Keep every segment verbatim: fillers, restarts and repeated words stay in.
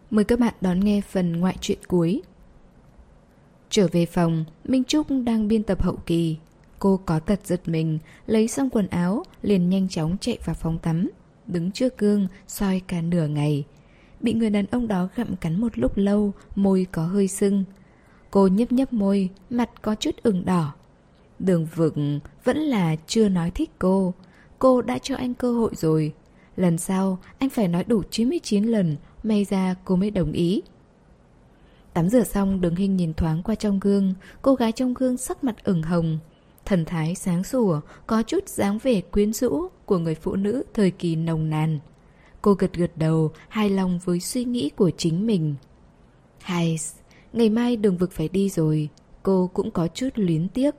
Mời các bạn đón nghe phần ngoại truyện cuối. Trở về phòng, Minh Trúc đang biên tập hậu kỳ. Cô có tật giật mình, lấy xong quần áo, liền nhanh chóng chạy vào phòng tắm. Đứng trước gương, soi cả nửa ngày. Bị người đàn ông đó gặm cắn một lúc lâu, môi có hơi sưng. Cô nhấp nhấp môi, mặt có chút ửng đỏ. Đường Vực vẫn là chưa nói thích cô. Cô đã cho anh cơ hội rồi. Lần sau, anh phải nói đủ chín mươi chín lần, may ra cô mới đồng ý. Tắm rửa xong, Đường Hinh nhìn thoáng qua trong gương. Cô gái trong gương sắc mặt ửng hồng, thần thái sáng sủa, có chút dáng vẻ quyến rũ của người phụ nữ thời kỳ nồng nàn. Cô gật gật đầu, hài lòng với suy nghĩ của chính mình. Hai, ngày mai Đường Vực phải đi rồi. Cô cũng có chút luyến tiếc.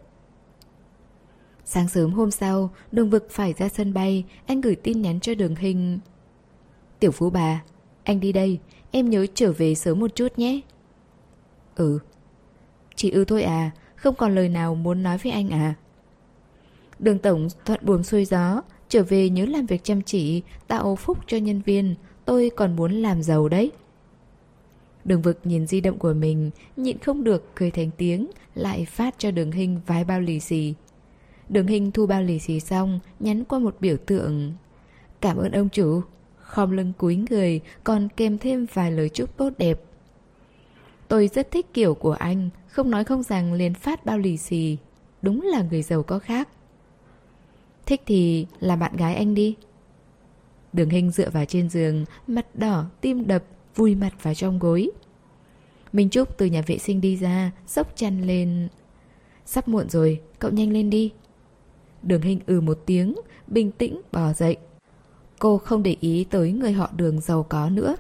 Sáng sớm hôm sau, Đường Vực phải ra sân bay. Anh gửi tin nhắn cho Đường Hinh. Tiểu Phú bà, anh đi đây, em nhớ trở về sớm một chút nhé. Ừ. Chỉ ư thôi à, không còn lời nào muốn nói với anh à? Đường tổng thuận buồm xuôi gió, trở về nhớ làm việc chăm chỉ, tạo phúc cho nhân viên, tôi còn muốn làm giàu đấy. Đường Vực nhìn di động của mình, nhịn không được cười thành tiếng, lại phát cho Đường Hinh vài bao lì xì. Đường Hinh thu bao lì xì xong, nhắn qua một biểu tượng. Cảm ơn ông chủ. Khom lưng cúi người, còn kèm thêm vài lời chúc tốt đẹp. Tôi rất thích kiểu của anh, không nói không rằng liền phát bao lì xì. Đúng là người giàu có khác. Thích thì là bạn gái anh đi. Đường Hinh dựa vào trên giường, mặt đỏ, tim đập, vùi mặt vào trong gối. Minh Trúc từ nhà vệ sinh đi ra, xốc chăn lên. Sắp muộn rồi, cậu nhanh lên đi. Đường Hinh ừ một tiếng, bình tĩnh bò dậy. Cô không để ý tới người họ Đường giàu có nữa.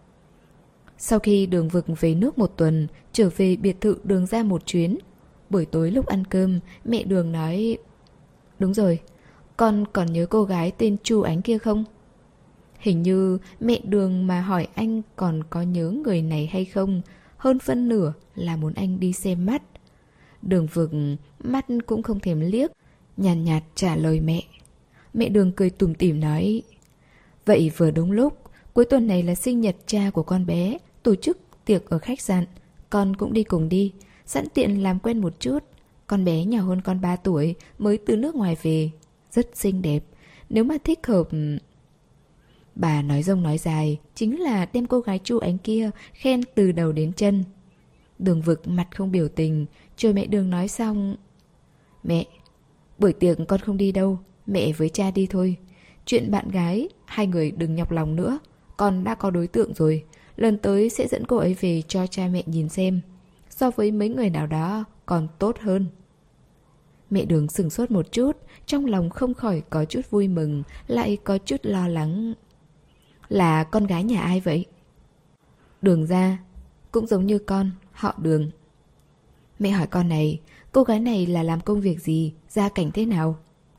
Sau khi Đường Vực về nước một tuần, trở về biệt thự Đường ra một chuyến. Buổi tối lúc ăn cơm, mẹ Đường nói: Đúng rồi, con còn nhớ cô gái tên Chu Ánh kia không? Hình như mẹ Đường mà hỏi anh còn có nhớ người này hay không, hơn phân nửa là muốn anh đi xem mắt. Đường Vực mắt cũng không thèm liếc, nhàn nhạt, nhạt trả lời mẹ. Mẹ Đường cười tủm tỉm nói: Vậy vừa đúng lúc, cuối tuần này là sinh nhật cha của con bé, tổ chức tiệc ở khách sạn, con cũng đi cùng đi, sẵn tiện làm quen một chút. Con bé nhỏ hơn con ba tuổi, mới từ nước ngoài về, rất xinh đẹp, nếu mà thích hợp. Bà nói rông nói dài, chính là đem cô gái Chu Ánh kia khen từ đầu đến chân. Đường Vực mặt không biểu tình, chờ mẹ Đường nói xong. Mẹ, buổi tiệc con không đi đâu, mẹ với cha đi thôi. Chuyện bạn gái, hai người đừng nhọc lòng nữa. Con đã có đối tượng rồi, lần tới sẽ dẫn cô ấy về cho cha mẹ nhìn xem. So với mấy người nào đó còn tốt hơn. Mẹ Đường sửng sốt một chút, trong lòng không khỏi có chút vui mừng, lại có chút lo lắng. Là con gái nhà ai vậy? Đường ra, cũng giống như con, họ Đường. Mẹ hỏi con này, cô gái này là làm công việc gì, gia cảnh thế nào?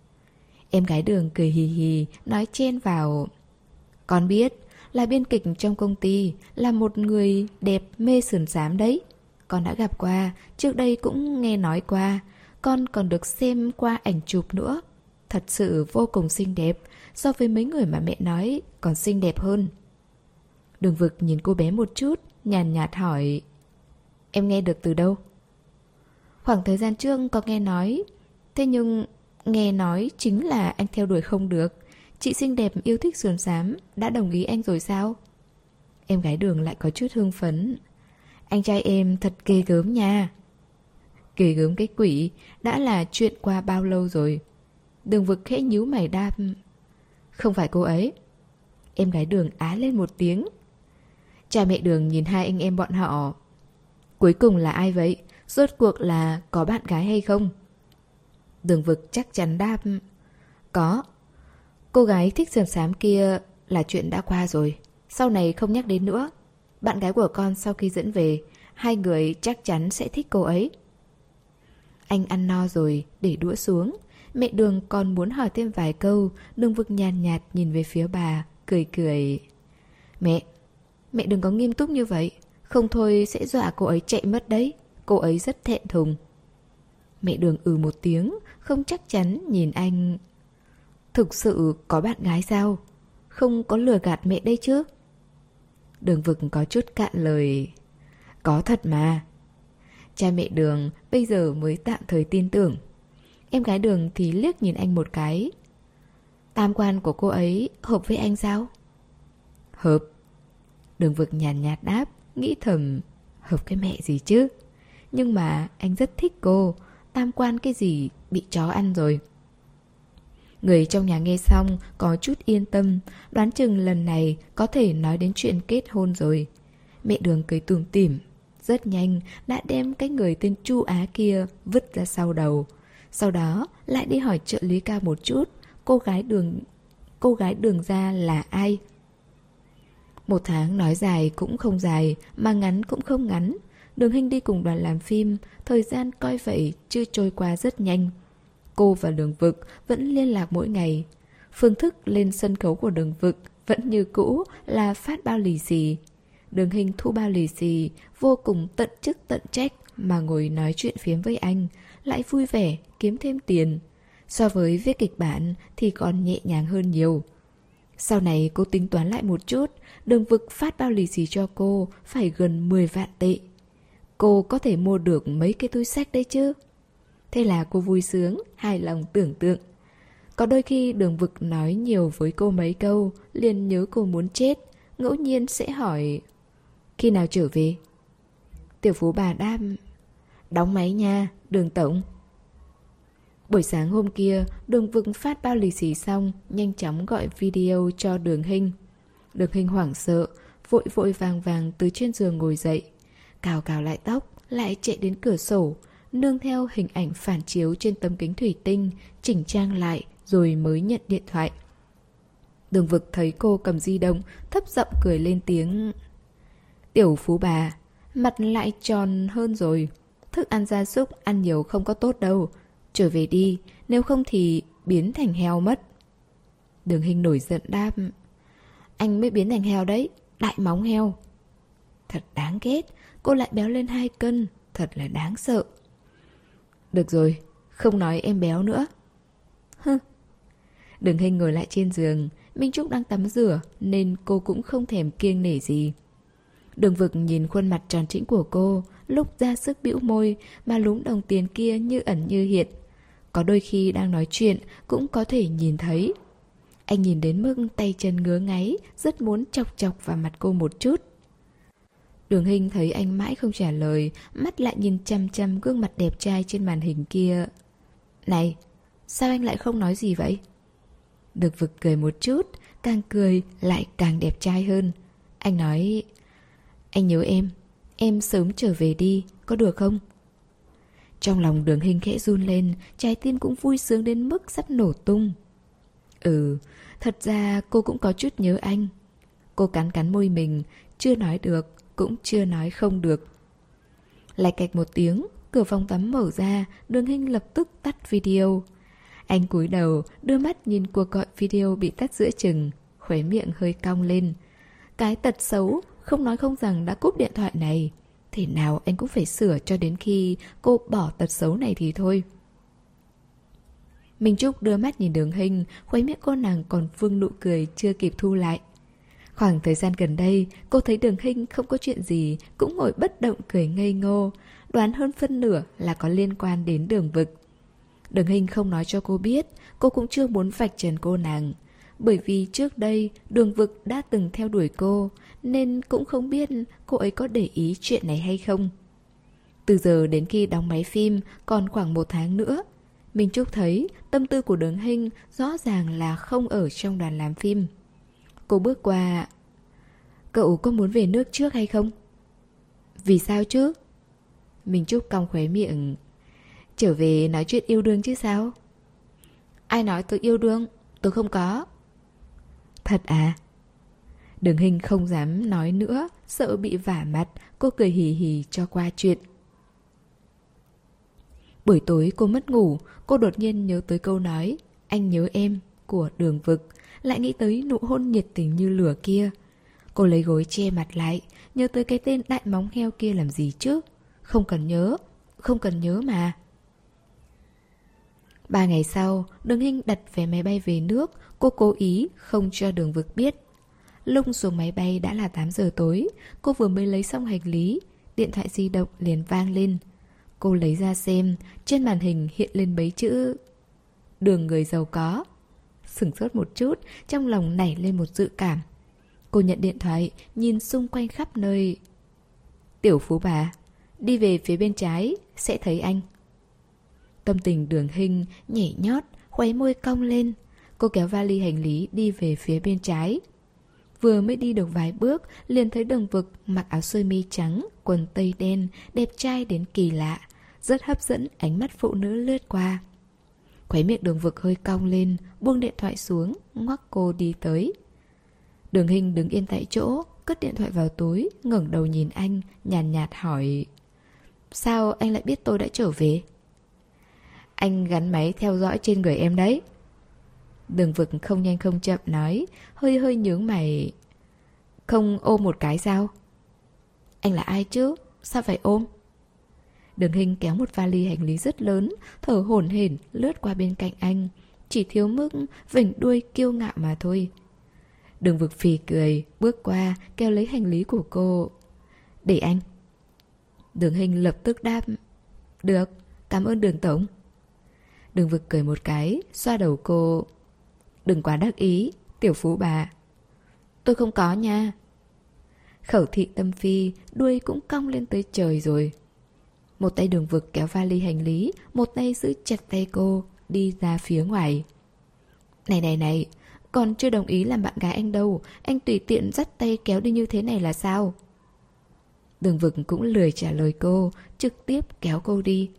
Em gái Đường cười hì hì, nói chen vào. Con biết, là biên kịch trong công ty, là một người đẹp mê sườn xám đấy. Con đã gặp qua, trước đây cũng nghe nói qua. Con còn được xem qua ảnh chụp nữa. Thật sự vô cùng xinh đẹp, so với mấy người mà mẹ nói còn xinh đẹp hơn. Đường Vực nhìn cô bé một chút, nhàn nhạt hỏi. Em nghe được từ đâu? Khoảng thời gian trước có nghe nói. Thế nhưng nghe nói chính là anh theo đuổi không được. Chị xinh đẹp yêu thích sườn xám, đã đồng ý anh rồi sao? Em gái Đường lại có chút hưng phấn. Anh trai em thật ghê gớm nha. Ghê gớm cái quỷ, đã là chuyện qua bao lâu rồi? Đường Vực khẽ nhíu mày đáp. Không phải cô ấy. Em gái Đường á lên một tiếng. Cha mẹ Đường nhìn hai anh em bọn họ. Cuối cùng là ai vậy? Rốt cuộc là có bạn gái hay không? Đường Vực chắc chắn đáp. Có. Cô gái thích sườn xám kia là chuyện đã qua rồi, sau này không nhắc đến nữa. Bạn gái của con sau khi dẫn về, hai người chắc chắn sẽ thích cô ấy. Anh ăn no rồi, để đũa xuống. Mẹ Đường còn muốn hỏi thêm vài câu. Đường Vực nhàn nhạt nhìn về phía bà, cười cười. Mẹ, mẹ đừng có nghiêm túc như vậy, không thôi sẽ dọa cô ấy chạy mất đấy. Cô ấy rất thẹn thùng. Mẹ Đường ừ một tiếng, không chắc chắn nhìn anh. Thực sự có bạn gái sao? Không có lừa gạt mẹ đây chứ? Đường Vực có chút cạn lời. Có thật mà. Cha mẹ Đường bây giờ mới tạm thời tin tưởng. Em gái Đường thì liếc nhìn anh một cái. Tam quan của cô ấy hợp với anh sao? Hợp. Đường Vực nhàn nhạt đáp, nghĩ thầm, hợp cái mẹ gì chứ. Nhưng mà anh rất thích cô. Tam quan cái gì bị chó ăn rồi. Người trong nhà nghe xong có chút yên tâm, đoán chừng lần này có thể nói đến chuyện kết hôn rồi. Mẹ Đường cười tủm tỉm, rất nhanh đã đem cái người tên Chu Á kia vứt ra sau đầu. Sau đó lại đi hỏi trợ lý Cao một chút, cô gái Đường cô gái Đường ra là ai. Một tháng nói dài cũng không dài, mà ngắn cũng không ngắn. Đường Hinh đi cùng đoàn làm phim, thời gian coi vậy chưa trôi qua rất nhanh. Cô và Đường Vực vẫn liên lạc mỗi ngày. Phương thức lên sân khấu của Đường Vực vẫn như cũ là phát bao lì xì. Đường Hinh thu bao lì xì, vô cùng tận chức tận trách mà ngồi nói chuyện phiếm với anh, lại vui vẻ kiếm thêm tiền. So với viết kịch bản thì còn nhẹ nhàng hơn nhiều. Sau này cô tính toán lại một chút, Đường Vực phát bao lì xì cho cô phải gần mười vạn tệ. Cô có thể mua được mấy cái túi xách đấy chứ. Thế là cô vui sướng, hài lòng tưởng tượng. Có đôi khi Đường Vực nói nhiều với cô mấy câu, liền nhớ cô muốn chết, ngẫu nhiên sẽ hỏi: khi nào trở về? Tiểu Phú Bà đáp: đóng máy nha, Đường Tổng. Buổi sáng hôm kia, Đường Vực phát bao lì xì xong, nhanh chóng gọi video cho Đường Hinh. Đường Hinh hoảng sợ, vội vội vàng vàng từ trên giường ngồi dậy, cào cào lại tóc, lại chạy đến cửa sổ, nương theo hình ảnh phản chiếu trên tấm kính thủy tinh, chỉnh trang lại rồi mới nhận điện thoại. Đường Vực thấy cô cầm di động, thấp giọng cười lên tiếng: Tiểu Phú Bà, mặt lại tròn hơn rồi. Thức ăn gia súc ăn nhiều không có tốt đâu. Trở về đi, nếu không thì biến thành heo mất. Đường Hinh nổi giận đáp: anh mới biến thành heo đấy, đại móng heo. Thật đáng ghét, cô lại béo lên hai cân, thật là đáng sợ. Được rồi, không nói em béo nữa. Hừ. Đường Hinh ngồi lại trên giường, Minh Trúc đang tắm rửa nên cô cũng không thèm kiêng nể gì. Đường Vực nhìn khuôn mặt tròn trĩnh của cô, lúc ra sức bĩu môi mà lúm đồng tiền kia như ẩn như hiện. Có đôi khi đang nói chuyện cũng có thể nhìn thấy. Anh nhìn đến mức tay chân ngứa ngáy, rất muốn chọc chọc vào mặt cô một chút. Đường Hinh thấy anh mãi không trả lời, mắt lại nhìn chăm chăm gương mặt đẹp trai trên màn hình kia. Này, sao anh lại không nói gì vậy? Đường Vực cười một chút, càng cười lại càng đẹp trai hơn. Anh nói: anh nhớ em, em sớm trở về đi, có được không? Trong lòng Đường Hinh khẽ run lên, trái tim cũng vui sướng đến mức sắp nổ tung. Ừ, thật ra cô cũng có chút nhớ anh. Cô cắn cắn môi mình, chưa nói được, cũng chưa nói không được. Lại cạch một tiếng, cửa phòng tắm mở ra, Đường Hinh lập tức tắt video. Anh cúi đầu, đưa mắt nhìn cuộc gọi video bị tắt giữa chừng, khóe miệng hơi cong lên. Cái tật xấu, không nói không rằng đã cúp điện thoại này. Thế nào anh cũng phải sửa cho đến khi cô bỏ tật xấu này thì thôi. Minh Trúc đưa mắt nhìn Đường Hinh, khóe miệng cô nàng còn vương nụ cười chưa kịp thu lại. Khoảng thời gian gần đây, cô thấy Đường Hinh không có chuyện gì, cũng ngồi bất động cười ngây ngô, đoán hơn phân nửa là có liên quan đến Đường Vực. Đường Hinh không nói cho cô biết, cô cũng chưa muốn vạch trần cô nàng. Bởi vì trước đây Đường Vực đã từng theo đuổi cô, nên cũng không biết cô ấy có để ý chuyện này hay không. Từ giờ đến khi đóng máy phim còn khoảng một tháng nữa, Minh Trúc thấy tâm tư của Đường Hinh rõ ràng là không ở trong đoàn làm phim. Cô bước qua: cậu có muốn về nước trước hay không? Vì sao chứ? Minh Trúc cong khóe miệng: trở về nói chuyện yêu đương chứ sao? Ai nói tôi yêu đương? Tôi không có. Thật à? Đường Hinh không dám nói nữa, sợ bị vả mặt, cô cười hì hì cho qua chuyện. Buổi tối cô mất ngủ, cô đột nhiên nhớ tới câu nói anh nhớ em của Đường Vực, lại nghĩ tới nụ hôn nhiệt tình như lửa kia. Cô lấy gối che mặt lại, nhớ tới cái tên đại móng heo kia làm gì chứ? Không cần nhớ, không cần nhớ mà. Ba ngày sau, Đường Hinh đặt vé máy bay về nước, cô cố ý không cho Đường Vực biết. Lúc xuống máy bay đã là tám giờ tối. Cô vừa mới lấy xong hành lý, điện thoại di động liền vang lên. Cô lấy ra xem, trên màn hình hiện lên mấy chữ Đường người giàu có. Sửng sốt một chút, trong lòng nảy lên một dự cảm. Cô nhận điện thoại, nhìn xung quanh khắp nơi. Tiểu phú bà, đi về phía bên trái, sẽ thấy anh. Tâm tình Đường Hinh nhảy nhót, khóe môi cong lên. Cô kéo vali hành lý đi về phía bên trái. Vừa mới đi được vài bước, liền thấy Đường Vực mặc áo sơ mi trắng, quần tây đen, đẹp trai đến kỳ lạ, rất hấp dẫn ánh mắt phụ nữ lướt qua. Khóe miệng Đường Vực hơi cong lên, buông điện thoại xuống, ngoắc cô đi tới. Đường Hinh đứng yên tại chỗ, cất điện thoại vào túi, ngẩng đầu nhìn anh, nhàn nhạt, nhạt hỏi: Sao anh lại biết tôi đã trở về? Anh gắn máy theo dõi trên người em đấy. Đường Vực không nhanh không chậm nói, hơi hơi nhướng mày. Không ôm một cái sao? Anh là ai chứ? Sao phải ôm? Đường Hinh kéo một vali hành lý rất lớn, thở hổn hển lướt qua bên cạnh anh, chỉ thiếu mức vểnh đuôi kiêu ngạo mà thôi. Đường Vực phì cười, bước qua kéo lấy hành lý của cô. Để anh. Đường Hinh lập tức đáp: Được, cảm ơn Đường tổng. Đường Vực cười một cái, xoa đầu cô. Đừng quá đắc ý, tiểu phú bà. Tôi không có nha. Khẩu thị tâm phi, đuôi cũng cong lên tới trời rồi. Một tay Đường Vực kéo vali hành lý, một tay giữ chặt tay cô, đi ra phía ngoài. Này này này, còn chưa đồng ý làm bạn gái anh đâu, anh tùy tiện dắt tay kéo đi như thế này là sao? Đường Vực cũng lười trả lời cô, trực tiếp kéo cô đi.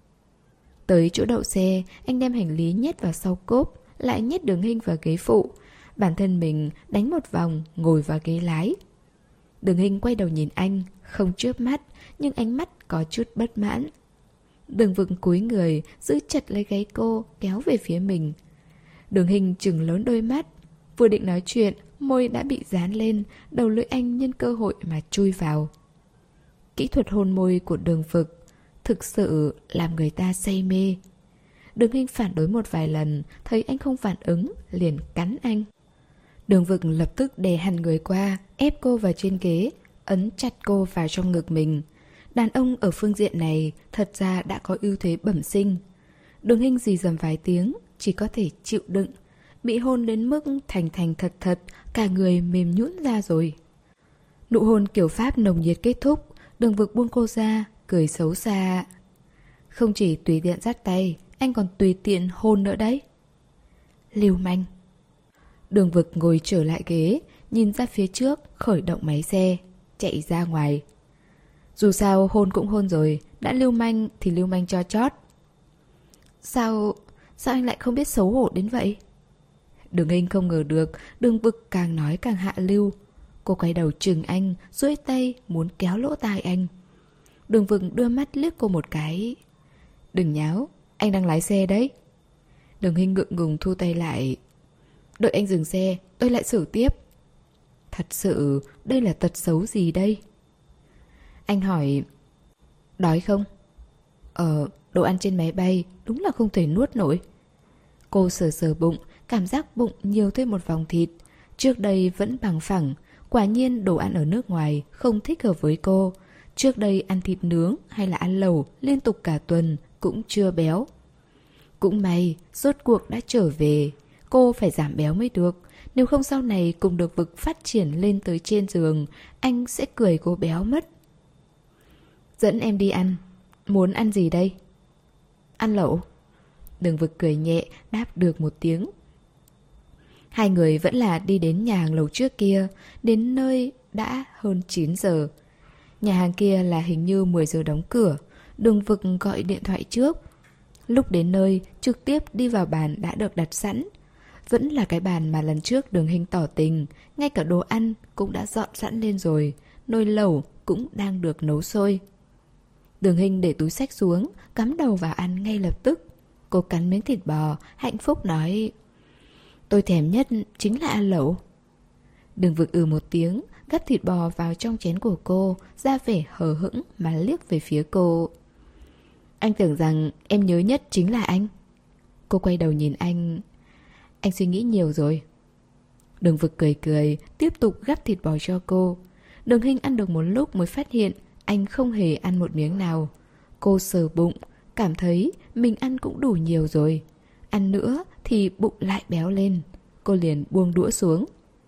Tới chỗ đậu xe, anh đem hành lý nhét vào sau cốp, lại nhét Đường Hinh vào ghế phụ. Bản thân mình đánh một vòng, ngồi vào ghế lái. Đường Hinh quay đầu nhìn anh, không chớp mắt, nhưng ánh mắt có chút bất mãn. Đường Vực cúi người, giữ chặt lấy gáy cô, kéo về phía mình. Đường Hinh trừng lớn đôi mắt, vừa định nói chuyện, môi đã bị dán lên, đầu lưỡi anh nhân cơ hội mà chui vào. Kỹ thuật hôn môi của Đường Vực thực sự làm người ta say mê. Đường Hinh phản đối một vài lần, thấy anh không phản ứng, liền cắn anh. Đường Vực lập tức đè hẳn người qua, ép cô vào trên ghế, ấn chặt cô vào trong ngực mình. Đàn ông ở phương diện này thật ra đã có ưu thế bẩm sinh. Đường Hinh rì rầm vài tiếng, chỉ có thể chịu đựng. Bị hôn đến mức thành thành thật thật, cả người mềm nhũn ra rồi. Nụ hôn kiểu Pháp nồng nhiệt kết thúc, Đường Vực buông cô ra, cười xấu xa. Không chỉ tùy tiện dắt tay, anh còn tùy tiện hôn nữa đấy. Lưu manh. Đường Vực ngồi trở lại ghế, nhìn ra phía trước, khởi động máy xe, chạy ra ngoài. Dù sao hôn cũng hôn rồi, đã lưu manh thì lưu manh cho chót. Sao... sao anh lại không biết xấu hổ đến vậy? Đường Hinh không ngờ được, Đường Vực càng nói càng hạ lưu. Cô quay đầu chừng anh, duỗi tay muốn kéo lỗ tai anh. Đường Vực đưa mắt liếc cô một cái. Đừng nháo, anh đang lái xe đấy. Đường Hinh ngượng ngùng thu tay lại. Đợi anh dừng xe, tôi lại xử tiếp. Thật sự, đây là tật xấu gì đây? Anh hỏi. Đói không? Ờ, đồ ăn trên máy bay đúng là không thể nuốt nổi. Cô sờ sờ bụng, cảm giác bụng nhiều thêm một vòng thịt. Trước đây vẫn bằng phẳng. Quả nhiên đồ ăn ở nước ngoài không thích hợp với cô. Trước đây ăn thịt nướng hay là ăn lẩu liên tục cả tuần cũng chưa béo. Cũng may, rốt cuộc đã trở về. Cô phải giảm béo mới được. Nếu không sau này cùng được Vực phát triển lên tới trên giường, anh sẽ cười cô béo mất. Dẫn em đi ăn. Muốn ăn gì đây? Ăn lẩu. Đường Vực cười nhẹ, đáp được một tiếng. Hai người vẫn là đi đến nhà hàng lẩu trước kia. Đến nơi đã hơn chín giờ. Nhà hàng kia là hình như mười giờ đóng cửa. Đường Vực gọi điện thoại trước. Lúc đến nơi, trực tiếp đi vào bàn đã được đặt sẵn. Vẫn là cái bàn mà lần trước Đường Hinh tỏ tình. Ngay cả đồ ăn cũng đã dọn sẵn lên rồi. Nồi lẩu cũng đang được nấu sôi. Đường Hinh để túi xách xuống, cắm đầu vào ăn ngay lập tức. Cô cắn miếng thịt bò, hạnh phúc nói. Tôi thèm nhất chính là ăn lẩu. Đường Vực ừ một tiếng, gắp thịt bò vào trong chén của cô, ra vẻ hờ hững mà liếc về phía cô. Anh tưởng rằng em nhớ nhất chính là anh. Cô quay đầu nhìn anh. Anh suy nghĩ nhiều rồi. Đường Vực cười cười, tiếp tục gắp thịt bò cho cô. Đường Hinh ăn được một lúc mới phát hiện anh không hề ăn một miếng nào. Cô sờ bụng, cảm thấy mình ăn cũng đủ nhiều rồi. Ăn nữa thì bụng lại béo lên. Cô liền buông đũa xuống.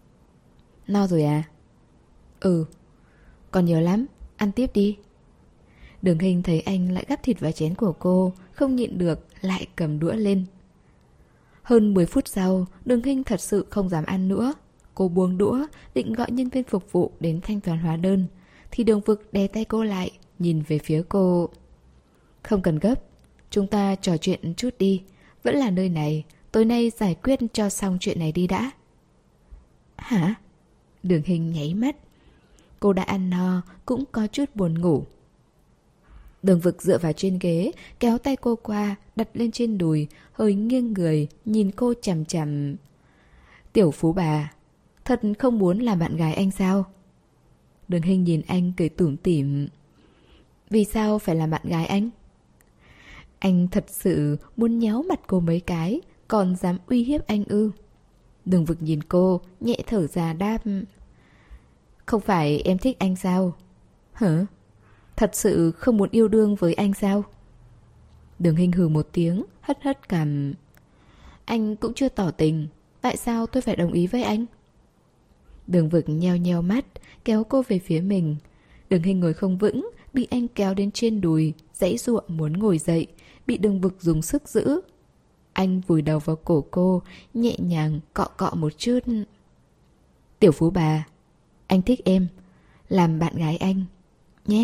No rồi à? Ừ. Còn nhiều lắm, ăn tiếp đi. Đường Hinh thấy anh lại gắp thịt vào chén của cô, không nhịn được, lại cầm đũa lên. Hơn mười phút sau, Đường Hinh thật sự không dám ăn nữa. Cô buông đũa, định gọi nhân viên phục vụ đến thanh toán hóa đơn. Thì Đường Vực đè tay cô lại, nhìn về phía cô. Không cần gấp, chúng ta trò chuyện chút đi. Vẫn là nơi này, tối nay giải quyết cho xong chuyện này đi đã. Hả? Đường Hinh nháy mắt. Cô đã ăn no, cũng có chút buồn ngủ. Đường Vực dựa vào trên ghế, kéo tay cô qua, đặt lên trên đùi, hơi nghiêng người, nhìn cô chằm chằm. Tiểu phú bà, thật không muốn làm bạn gái anh sao? Đường Hinh nhìn anh cười tủm tỉm. Vì sao phải làm bạn gái anh? Anh thật sự muốn nhéo mặt cô mấy cái, còn dám uy hiếp anh ư? Đường Vực nhìn cô, nhẹ thở ra đáp. Không phải em thích anh sao? Hả? Thật sự không muốn yêu đương với anh sao? Đường Hinh hừ một tiếng, hất hất cằm. Anh cũng chưa tỏ tình, tại sao tôi phải đồng ý với anh? Đường Vực nheo nheo mắt, kéo cô về phía mình. Đường Hinh ngồi không vững, bị anh kéo đến trên đùi, giãy giụa muốn ngồi dậy, bị Đường Vực dùng sức giữ. Anh vùi đầu vào cổ cô, nhẹ nhàng cọ cọ một chút. Tiểu phú bà, anh thích em, làm bạn gái anh, nhé.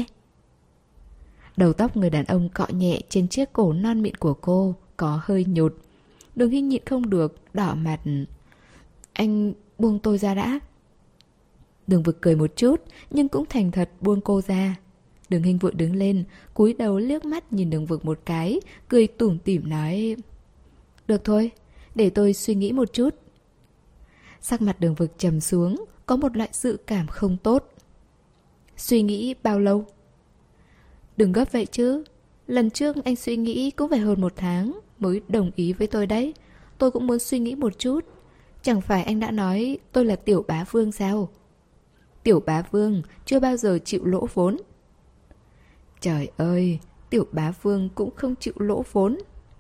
Đầu tóc người đàn ông cọ nhẹ trên chiếc cổ non mịn của cô, có hơi nhột. Đường Hinh nhịn không được, đỏ mặt. Anh buông tôi ra đã. Đường Vực cười một chút, nhưng cũng thành thật buông cô ra. Đường Hinh vội đứng lên, cúi đầu liếc mắt nhìn Đường Vực một cái, cười tủm tỉm nói. Được thôi, để tôi suy nghĩ một chút. Sắc mặt Đường Vực trầm xuống, có một loại dự cảm không tốt. Suy nghĩ bao lâu? Đừng gấp vậy chứ. Lần trước anh suy nghĩ cũng phải hơn một tháng mới đồng ý với tôi đấy. Tôi cũng muốn suy nghĩ một chút. Chẳng phải anh đã nói tôi là tiểu bá vương sao? Tiểu bá vương chưa bao giờ chịu lỗ vốn. Trời ơi, tiểu bá vương cũng không chịu lỗ vốn.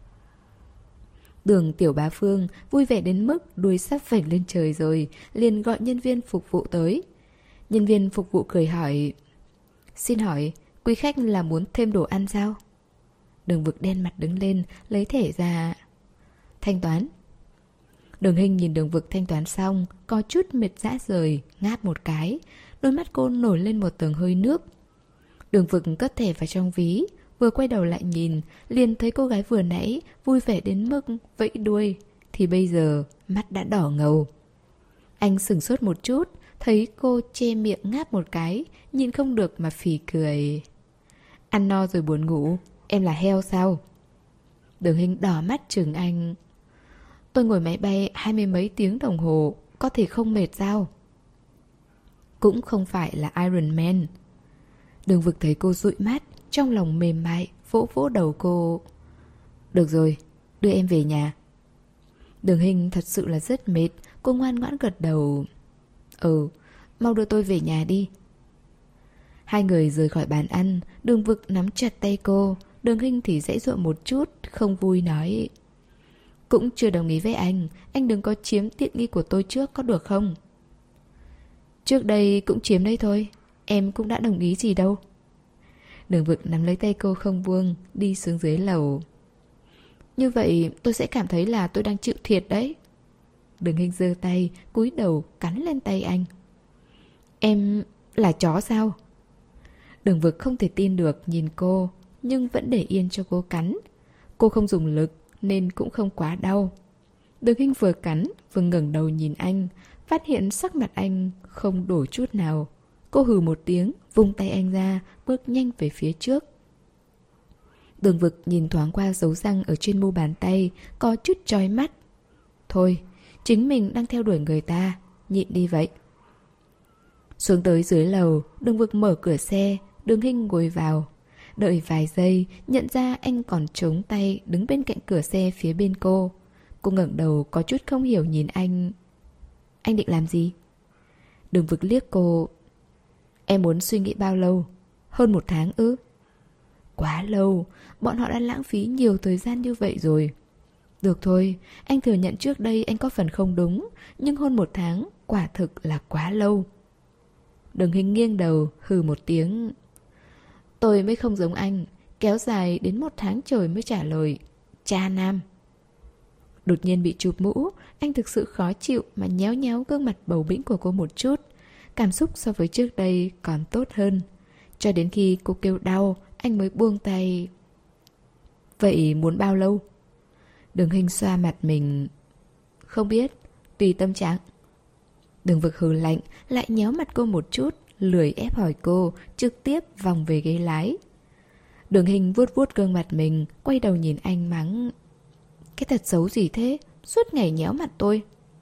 Đường tiểu bá vương vui vẻ đến mức đuôi sắp vểnh lên trời rồi, liền gọi nhân viên phục vụ tới. Nhân viên phục vụ cười hỏi. Xin hỏi, quý khách là muốn thêm đồ ăn sao? Đường Vực đen mặt đứng lên, lấy thẻ ra. Thanh toán. Đường Hinh nhìn Đường Vực thanh toán xong, có chút mệt rã rời, ngáp một cái. Đôi mắt cô nổi lên một tầng hơi nước. Đường Vực cất thẻ vào trong ví, vừa quay đầu lại nhìn, liền thấy cô gái vừa nãy vui vẻ đến mức vẫy đuôi, thì bây giờ mắt đã đỏ ngầu. Anh sửng sốt một chút, thấy cô che miệng ngáp một cái, nhìn không được mà phì cười. Ăn no rồi buồn ngủ, em là heo sao? Đường Hinh đỏ mắt chừng anh. Tôi ngồi máy bay hai mươi mấy tiếng đồng hồ, có thể không mệt sao? Cũng không phải là Iron Man. Đường Vực thấy cô dụi mắt, trong lòng mềm mại, vỗ vỗ đầu cô. Được rồi, đưa em về nhà. Đường Hinh thật sự là rất mệt, cô ngoan ngoãn gật đầu. Ừ, mau đưa tôi về nhà đi. Hai người rời khỏi bàn ăn, Đường Vực nắm chặt tay cô, Đường Hinh thì giãy giụa một chút, không vui nói. Cũng chưa đồng ý với anh, anh đừng có chiếm tiện nghi của tôi trước có được không? Trước đây cũng chiếm đây thôi, em cũng đã đồng ý gì đâu. Đường Vực nắm lấy tay cô không buông, đi xuống dưới lầu. Như vậy tôi sẽ cảm thấy là tôi đang chịu thiệt đấy. Đường Hinh giơ tay, cúi đầu cắn lên tay anh. Em là chó sao? Đường Vực không thể tin được nhìn cô, nhưng vẫn để yên cho cô cắn. Cô không dùng lực nên cũng không quá đau. Đường Hinh vừa cắn vừa ngẩng đầu nhìn anh, phát hiện sắc mặt anh không đổi chút nào. Cô hừ một tiếng, vung tay anh ra, bước nhanh về phía trước. Đường Vực nhìn thoáng qua dấu răng ở trên mu bàn tay, có chút chói mắt. Thôi, chính mình đang theo đuổi người ta, nhịn đi vậy. Xuống tới dưới lầu, Đường Vực mở cửa xe, Đường Hinh ngồi vào. Đợi vài giây, nhận ra anh còn chống tay đứng bên cạnh cửa xe phía bên cô. Cô ngẩng đầu có chút không hiểu nhìn anh. anh định làm gì? Đường Vực liếc cô. Em muốn suy nghĩ bao lâu? Hơn một tháng ư? Quá lâu, bọn họ đã lãng phí nhiều thời gian như vậy rồi. Được thôi, anh thừa nhận trước đây anh có phần không đúng, nhưng hơn một tháng quả thực là quá lâu. Đường Hình nghiêng đầu, hừ một tiếng. Tôi mới không giống anh, kéo dài đến một tháng trời mới trả lời. Cha nam. Đột nhiên bị chụp mũ, anh thực sự khó chịu mà nhéo nhéo gương mặt bầu bĩnh của cô một chút. Cảm xúc so với trước đây còn tốt hơn. Cho đến khi cô kêu đau, anh mới buông tay. Vậy muốn bao lâu? Đường Hình xoa mặt mình. Không biết, tùy tâm trạng. Đường Vực hừ lạnh, lại nhéo mặt cô một chút, lười ép hỏi cô, trực tiếp vòng về ghế lái. Đường Hình vuốt vuốt gương mặt mình, quay đầu nhìn anh mắng. Cái thật xấu gì thế, suốt ngày nhéo mặt tôi.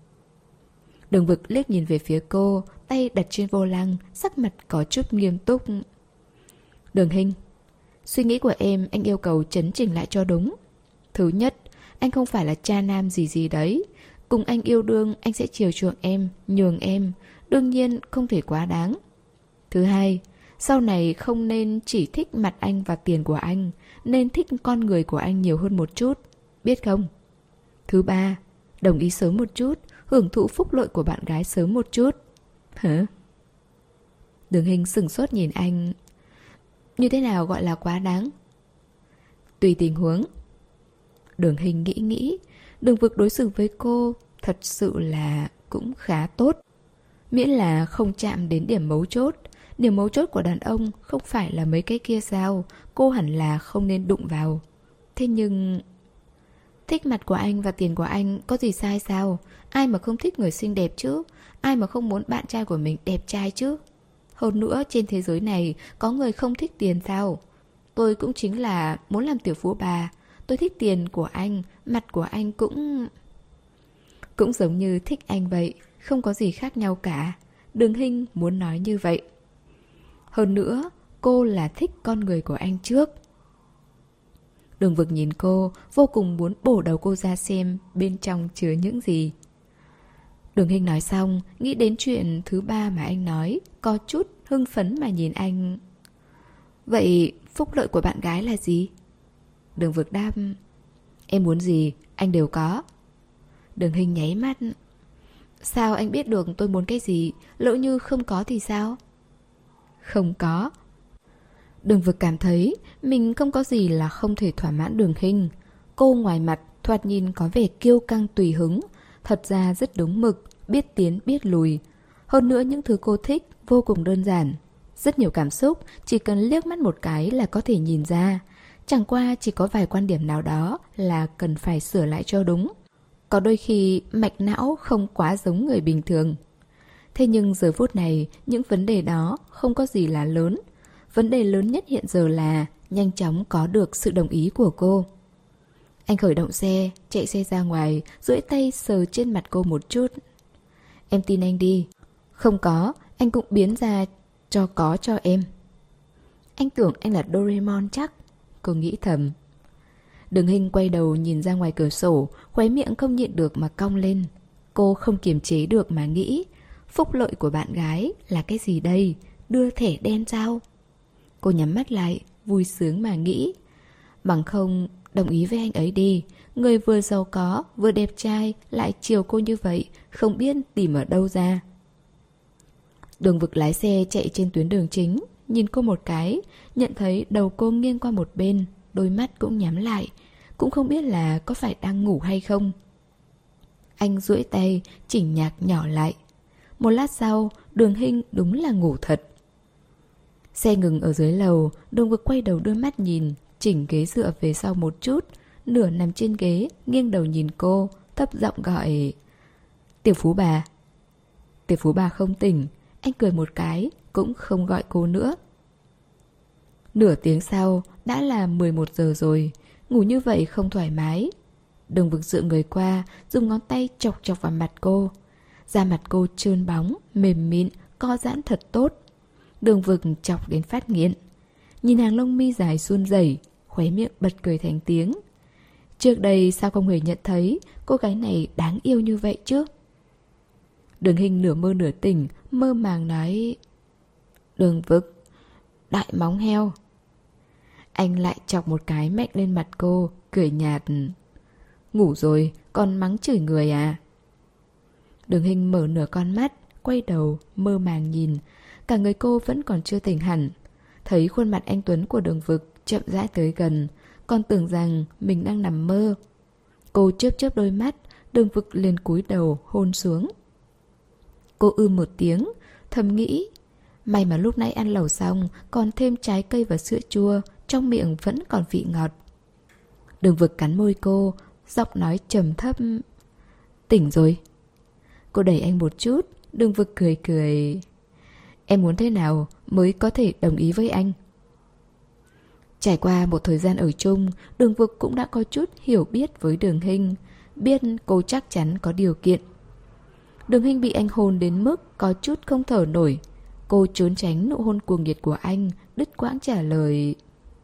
Đường Vực liếc nhìn về phía cô, tay đặt trên vô lăng, sắc mặt có chút nghiêm túc. Đường Hình, suy nghĩ của em anh yêu cầu chấn chỉnh lại cho đúng. Thứ nhất, anh không phải là cha nam gì gì đấy. Cùng anh yêu đương, anh sẽ chiều chuộng em, nhường em. Đương nhiên không thể quá đáng. Thứ hai, sau này không nên chỉ thích mặt anh và tiền của anh, nên thích con người của anh nhiều hơn một chút. Biết không? Thứ ba, đồng ý sớm một chút, hưởng thụ phúc lợi của bạn gái sớm một chút. Hả? Đường Hình sửng sốt nhìn anh. Như thế nào gọi là quá đáng? Tùy tình huống. Đường Hình nghĩ nghĩ, Đường Vực đối xử với cô thật sự là cũng khá tốt. Miễn là không chạm đến điểm mấu chốt. Điểm mấu chốt của đàn ông không phải là mấy cái kia sao, cô hẳn là không nên đụng vào. Thế nhưng... Thích mặt của anh và tiền của anh có gì sai sao? Ai mà không thích người xinh đẹp chứ? Ai mà không muốn bạn trai của mình đẹp trai chứ? Hơn nữa trên thế giới này có người không thích tiền sao? Tôi cũng chính là muốn làm tiểu phú bà. Tôi thích tiền của anh, mặt của anh cũng... Cũng giống như thích anh vậy, không có gì khác nhau cả. Đường Hình muốn nói như vậy. Hơn nữa, cô là thích con người của anh trước. Đường Vực nhìn cô, vô cùng muốn bổ đầu cô ra xem bên trong chứa những gì. Đường Hình nói xong, nghĩ đến chuyện thứ ba mà anh nói, có chút hưng phấn mà nhìn anh. Vậy phúc lợi của bạn gái là gì? Đường Vực đáp. Em muốn gì, anh đều có. Đường Hình nháy mắt. Sao anh biết được tôi muốn cái gì? Lỡ như không có thì sao? Không có. Đường Vực cảm thấy mình không có gì là không thể thỏa mãn Đường Hình. Cô ngoài mặt thoạt nhìn có vẻ kiêu căng tùy hứng, thật ra rất đúng mực, biết tiến biết lùi. Hơn nữa những thứ cô thích vô cùng đơn giản. Rất nhiều cảm xúc chỉ cần liếc mắt một cái là có thể nhìn ra. Chẳng qua chỉ có vài quan điểm nào đó là cần phải sửa lại cho đúng. Có đôi khi mạch não không quá giống người bình thường. Thế nhưng giờ phút này những vấn đề đó không có gì là lớn. Vấn đề lớn nhất hiện giờ là nhanh chóng có được sự đồng ý của cô. Anh khởi động xe, chạy xe ra ngoài, duỗi tay sờ trên mặt cô một chút. Em tin anh đi. Không có, anh cũng biến ra cho có cho em. Anh tưởng anh là Doraemon chắc. Cô nghĩ thầm. Đường Hình quay đầu nhìn ra ngoài cửa sổ, khóe miệng không nhịn được mà cong lên. Cô không kiềm chế được mà nghĩ, phúc lợi của bạn gái là cái gì đây? Đưa thẻ đen sao? Cô nhắm mắt lại, vui sướng mà nghĩ. Bằng không, đồng ý với anh ấy đi. Người vừa giàu có, vừa đẹp trai, lại chiều cô như vậy, không biết tìm ở đâu ra. Đường Vực lái xe chạy trên tuyến đường chính, nhìn cô một cái, nhận thấy đầu cô nghiêng qua một bên, đôi mắt cũng nhắm lại, cũng không biết là có phải đang ngủ hay không. Anh duỗi tay, chỉnh nhạc nhỏ lại. Một lát sau, Đường Hình đúng là ngủ thật. Xe ngừng ở dưới lầu, Đường Vực quay đầu đưa mắt nhìn, chỉnh ghế dựa về sau một chút, nửa nằm trên ghế, nghiêng đầu nhìn cô, thấp giọng gọi. Tiểu phú bà. Tiểu phú bà không tỉnh, anh cười một cái, cũng không gọi cô nữa. Nửa tiếng sau, đã là mười một giờ rồi, ngủ như vậy không thoải mái. Đường Vực dựa người qua, dùng ngón tay chọc chọc vào mặt cô. Da mặt cô trơn bóng, mềm mịn, co giãn thật tốt. Đường Vực chọc đến phát nghiện. Nhìn hàng lông mi dài run rẩy, khóe miệng bật cười thành tiếng. Trước đây sao không hề nhận thấy cô gái này đáng yêu như vậy chứ? Đường Hinh nửa mơ nửa tỉnh, mơ màng nói: Đường Vực, đại móng heo. Anh lại chọc một cái mạnh lên mặt cô, cười nhạt: Ngủ rồi, còn mắng chửi người à? Đường Hinh mở nửa con mắt, quay đầu, mơ màng nhìn. Cả người cô vẫn còn chưa tỉnh hẳn. Thấy khuôn mặt anh tuấn của Đường Vực chậm rãi tới gần, còn tưởng rằng mình đang nằm mơ. Cô chớp chớp đôi mắt, Đường Vực liền cúi đầu hôn xuống. Cô ư một tiếng, thầm nghĩ: may mà lúc nãy ăn lẩu xong còn thêm trái cây và sữa chua, trong miệng vẫn còn vị ngọt. Đường Vực cắn môi cô, giọng nói trầm thấp: Tỉnh rồi. Cô đẩy anh một chút, Đường Vực cười cười: Em muốn thế nào mới có thể đồng ý với anh? Trải qua một thời gian ở chung, Đường Vực cũng đã có chút hiểu biết với Đường Hinh, biết cô chắc chắn có điều kiện. Đường Hinh bị anh hôn đến mức có chút không thở nổi. Cô trốn tránh nụ hôn cuồng nhiệt của anh, đứt quãng trả lời: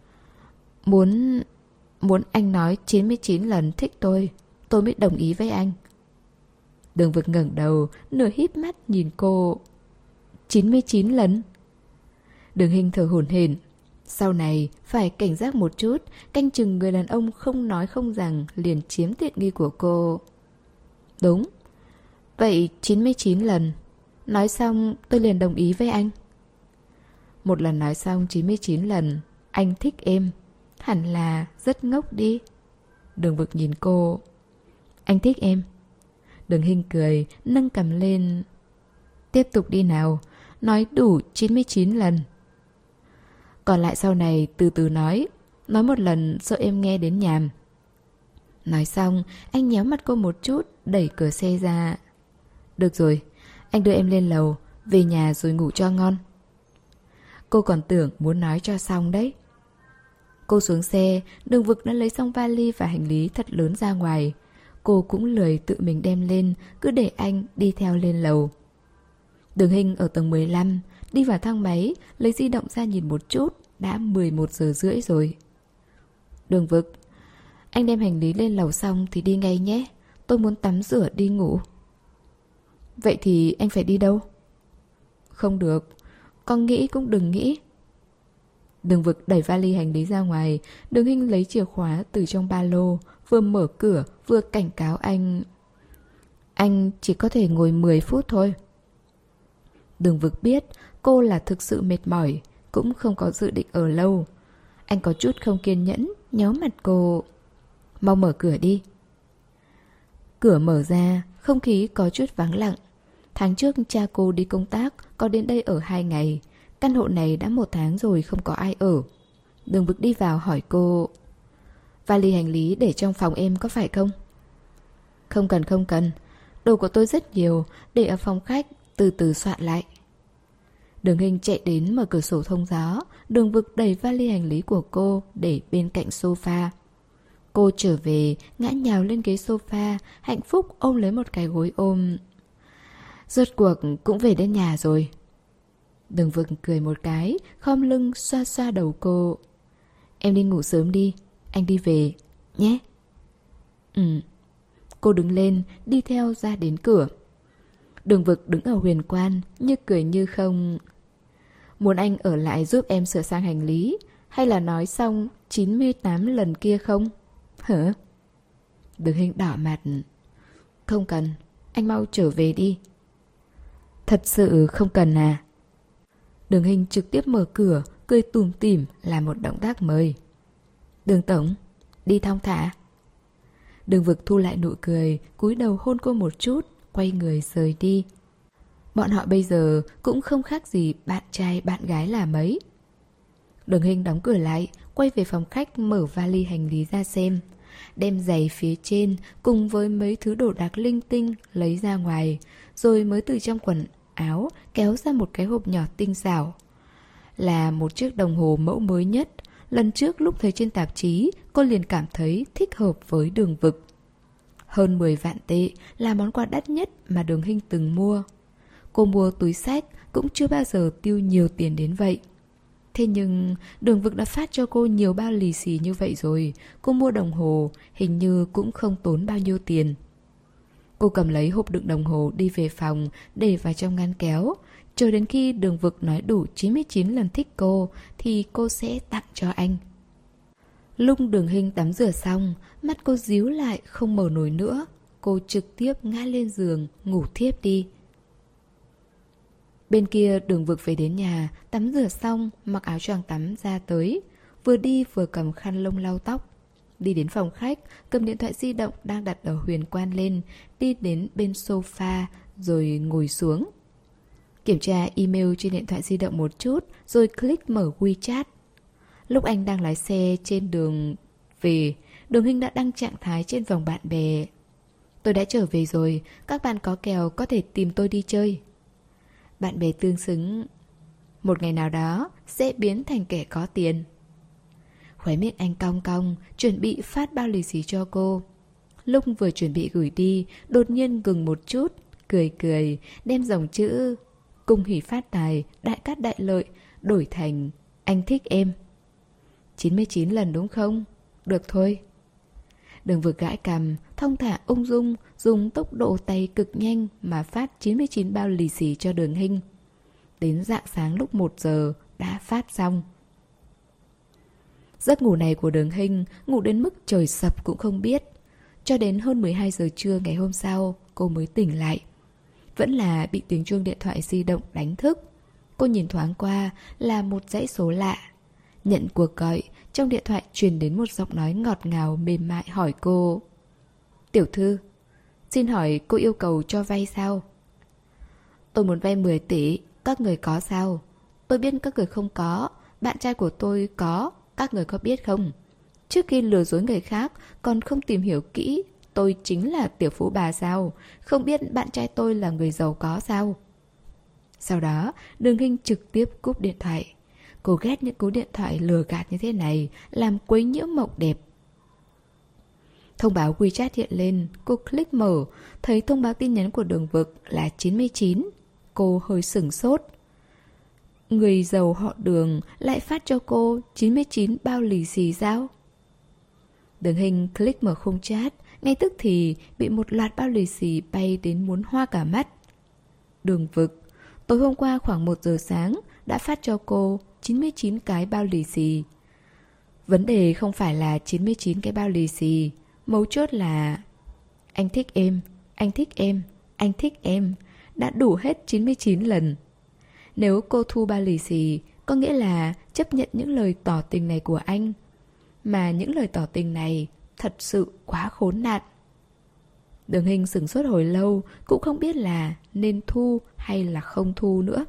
Muốn... muốn anh nói chín mươi chín lần thích tôi, tôi mới đồng ý với anh. Đường Vực ngẩng đầu, nửa híp mắt nhìn cô. chín mươi chín lần? Đường Hinh thở hổn hển. Sau này phải cảnh giác một chút, canh chừng người đàn ông không nói không rằng liền chiếm tiện nghi của cô. Đúng. Vậy chín mươi chín lần. Nói xong tôi liền đồng ý với anh. Một lần nói xong chín mươi chín lần, anh thích em, hẳn là rất ngốc đi. Đường Vực nhìn cô. Anh thích em. Đường Hinh cười, nâng cằm lên. Tiếp tục đi nào, nói đủ chín mươi chín lần. Còn lại sau này từ từ nói. Nói một lần sợ em nghe đến nhàm. Nói xong, anh nhéo mặt cô một chút, đẩy cửa xe ra. Được rồi, anh đưa em lên lầu, về nhà rồi ngủ cho ngon. Cô còn tưởng muốn nói cho xong đấy. Cô xuống xe, Đường Vực đã lấy xong vali và hành lý thật lớn ra ngoài. Cô cũng lười tự mình đem lên, cứ để anh đi theo lên lầu. Đường Hinh ở tầng mười lăm, đi vào thang máy, lấy di động ra nhìn một chút, đã mười một giờ rưỡi rồi. Đường Vực, anh đem hành lý lên lầu xong thì đi ngay nhé, tôi muốn tắm rửa đi ngủ. Vậy thì anh phải đi đâu? Không được, con nghĩ cũng đừng nghĩ. Đường Vực đẩy vali hành lý ra ngoài, Đường Hinh lấy chìa khóa từ trong ba lô, vừa mở cửa vừa cảnh cáo anh. Anh chỉ có thể ngồi mười phút thôi. Đường Vực biết cô là thực sự mệt mỏi, cũng không có dự định ở lâu. Anh có chút không kiên nhẫn, nhéo mặt cô. Mau mở cửa đi. Cửa mở ra, không khí có chút vắng lặng. Tháng trước cha cô đi công tác, có đến đây ở hai ngày. Căn hộ này đã một tháng rồi không có ai ở. Đường Vực đi vào hỏi cô. Vali hành lý để trong phòng em có phải không? Không cần không cần, đồ của tôi rất nhiều, để ở phòng khách, từ từ soạn lại. Đường Hinh chạy đến mở cửa sổ thông gió. Đường Vực đẩy vali hành lý của cô để bên cạnh sofa. Cô trở về, ngã nhào lên ghế sofa, hạnh phúc ôm lấy một cái gối ôm. Rốt cuộc cũng về đến nhà rồi. Đường Vực cười một cái, khom lưng xoa xoa đầu cô. Em đi ngủ sớm đi, anh đi về, nhé. Ừ. Cô đứng lên, đi theo ra đến cửa. Đường Vực đứng ở huyền quan, như cười như không. Muốn anh ở lại giúp em sửa sang hành lý, hay là nói xong chín mươi tám lần kia không? Hả? Đường Hinh đỏ mặt. Không cần, anh mau trở về đi. Thật sự không cần à? Đường Hinh trực tiếp mở cửa, cười tủm tỉm làm một động tác mời. Đường tổng, đi thong thả. Đường Vực thu lại nụ cười, cúi đầu hôn cô một chút, quay người rời đi. Bọn họ bây giờ cũng không khác gì bạn trai bạn gái là mấy. Đường Hinh đóng cửa lại, quay về phòng khách mở vali hành lý ra xem. Đem giày phía trên cùng với mấy thứ đồ đạc linh tinh lấy ra ngoài, rồi mới từ trong quần áo kéo ra một cái hộp nhỏ tinh xảo. Là một chiếc đồng hồ mẫu mới nhất. Lần trước lúc thấy trên tạp chí, cô liền cảm thấy thích hợp với Đường Vực. Hơn mười vạn tệ là món quà đắt nhất mà Đường Hinh từng mua. Cô mua túi xách cũng chưa bao giờ tiêu nhiều tiền đến vậy. Thế nhưng Đường Vực đã phát cho cô nhiều bao lì xì như vậy rồi, cô mua đồng hồ hình như cũng không tốn bao nhiêu tiền. Cô cầm lấy hộp đựng đồng hồ đi về phòng, để vào trong ngăn kéo. Chờ đến khi Đường Vực nói đủ chín mươi chín lần thích cô thì cô sẽ tặng cho anh. Lúc Đường Hinh tắm rửa xong, mắt cô díu lại không mở nổi nữa. Cô trực tiếp ngã lên giường, ngủ thiếp đi. Bên kia Đường Vực về đến nhà, tắm rửa xong, mặc áo choàng tắm ra tới. Vừa đi vừa cầm khăn lông lau tóc. Đi đến phòng khách, cầm điện thoại di động đang đặt ở huyền quan lên, đi đến bên sofa rồi ngồi xuống. Kiểm tra email trên điện thoại di động một chút, rồi click mở WeChat. Lúc anh đang lái xe trên đường về, Đường Hinh đã đăng trạng thái trên vòng bạn bè. Tôi đã trở về rồi, các bạn có kèo có thể tìm tôi đi chơi. Bạn bè tương xứng. Một ngày nào đó sẽ biến thành kẻ có tiền. Khóe miệng anh cong cong, chuẩn bị phát bao lì xì cho cô. Lúc vừa chuẩn bị gửi đi, đột nhiên ngừng một chút, cười cười, đem dòng chữ cung hỷ phát tài, đại cát đại lợi đổi thành anh thích em. chín mươi chín lần đúng không? Được thôi. Đường Vực gãi cằm, thong thả ung dung, dùng tốc độ tay cực nhanh mà phát chín mươi chín bao lì xì cho Đường Hinh. Đến rạng sáng lúc một giờ đã phát xong. Giấc ngủ này của Đường Hinh ngủ đến mức trời sập cũng không biết. Cho đến hơn mười hai giờ trưa ngày hôm sau, cô mới tỉnh lại. Vẫn là bị tiếng chuông điện thoại di động đánh thức. Cô nhìn thoáng qua là một dãy số lạ. Nhận cuộc gọi, trong điện thoại truyền đến một giọng nói ngọt ngào mềm mại hỏi cô: Tiểu thư, xin hỏi cô yêu cầu cho vay sao? Tôi muốn vay mười tỷ, các người có sao? Tôi biết các người không có, bạn trai của tôi có, các người có biết không? Trước khi lừa dối người khác còn không tìm hiểu kỹ tôi chính là tiểu phú bà sao? Không biết bạn trai tôi là người giàu có sao? Sau đó, Đường Hinh trực tiếp cúp điện thoại. Cô ghét những cú điện thoại lừa gạt như thế này, làm quấy nhiễu mộng đẹp. Thông báo WeChat hiện lên, cô click mở, thấy thông báo tin nhắn của Đường Vực là chín mươi chín. Cô hơi sửng sốt. Người giàu họ Đường lại phát cho cô chín mươi chín bao lì xì sao? Đường Hinh click mở khung chat, ngay tức thì bị một loạt bao lì xì bay đến muốn hoa cả mắt. Đường Vực, tối hôm qua khoảng một giờ sáng đã phát cho cô chín mươi chín cái bao lì xì. Vấn đề không phải là chín mươi chín cái bao lì xì, mấu chốt là anh thích em, anh thích em, anh thích em, đã đủ hết chín mươi chín lần. Nếu cô thu bao lì xì, có nghĩa là chấp nhận những lời tỏ tình này của anh. Mà những lời tỏ tình này thật sự quá khốn nạn. Đường Hinh sửng sốt hồi lâu, cũng không biết là nên thu hay là không thu nữa.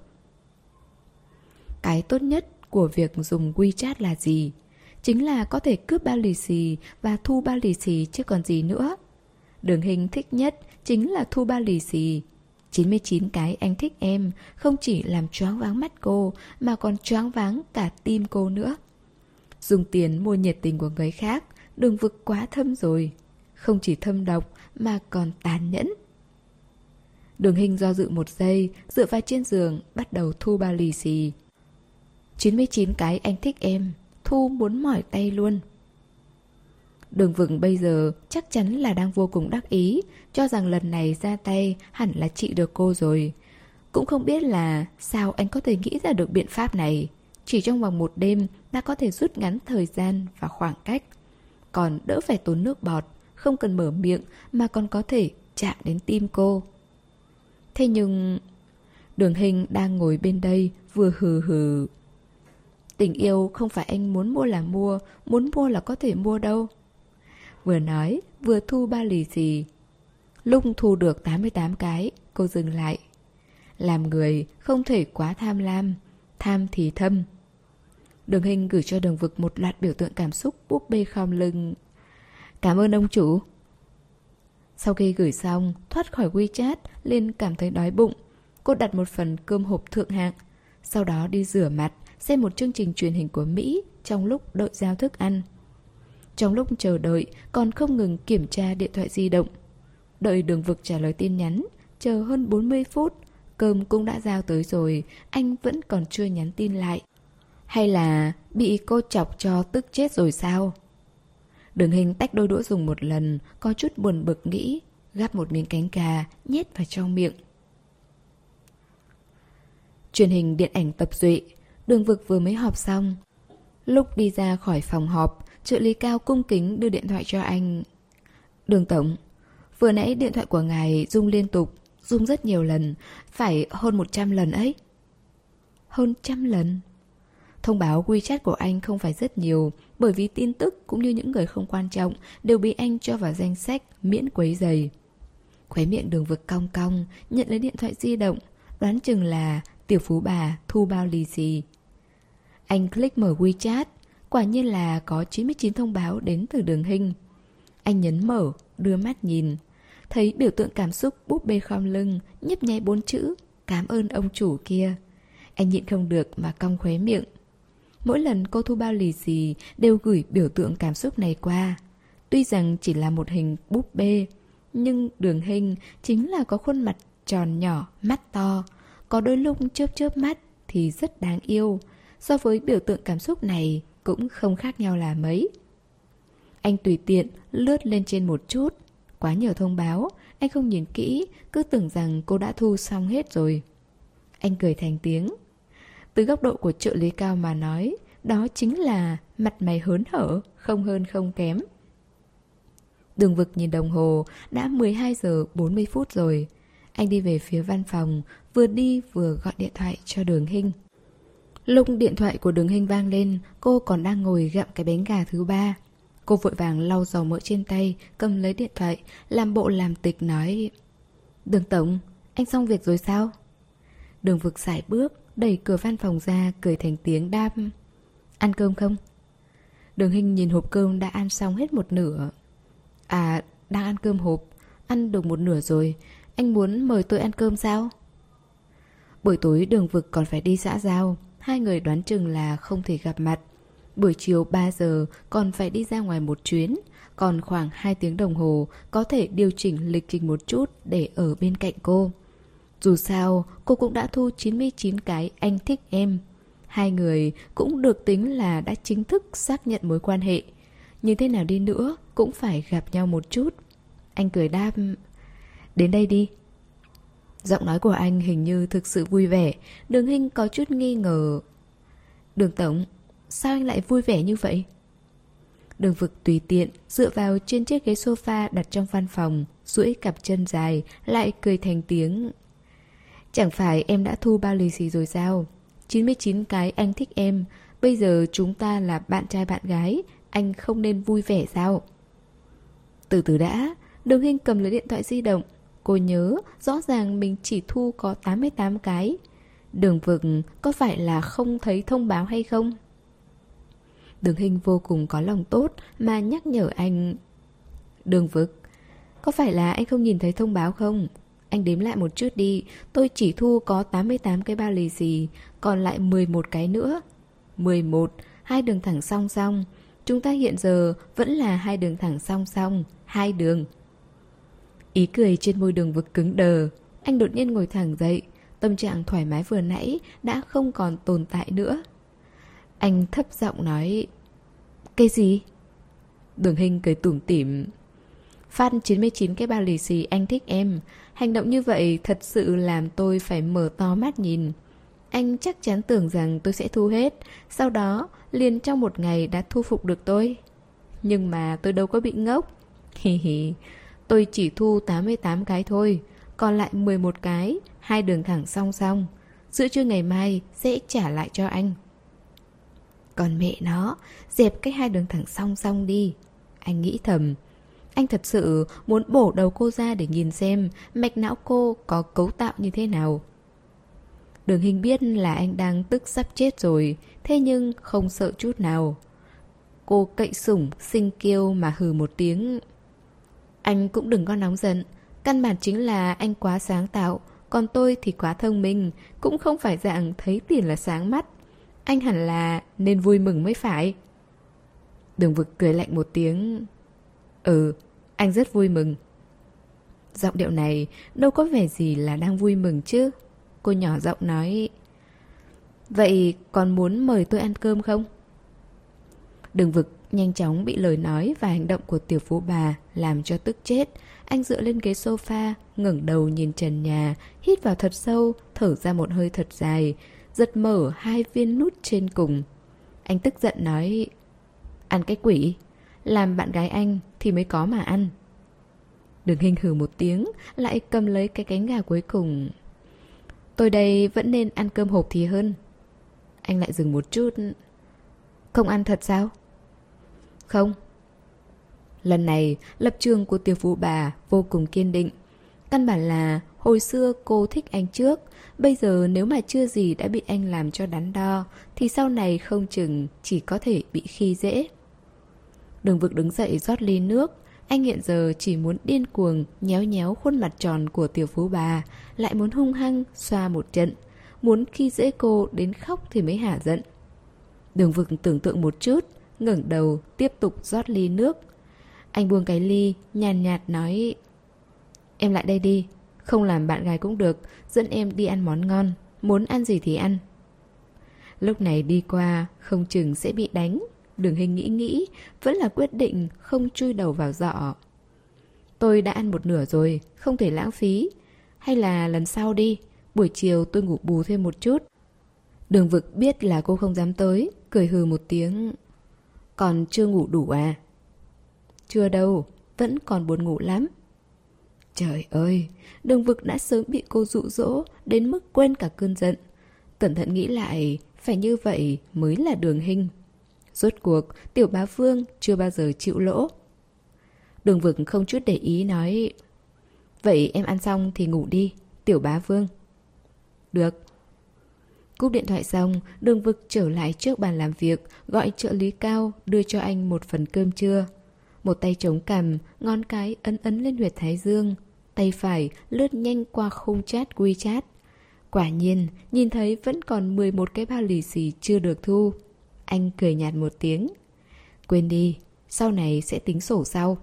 Cái tốt nhất của việc dùng WeChat là gì? Chính là có thể cướp bao lì xì và thu bao lì xì chứ còn gì nữa. Đường Hinh thích nhất chính là thu bao lì xì. chín mươi chín cái anh thích em không chỉ làm choáng váng mắt cô mà còn choáng váng cả tim cô nữa. Dùng tiền mua nhiệt tình của người khác, Đường Vực quá thâm rồi. Không chỉ thâm độc mà còn tàn nhẫn. Đường Hinh do dự một giây, dựa vào trên giường, bắt đầu thu bao lì xì. chín mươi chín cái anh thích em, thu muốn mỏi tay luôn. Đường Vực bây giờ chắc chắn là đang vô cùng đắc ý, cho rằng lần này ra tay hẳn là trị được cô rồi. Cũng không biết là sao anh có thể nghĩ ra được biện pháp này. Chỉ trong vòng một đêm đã có thể rút ngắn thời gian và khoảng cách. Còn đỡ phải tốn nước bọt, không cần mở miệng mà còn có thể chạm đến tim cô. Thế nhưng Đường Hinh đang ngồi bên đây vừa hừ hừ. Tình yêu không phải anh muốn mua là mua, muốn mua là có thể mua đâu. Vừa nói vừa thu ba lì xì. Lúc thu được tám mươi tám cái, cô dừng lại. Làm người không thể quá tham lam, tham thì thâm. Đường Hinh gửi cho Đường Vực một loạt biểu tượng cảm xúc búp bê khom lưng. Cảm ơn ông chủ. Sau khi gửi xong, thoát khỏi WeChat, liền cảm thấy đói bụng. Cô đặt một phần cơm hộp thượng hạng, sau đó đi rửa mặt, xem một chương trình truyền hình của Mỹ trong lúc đợi giao thức ăn. Trong lúc chờ đợi, còn không ngừng kiểm tra điện thoại di động. Đợi Đường Vực trả lời tin nhắn, chờ hơn bốn mươi phút, cơm cũng đã giao tới rồi, anh vẫn còn chưa nhắn tin lại. Hay là bị cô chọc cho tức chết rồi sao? Đường Hinh tách đôi đũa dùng một lần, có chút buồn bực nghĩ. gắp một miếng cánh gà, nhét vào trong miệng. Truyền hình điện ảnh Tập Duệ, Đường Vực vừa mới họp xong. Lúc đi ra khỏi phòng họp, trợ lý Cao cung kính đưa điện thoại cho anh. Đường Tổng, vừa nãy điện thoại của ngài rung liên tục, rung rất nhiều lần, phải hơn một trăm lần ấy. Hơn trăm lần? Thông báo WeChat của anh không phải rất nhiều, bởi vì tin tức cũng như những người không quan trọng đều bị anh cho vào danh sách miễn quấy rầy. Khóe miệng Đường Vực cong cong, nhận lấy điện thoại di động, đoán chừng là tiểu phú bà thu bao lì xì. Anh click mở WeChat, quả nhiên là có chín mươi chín thông báo đến từ Đường Hinh. Anh nhấn mở, đưa mắt nhìn, thấy biểu tượng cảm xúc búp bê khom lưng, nhấp nháy bốn chữ cảm ơn ông chủ kia. Anh nhịn không được mà cong khóe miệng. Mỗi lần cô thu bao lì xì đều gửi biểu tượng cảm xúc này qua. Tuy rằng chỉ là một hình búp bê, nhưng Đường Hinh chính là có khuôn mặt tròn nhỏ, mắt to, có đôi lúc chớp chớp mắt thì rất đáng yêu. So với biểu tượng cảm xúc này cũng không khác nhau là mấy. Anh tùy tiện lướt lên trên một chút. Quá nhiều thông báo, anh không nhìn kỹ, cứ tưởng rằng cô đã thu xong hết rồi. Anh cười thành tiếng. Từ góc độ của trợ lý Cao mà nói, đó chính là mặt mày hớn hở, không hơn không kém. Đường Vực nhìn đồng hồ, đã mười hai giờ bốn mươi phút rồi. Anh đi về phía văn phòng, vừa đi vừa gọi điện thoại cho Đường Hinh. Lúc điện thoại của Đường Hinh vang lên, cô còn đang ngồi gặm cái bánh gà thứ ba. Cô vội vàng lau dầu mỡ trên tay, cầm lấy điện thoại, làm bộ làm tịch nói: Đường Tổng, anh xong việc rồi sao? Đường Vực sải bước, đẩy cửa văn phòng ra, cười thành tiếng đáp: Ăn cơm không? Đường Hinh nhìn hộp cơm đã ăn xong hết một nửa. À, đang ăn cơm hộp, ăn được một nửa rồi. Anh muốn mời tôi ăn cơm sao? Buổi tối Đường Vực còn phải đi xã giao, hai người đoán chừng là không thể gặp mặt. Buổi chiều ba giờ còn phải đi ra ngoài một chuyến, còn khoảng hai tiếng đồng hồ có thể điều chỉnh lịch trình một chút để ở bên cạnh cô. Dù sao, cô cũng đã thu chín mươi chín cái anh thích em. Hai người cũng được tính là đã chính thức xác nhận mối quan hệ. Nhưng thế nào đi nữa cũng phải gặp nhau một chút. Anh cười đáp: Đến đây đi. Giọng nói của anh hình như thực sự vui vẻ. Đường Hinh có chút nghi ngờ. Đường Tổng, sao anh lại vui vẻ như vậy? Đường Vực tùy tiện dựa vào trên chiếc ghế sofa đặt trong văn phòng, duỗi cặp chân dài, lại cười thành tiếng. Chẳng phải em đã thu bao lì xì rồi sao? chín mươi chín cái anh thích em. Bây giờ chúng ta là bạn trai bạn gái, anh không nên vui vẻ sao? Từ từ đã. Đường Hinh cầm lấy điện thoại di động. Cô nhớ rõ ràng mình chỉ thu có tám mươi tám cái. Đường Vực có phải là không thấy thông báo hay không? Đường Hinh vô cùng có lòng tốt mà nhắc nhở anh. Đường Vực, có phải là anh không nhìn thấy thông báo không? Anh đếm lại một chút đi. Tôi chỉ thu có tám mươi tám cái bao lì xì, còn lại mười một cái nữa. mười một, hai đường thẳng song song. Chúng ta hiện giờ vẫn là hai đường thẳng song song, hai đường. Ý cười trên môi Đường Vực cứng đờ. Anh đột nhiên ngồi thẳng dậy. Tâm trạng thoải mái vừa nãy đã không còn tồn tại nữa. Anh thấp giọng nói: Cái gì? Đường Hinh cười tủm tỉm. Phát chín mươi chín cái bao lì xì anh thích em. Hành động như vậy thật sự làm tôi phải mở to mắt nhìn. Anh chắc chắn tưởng rằng tôi sẽ thu hết, sau đó liền trong một ngày đã thu phục được tôi. Nhưng mà tôi đâu có bị ngốc. Hi hi. Tôi chỉ thu tám mươi tám cái thôi, còn lại mười một cái, hai đường thẳng song song. Giữa trưa ngày mai sẽ trả lại cho anh. Còn mẹ nó, dẹp cái hai đường thẳng song song đi. Anh nghĩ thầm. Anh thật sự muốn bổ đầu cô ra để nhìn xem mạch não cô có cấu tạo như thế nào. Đường Hinh biết là anh đang tức sắp chết rồi, thế nhưng không sợ chút nào. Cô cậy sủng, xinh kiêu mà hừ một tiếng. Anh cũng đừng có nóng giận. Căn bản chính là anh quá sáng tạo, còn tôi thì quá thông minh, cũng không phải dạng thấy tiền là sáng mắt. Anh hẳn là nên vui mừng mới phải. Đường Vực cười lạnh một tiếng. Ừ, anh rất vui mừng. Giọng điệu này đâu có vẻ gì là đang vui mừng chứ. Cô nhỏ giọng nói. Vậy còn muốn mời tôi ăn cơm không? Đường Vực Nhanh chóng bị lời nói và hành động của tiểu phú bà làm cho tức chết. Anh dựa lên ghế sofa, ngẩng đầu nhìn trần nhà, hít vào thật sâu, thở ra một hơi thật dài, giật mở hai viên nút trên cùng. Anh tức giận nói: ăn cái quỷ, làm bạn gái anh thì mới có mà ăn. Đường Hinh hừ một tiếng, lại cầm lấy cái cánh gà cuối cùng. Tôi đây vẫn nên ăn cơm hộp thì hơn. Anh lại dừng một chút. Không ăn thật sao? Không. Lần này, lập trường của tiểu phú bà vô cùng kiên định. Căn bản là hồi xưa cô thích anh trước, bây giờ nếu mà chưa gì đã bị anh làm cho đắn đo, thì sau này không chừng chỉ có thể bị khi dễ. Đường Vực đứng dậy rót ly nước. Anh hiện giờ chỉ muốn điên cuồng nhéo nhéo khuôn mặt tròn của tiểu phú bà, lại muốn hung hăng xoa một trận, muốn khi dễ cô đến khóc thì mới hả giận. Đường Vực tưởng tượng một chút, ngẩng đầu tiếp tục rót ly nước. Anh buông cái ly, nhàn nhạt nói: em lại đây đi, không làm bạn gái cũng được, dẫn em đi ăn món ngon, muốn ăn gì thì ăn. Lúc này đi qua không chừng sẽ bị đánh. Đường Hinh nghĩ nghĩ, vẫn là quyết định không chui đầu vào giỏ. Tôi đã ăn một nửa rồi, không thể lãng phí. Hay là lần sau đi, buổi chiều tôi ngủ bù thêm một chút. Đường Vực biết là cô không dám tới, cười hừ một tiếng. Còn chưa ngủ đủ à? Chưa đâu, vẫn còn buồn ngủ lắm. Trời ơi, Đường Vực đã sớm bị cô dụ dỗ đến mức quên cả cơn giận. Cẩn thận nghĩ lại, phải như vậy mới là Đường Hinh. Rốt cuộc, tiểu bá vương chưa bao giờ chịu lỗ. Đường Vực không chút để ý nói: vậy em ăn xong thì ngủ đi, tiểu bá vương. Được. Cúp điện thoại xong, Đường Vực trở lại trước bàn làm việc, gọi trợ lý Cao đưa cho anh một phần cơm trưa. Một tay chống cằm, ngón cái ấn ấn lên huyệt thái dương, tay phải lướt nhanh qua khung chat WeChat. Quả nhiên, nhìn thấy vẫn còn mười một cái bao lì xì chưa được thu. Anh cười nhạt một tiếng. Quên đi, sau này sẽ tính sổ sau.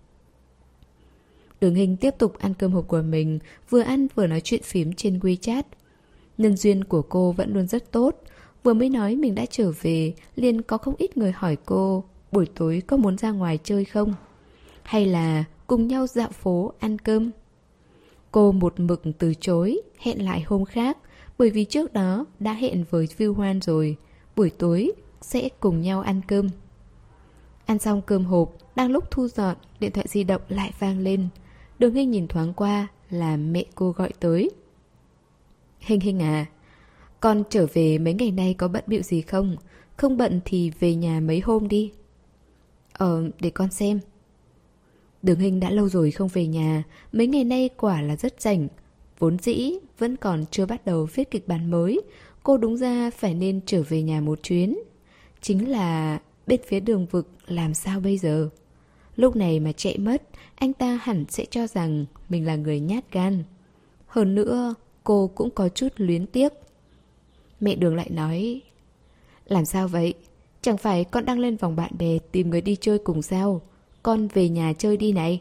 Đường Hinh tiếp tục ăn cơm hộp của mình, vừa ăn vừa nói chuyện phím trên WeChat. Nhân duyên của cô vẫn luôn rất tốt. Vừa mới nói mình đã trở về, liền có không ít người hỏi cô buổi tối có muốn ra ngoài chơi không? Hay là cùng nhau dạo phố ăn cơm? Cô một mực từ chối, hẹn lại hôm khác, bởi vì trước đó đã hẹn với Viu Hoan rồi. Buổi tối sẽ cùng nhau ăn cơm. Ăn xong cơm hộp, đang lúc thu dọn, điện thoại di động lại vang lên. Đường Hinh nhìn thoáng qua là mẹ cô gọi tới. Hinh Hinh à, con trở về mấy ngày nay có bận bịu gì không? Không bận thì về nhà mấy hôm đi. Ờ, để con xem. Đường Hinh đã lâu rồi không về nhà, mấy ngày nay quả là rất rảnh. Vốn dĩ vẫn còn chưa bắt đầu viết kịch bản mới, cô đúng ra phải nên trở về nhà một chuyến. Chính là bên phía Đường Vực làm sao bây giờ? Lúc này mà chạy mất, anh ta hẳn sẽ cho rằng mình là người nhát gan. Hơn nữa, cô cũng có chút luyến tiếc. Mẹ Đường lại nói: làm sao vậy? Chẳng phải con đang lên vòng bạn bè tìm người đi chơi cùng sao? Con về nhà chơi đi này.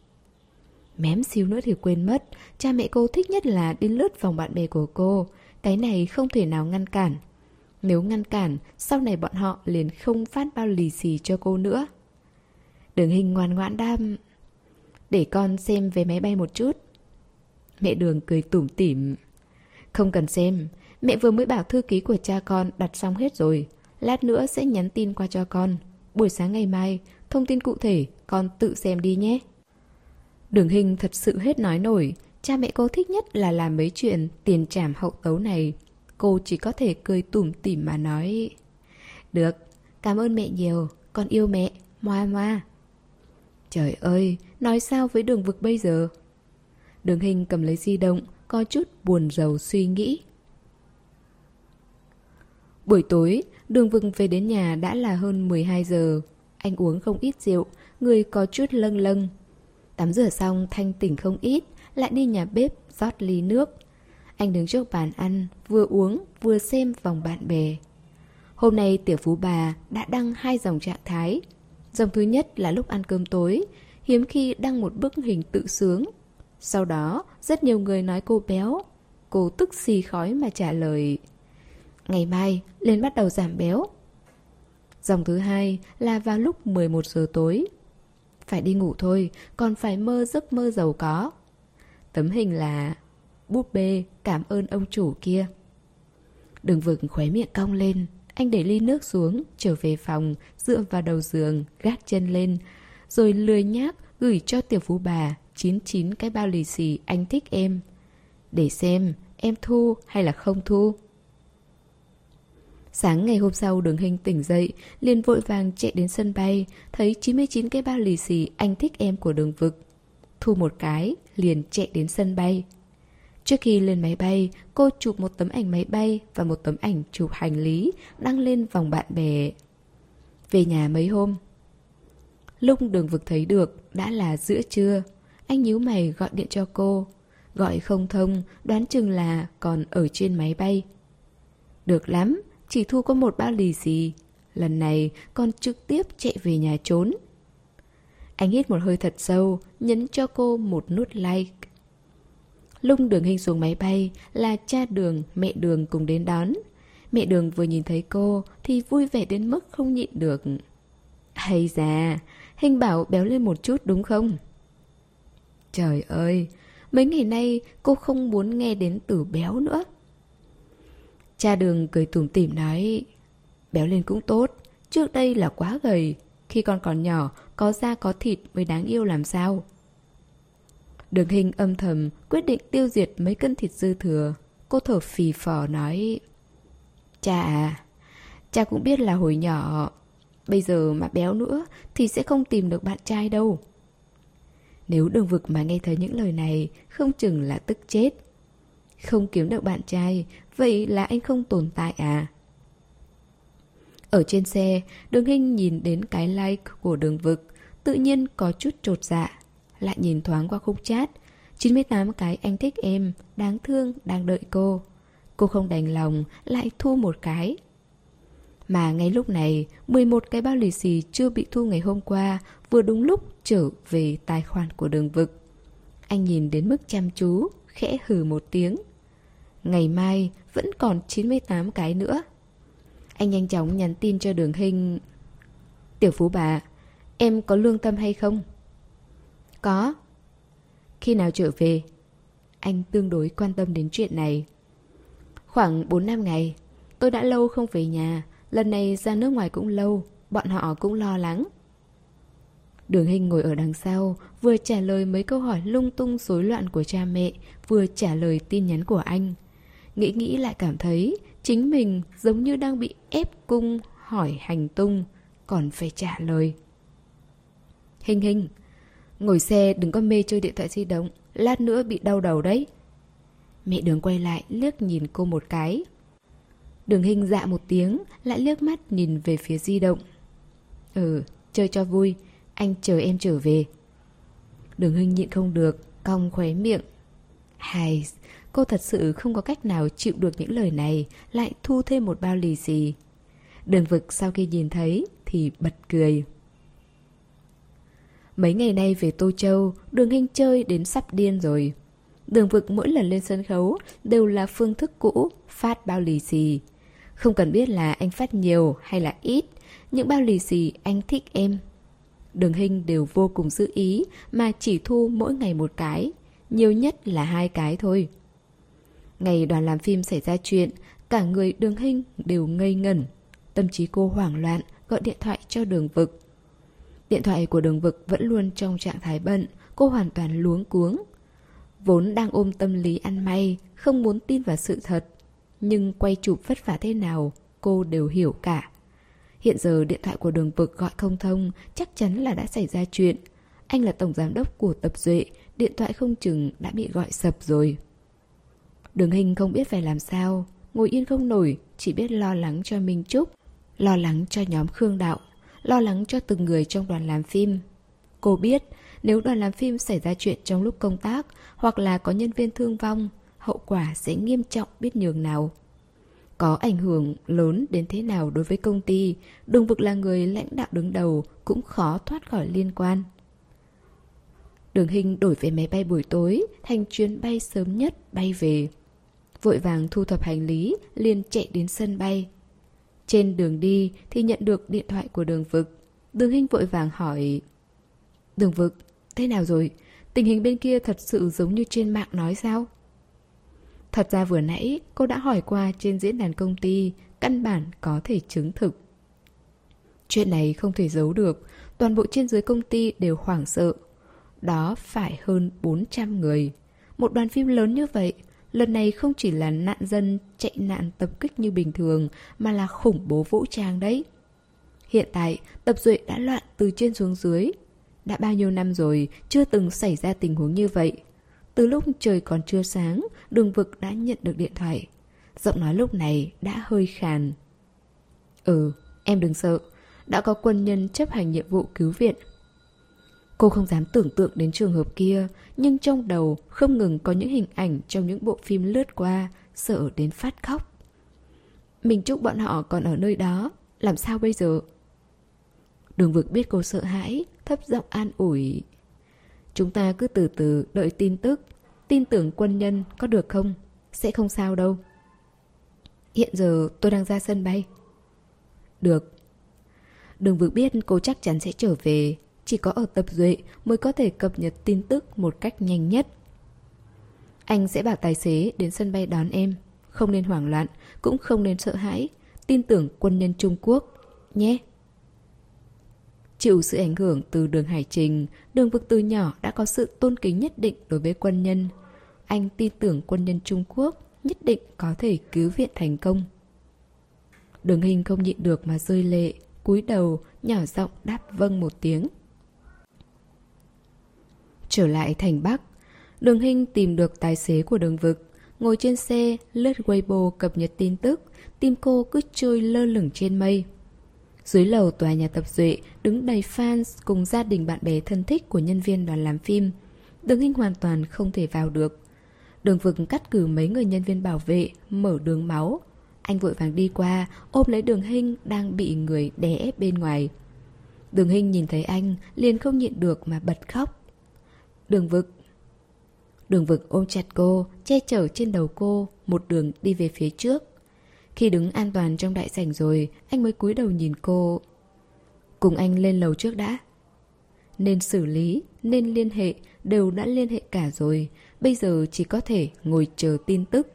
Mém xíu nữa thì quên mất, cha mẹ cô thích nhất là đi lướt vòng bạn bè của cô. Cái này không thể nào ngăn cản. Nếu ngăn cản, sau này bọn họ liền không phát bao lì xì cho cô nữa. Đường Hinh ngoan ngoãn đam: để con xem vé máy bay một chút. Mẹ Đường cười tủm tỉm: không cần xem, mẹ vừa mới bảo thư ký của cha con đặt xong hết rồi. Lát nữa sẽ nhắn tin qua cho con. Buổi sáng ngày mai, thông tin cụ thể con tự xem đi nhé. Đường Hinh thật sự hết nói nổi. Cha mẹ cô thích nhất là làm mấy chuyện tiền trảm hậu tấu này. Cô chỉ có thể cười tủm tỉm mà nói: được, cảm ơn mẹ nhiều, con yêu mẹ, moa moa. Trời ơi, nói sao với Đường Vực bây giờ? Đường Hinh cầm lấy di động, có chút buồn rầu suy nghĩ. Buổi tối, Đường Vực về đến nhà đã là hơn mười hai giờ. Anh uống không ít rượu, người có chút lâng lâng. Tắm rửa xong thanh tỉnh không ít, lại đi nhà bếp rót ly nước. Anh đứng trước bàn ăn, vừa uống vừa xem vòng bạn bè. Hôm nay tiểu phú bà đã đăng hai dòng trạng thái. Dòng thứ nhất là lúc ăn cơm tối, hiếm khi đăng một bức hình tự sướng. Sau đó, rất nhiều người nói cô béo. Cô tức xì khói mà trả lời: ngày mai lên bắt đầu giảm béo. Dòng thứ hai là vào lúc mười một giờ tối. Phải đi ngủ thôi, còn phải mơ giấc mơ giàu có. Tấm hình là búp bê cảm ơn ông chủ kia. Đường Vực khóe miệng cong lên. Anh để ly nước xuống, trở về phòng, dựa vào đầu giường, gác chân lên, rồi lười nhác gửi cho tiểu phú bà chín chín cái bao lì xì anh thích em. Để xem em thu hay là không thu. Sáng ngày hôm sau, Đường Hinh tỉnh dậy, liền vội vàng chạy đến sân bay, thấy chín mươi chín cái bao lì xì anh thích em của Đường Vực. Thu một cái, liền chạy đến sân bay. Trước khi lên máy bay, cô chụp một tấm ảnh máy bay và một tấm ảnh chụp hành lý, đăng lên vòng bạn bè. Về nhà mấy hôm. Lúc Đường Vực thấy được, đã là giữa trưa. Anh nhíu mày gọi điện cho cô. Gọi không thông, đoán chừng là còn ở trên máy bay. Được lắm, chỉ thu có một bao lì xì. Lần này còn trực tiếp chạy về nhà trốn. Anh hít một hơi thật sâu, nhấn cho cô một nút like. Lúc Đường Hinh xuống máy bay là cha Đường, mẹ Đường cùng đến đón. Mẹ Đường vừa nhìn thấy cô thì vui vẻ đến mức không nhịn được. Hay da, Hinh bảo béo lên một chút đúng không? Trời ơi, mấy ngày nay cô không muốn nghe đến từ béo nữa. Cha Đường cười tủm tỉm nói, béo lên cũng tốt, trước đây là quá gầy. Khi con còn nhỏ, có da có thịt mới đáng yêu làm sao. Đường Hinh âm thầm quyết định tiêu diệt mấy cân thịt dư thừa. Cô thở phì phò nói, cha à, cha cũng biết là hồi nhỏ, bây giờ mà béo nữa thì sẽ không tìm được bạn trai đâu. Nếu Đường Vực mà nghe thấy những lời này, không chừng là tức chết. Không kiếm được bạn trai, vậy là anh không tồn tại à? Ở trên xe, Đường Hinh nhìn đến cái like của Đường Vực, tự nhiên có chút chột dạ. Lại nhìn thoáng qua khung chat, chín mươi tám cái anh thích em, đáng thương, đang đợi cô. Cô không đành lòng, lại thu một cái. Mà ngay lúc này, mười một cái bao lì xì chưa bị thu ngày hôm qua vừa đúng lúc trở về tài khoản của Đường Vực. Anh nhìn đến mức chăm chú, khẽ hừ một tiếng. Ngày mai vẫn còn chín mươi tám cái nữa. Anh nhanh chóng nhắn tin cho Đường Hinh. Tiểu phú bà, em có lương tâm hay không? Có. Khi nào trở về? Anh tương đối quan tâm đến chuyện này. Khoảng bốn năm ngày. Tôi đã lâu không về nhà. Lần này ra nước ngoài cũng lâu. Bọn họ cũng lo lắng. Đường Hinh ngồi ở đằng sau, vừa trả lời mấy câu hỏi lung tung rối loạn của cha mẹ, vừa trả lời tin nhắn của anh. Nghĩ nghĩ lại cảm thấy chính mình giống như đang bị ép cung hỏi hành tung, còn phải trả lời. Hinh Hinh, ngồi xe đừng có mê chơi điện thoại di động, lát nữa bị đau đầu đấy. Mẹ Đường quay lại liếc nhìn cô một cái. Đường Hinh dạ một tiếng, lại liếc mắt nhìn về phía di động. Ừ, chơi cho vui, anh chờ em trở về. Đường Hinh nhịn không được, cong khóe miệng. Hay, cô thật sự không có cách nào chịu được những lời này, lại thu thêm một bao lì xì. Đường Vực sau khi nhìn thấy thì bật cười. Mấy ngày nay về Tô Châu, Đường Hinh chơi đến sắp điên rồi. Đường Vực mỗi lần lên sân khấu đều là phương thức cũ, phát bao lì xì. Không cần biết là anh phát nhiều hay là ít, những bao lì xì anh thích em. Đường Hinh đều vô cùng giữ ý mà chỉ thu mỗi ngày một cái, nhiều nhất là hai cái thôi. Ngày đoàn làm phim xảy ra chuyện, cả người Đường Hinh đều ngây ngẩn. Tâm trí cô hoảng loạn, gọi điện thoại cho Đường Vực. Điện thoại của Đường Vực vẫn luôn trong trạng thái bận, cô hoàn toàn luống cuống. Vốn đang ôm tâm lý ăn may, không muốn tin vào sự thật, nhưng quay chụp vất vả thế nào, cô đều hiểu cả. Hiện giờ điện thoại của Đường Vực gọi không thông, chắc chắn là đã xảy ra chuyện. Anh là tổng giám đốc của Tập Duệ, điện thoại không chừng đã bị gọi sập rồi. Đường Hinh không biết phải làm sao, ngồi yên không nổi, chỉ biết lo lắng cho Minh Trúc, lo lắng cho nhóm Khương Đạo, lo lắng cho từng người trong đoàn làm phim. Cô biết nếu đoàn làm phim xảy ra chuyện trong lúc công tác hoặc là có nhân viên thương vong, hậu quả sẽ nghiêm trọng biết nhường nào. Có ảnh hưởng lớn đến thế nào đối với công ty, Đường Vực là người lãnh đạo đứng đầu cũng khó thoát khỏi liên quan. Đường Hinh đổi vé máy bay buổi tối thành chuyến bay sớm nhất bay về. Vội vàng thu thập hành lý, liền chạy đến sân bay. Trên đường đi thì nhận được điện thoại của Đường Vực. Đường Hinh vội vàng hỏi: Đường Vực, thế nào rồi? Tình hình bên kia thật sự giống như trên mạng nói sao? Thật ra vừa nãy cô đã hỏi qua trên diễn đàn công ty, căn bản có thể chứng thực. Chuyện này không thể giấu được, toàn bộ trên dưới công ty đều hoảng sợ. Đó phải hơn bốn trăm người. Một đoàn phim lớn như vậy, lần này không chỉ là nạn dân chạy nạn tập kích như bình thường, mà là khủng bố vũ trang đấy. Hiện tại, Tập Duệ đã loạn từ trên xuống dưới. Đã bao nhiêu năm rồi, chưa từng xảy ra tình huống như vậy. Từ lúc trời còn chưa sáng, Đường Vực đã nhận được điện thoại. Giọng nói lúc này đã hơi khàn. Ừ, em đừng sợ. Đã có quân nhân chấp hành nhiệm vụ cứu viện. Cô không dám tưởng tượng đến trường hợp kia, nhưng trong đầu không ngừng có những hình ảnh trong những bộ phim lướt qua, sợ đến phát khóc. Mình chúc bọn họ còn ở nơi đó, làm sao bây giờ? Đường Vực biết cô sợ hãi, thấp giọng an ủi. Chúng ta cứ từ từ đợi tin tức, tin tưởng quân nhân có được không? Sẽ không sao đâu. Hiện giờ tôi đang ra sân bay. Được. Đường Vực biết cô chắc chắn sẽ trở về. Chỉ có ở Tập Duệ mới có thể cập nhật tin tức một cách nhanh nhất. Anh sẽ bảo tài xế đến sân bay đón em. Không nên hoảng loạn, cũng không nên sợ hãi. Tin tưởng quân nhân Trung Quốc, nhé. Chịu sự ảnh hưởng từ Đường Hải Trình, Đường Vực từ nhỏ đã có sự tôn kính nhất định đối với quân nhân. Anh tin tưởng quân nhân Trung Quốc nhất định có thể cứu viện thành công. Đường Hinh không nhịn được mà rơi lệ, cúi đầu, nhỏ giọng đáp vâng một tiếng. Trở lại thành Bắc, Đường Hinh tìm được tài xế của Đường Vực, ngồi trên xe, lướt Weibo cập nhật tin tức, tim cô cứ trôi lơ lửng trên mây. Dưới lầu tòa nhà Tập Duệ đứng đầy fans cùng gia đình bạn bè thân thích của nhân viên đoàn làm phim. Đường Hinh hoàn toàn không thể vào được. Đường Vực cắt cử mấy người nhân viên bảo vệ, mở đường máu. Anh vội vàng đi qua, ôm lấy Đường Hinh đang bị người đè ép bên ngoài. Đường Hinh nhìn thấy anh, liền không nhịn được mà bật khóc. Đường Vực. Đường Vực ôm chặt cô, che chở trên đầu cô, một đường đi về phía trước. Khi đứng an toàn trong đại sảnh rồi, anh mới cúi đầu nhìn cô. Cùng anh lên lầu trước đã. Nên xử lý, nên liên hệ, đều đã liên hệ cả rồi. Bây giờ chỉ có thể ngồi chờ tin tức.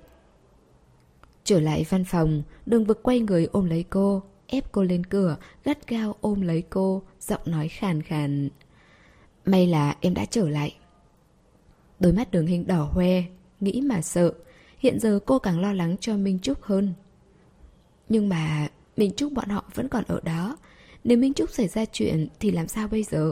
Trở lại văn phòng, Đường Vực quay người ôm lấy cô, ép cô lên cửa, gắt gao ôm lấy cô, giọng nói khàn khàn. May là em đã trở lại. Đôi mắt Đường Hinh đỏ hoe, nghĩ mà sợ. Hiện giờ cô càng lo lắng cho Minh Trúc hơn. Nhưng mà Minh Trúc bọn họ vẫn còn ở đó. Nếu Minh Trúc xảy ra chuyện thì làm sao bây giờ?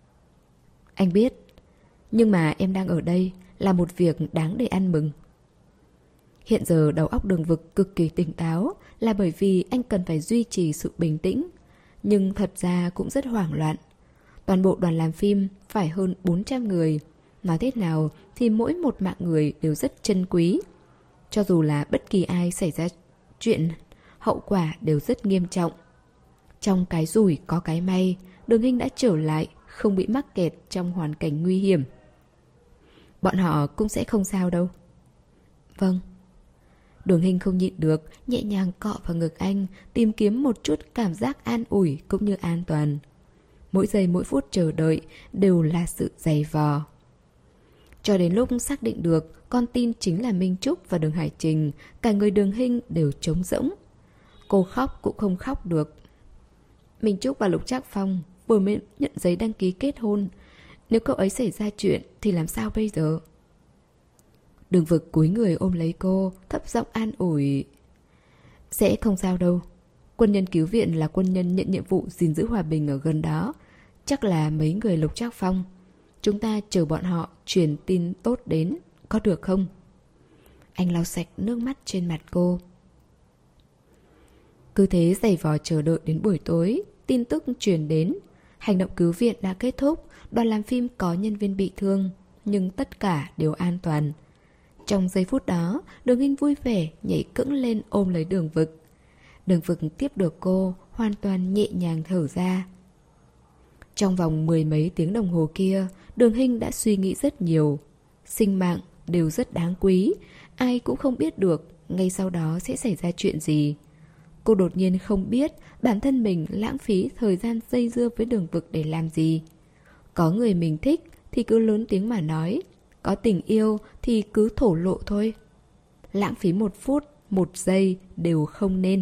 Anh biết. Nhưng mà em đang ở đây là một việc đáng để ăn mừng. Hiện giờ đầu óc Đường Vực cực kỳ tỉnh táo, là bởi vì anh cần phải duy trì sự bình tĩnh. Nhưng thật ra cũng rất hoảng loạn. Toàn bộ đoàn làm phim phải hơn bốn trăm người. Nói thế nào thì mỗi một mạng người đều rất trân quý. Cho dù là bất kỳ ai xảy ra chuyện, hậu quả đều rất nghiêm trọng. Trong cái rủi có cái may, Đường Hinh đã trở lại, không bị mắc kẹt trong hoàn cảnh nguy hiểm. Bọn họ cũng sẽ không sao đâu. Vâng. Đường Hinh không nhịn được, nhẹ nhàng cọ vào ngực anh, tìm kiếm một chút cảm giác an ủi cũng như an toàn. Mỗi giây mỗi phút chờ đợi đều là sự dày vò. Cho đến lúc xác định được con tin chính là Minh Trúc và Đường Hải Trình, cả người Đường Hinh đều trống rỗng. Cô khóc cũng không khóc được. Minh Trúc và Lục Trác Phong vừa mới nhận giấy đăng ký kết hôn. Nếu cậu ấy xảy ra chuyện thì làm sao bây giờ? Đường Vực cúi người ôm lấy cô, thấp giọng an ủi. Sẽ không sao đâu. Quân nhân cứu viện là quân nhân nhận nhiệm vụ gìn giữ hòa bình ở gần đó. Chắc là mấy người Lục Trác Phong. Chúng ta chờ bọn họ truyền tin tốt đến, có được không? Anh lau sạch nước mắt trên mặt cô. Cứ thế giày vò chờ đợi đến buổi tối, tin tức truyền đến. Hành động cứu viện đã kết thúc, đoàn làm phim có nhân viên bị thương, nhưng tất cả đều an toàn. Trong giây phút đó, Đường Hinh vui vẻ nhảy cẫng lên ôm lấy Đường Vực. Đường Vực tiếp được cô, hoàn toàn nhẹ nhàng thở ra. Trong vòng mười mấy tiếng đồng hồ kia, Đường Hinh đã suy nghĩ rất nhiều. Sinh mạng đều rất đáng quý, ai cũng không biết được ngay sau đó sẽ xảy ra chuyện gì. Cô đột nhiên không biết bản thân mình lãng phí thời gian dây dưa với Đường Vực để làm gì. Có người mình thích thì cứ lớn tiếng mà nói, có tình yêu thì cứ thổ lộ thôi. Lãng phí một phút, một giây đều không nên.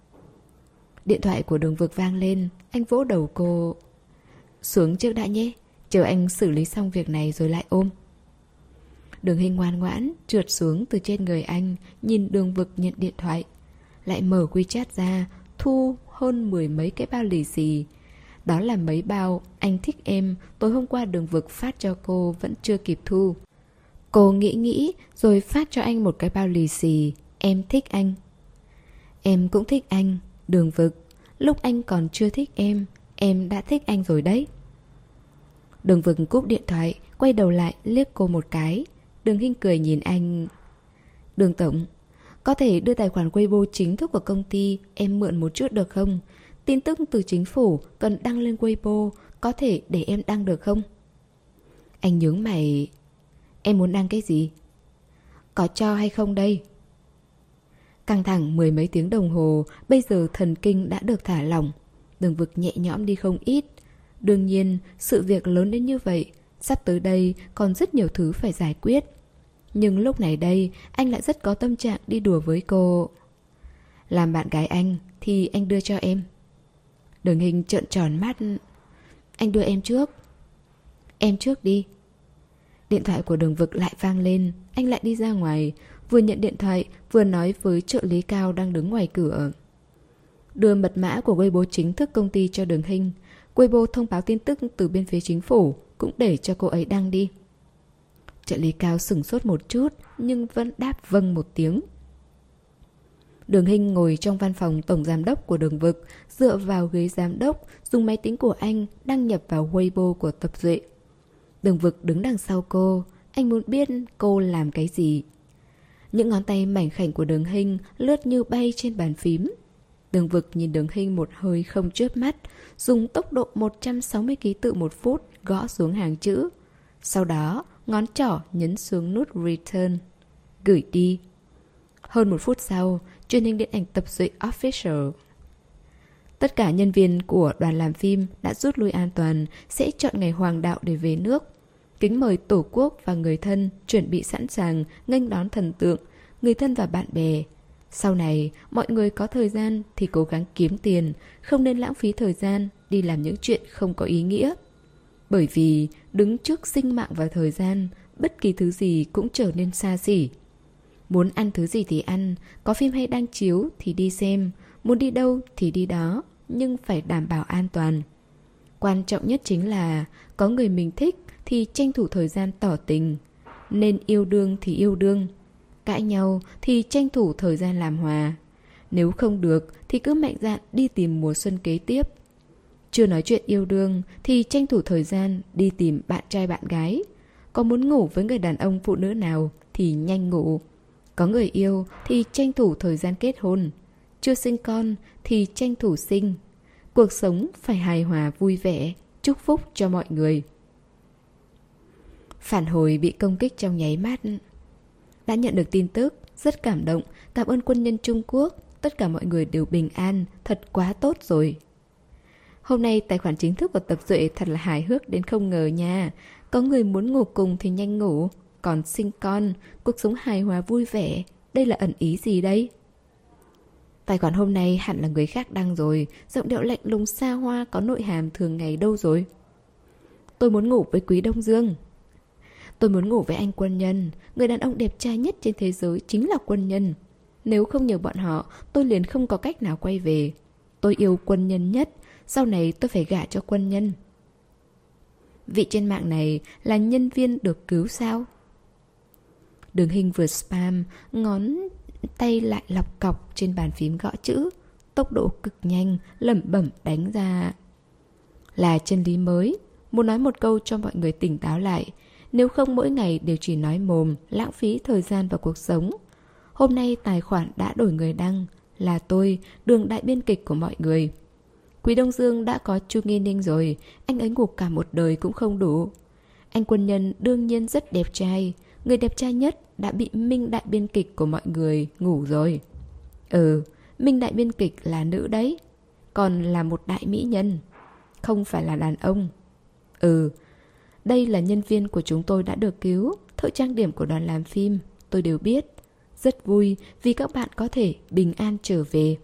Điện thoại của Đường Vực vang lên, anh vỗ đầu cô. Xuống trước đã nhé, chờ anh xử lý xong việc này rồi lại ôm. Đường Hinh ngoan ngoãn trượt xuống từ trên người anh, nhìn Đường Vực nhận điện thoại. Lại mở WeChat ra, thu hơn mười mấy cái bao lì xì. Đó là mấy bao anh thích em tối hôm qua Đường Vực phát cho cô vẫn chưa kịp thu. Cô nghĩ nghĩ rồi phát cho anh một cái bao lì xì. Em thích anh. Em cũng thích anh, Đường Vực. Lúc anh còn chưa thích em, em đã thích anh rồi đấy. Đường Vực cúp điện thoại, quay đầu lại liếc cô một cái. Đường Hinh cười nhìn anh. Đường Tổng, có thể đưa tài khoản Weibo chính thức của công ty em mượn một chút được không? Tin tức từ chính phủ cần đăng lên Weibo, có thể để em đăng được không? Anh nhướng mày. Em muốn đăng cái gì? Có cho hay không đây? Căng thẳng mười mấy tiếng đồng hồ, bây giờ thần kinh đã được thả lỏng. Đường Vực nhẹ nhõm đi không ít. Đương nhiên, sự việc lớn đến như vậy, sắp tới đây còn rất nhiều thứ phải giải quyết. Nhưng lúc này đây, anh lại rất có tâm trạng đi đùa với cô. Làm bạn gái anh thì anh đưa cho em. Đường Hinh trợn tròn mắt. Anh đưa em trước. Em trước đi. Điện thoại của Đường Vực lại vang lên. Anh lại đi ra ngoài, vừa nhận điện thoại vừa nói với trợ lý Cao đang đứng ngoài cửa. Đưa mật mã của Weibo chính thức công ty cho Đường Hinh. Weibo thông báo tin tức từ bên phía chính phủ cũng để cho cô ấy đăng đi. Trợ lý Cao sửng sốt một chút nhưng vẫn đáp vâng một tiếng. Đường Hinh ngồi trong văn phòng tổng giám đốc của Đường Vực, dựa vào ghế giám đốc, dùng máy tính của anh đăng nhập vào Weibo của Tập Duệ. Đường Vực đứng đằng sau cô, anh muốn biết cô làm cái gì. Những ngón tay mảnh khảnh của Đường Hinh lướt như bay trên bàn phím. Đường Vực nhìn Đường Hinh một hơi không chớp mắt, dùng tốc độ một trăm sáu mươi ký tự một phút gõ xuống hàng chữ. Sau đó, ngón trỏ nhấn xuống nút Return. Gửi đi. Hơn một phút sau, truyền hình điện ảnh Tập Duệ Official. Tất cả nhân viên của đoàn làm phim đã rút lui an toàn, sẽ chọn ngày hoàng đạo để về nước. Kính mời Tổ quốc và người thân chuẩn bị sẵn sàng nghênh đón thần tượng, người thân và bạn bè. Sau này, mọi người có thời gian thì cố gắng kiếm tiền, không nên lãng phí thời gian đi làm những chuyện không có ý nghĩa. Bởi vì đứng trước sinh mạng và thời gian, bất kỳ thứ gì cũng trở nên xa xỉ. Muốn ăn thứ gì thì ăn, có phim hay đang chiếu thì đi xem, muốn đi đâu thì đi đó, nhưng phải đảm bảo an toàn. Quan trọng nhất chính là có người mình thích thì tranh thủ thời gian tỏ tình. Nên yêu đương thì yêu đương, cãi nhau thì tranh thủ thời gian làm hòa. Nếu không được thì cứ mạnh dạn đi tìm mùa xuân kế tiếp. Chưa nói chuyện yêu đương thì tranh thủ thời gian đi tìm bạn trai bạn gái. Có muốn ngủ với người đàn ông phụ nữ nào thì nhanh ngủ. Có người yêu thì tranh thủ thời gian kết hôn. Chưa sinh con thì tranh thủ sinh. Cuộc sống phải hài hòa vui vẻ, chúc phúc cho mọi người. Phản hồi bị công kích trong nháy mắt. Đã nhận được tin tức, rất cảm động, cảm ơn quân nhân Trung Quốc. Tất cả mọi người đều bình an, thật quá tốt rồi. Hôm nay tài khoản chính thức của Tập Duệ thật là hài hước đến không ngờ nha. Có người muốn ngủ cùng thì nhanh ngủ, còn sinh con, cuộc sống hài hòa vui vẻ. Đây là ẩn ý gì đây? Tài khoản hôm nay hẳn là người khác đăng rồi. Giọng điệu lạnh lùng xa hoa có nội hàm thường ngày đâu rồi? Tôi muốn ngủ với Quý Đông Dương. Tôi muốn ngủ với anh quân nhân. Người đàn ông đẹp trai nhất trên thế giới chính là quân nhân. Nếu không nhờ bọn họ, tôi liền không có cách nào quay về. Tôi yêu quân nhân nhất. Sau này tôi phải gả cho quân nhân. Vị trên mạng này là nhân viên được cứu sao? Đường Hinh vừa spam, ngón tay lại lọc cọc trên bàn phím gõ chữ. Tốc độ cực nhanh, lẩm bẩm đánh ra. Là chân lý mới. Muốn nói một câu cho mọi người tỉnh táo lại. Nếu không mỗi ngày đều chỉ nói mồm, lãng phí thời gian vào cuộc sống. Hôm nay tài khoản đã đổi người đăng. Là tôi, Đường đại biên kịch của mọi người. Quý Đông Dương đã có Chu Nghi Ninh rồi. Anh ấy ngủ cả một đời cũng không đủ. Anh quân nhân đương nhiên rất đẹp trai. Người đẹp trai nhất đã bị Minh đại biên kịch của mọi người ngủ rồi. Ừ, Minh đại biên kịch là nữ đấy, còn là một đại mỹ nhân, không phải là đàn ông. Ừ, đây là nhân viên của chúng tôi đã được cứu, thợ trang điểm của đoàn làm phim, tôi đều biết. Rất vui vì các bạn có thể bình an trở về.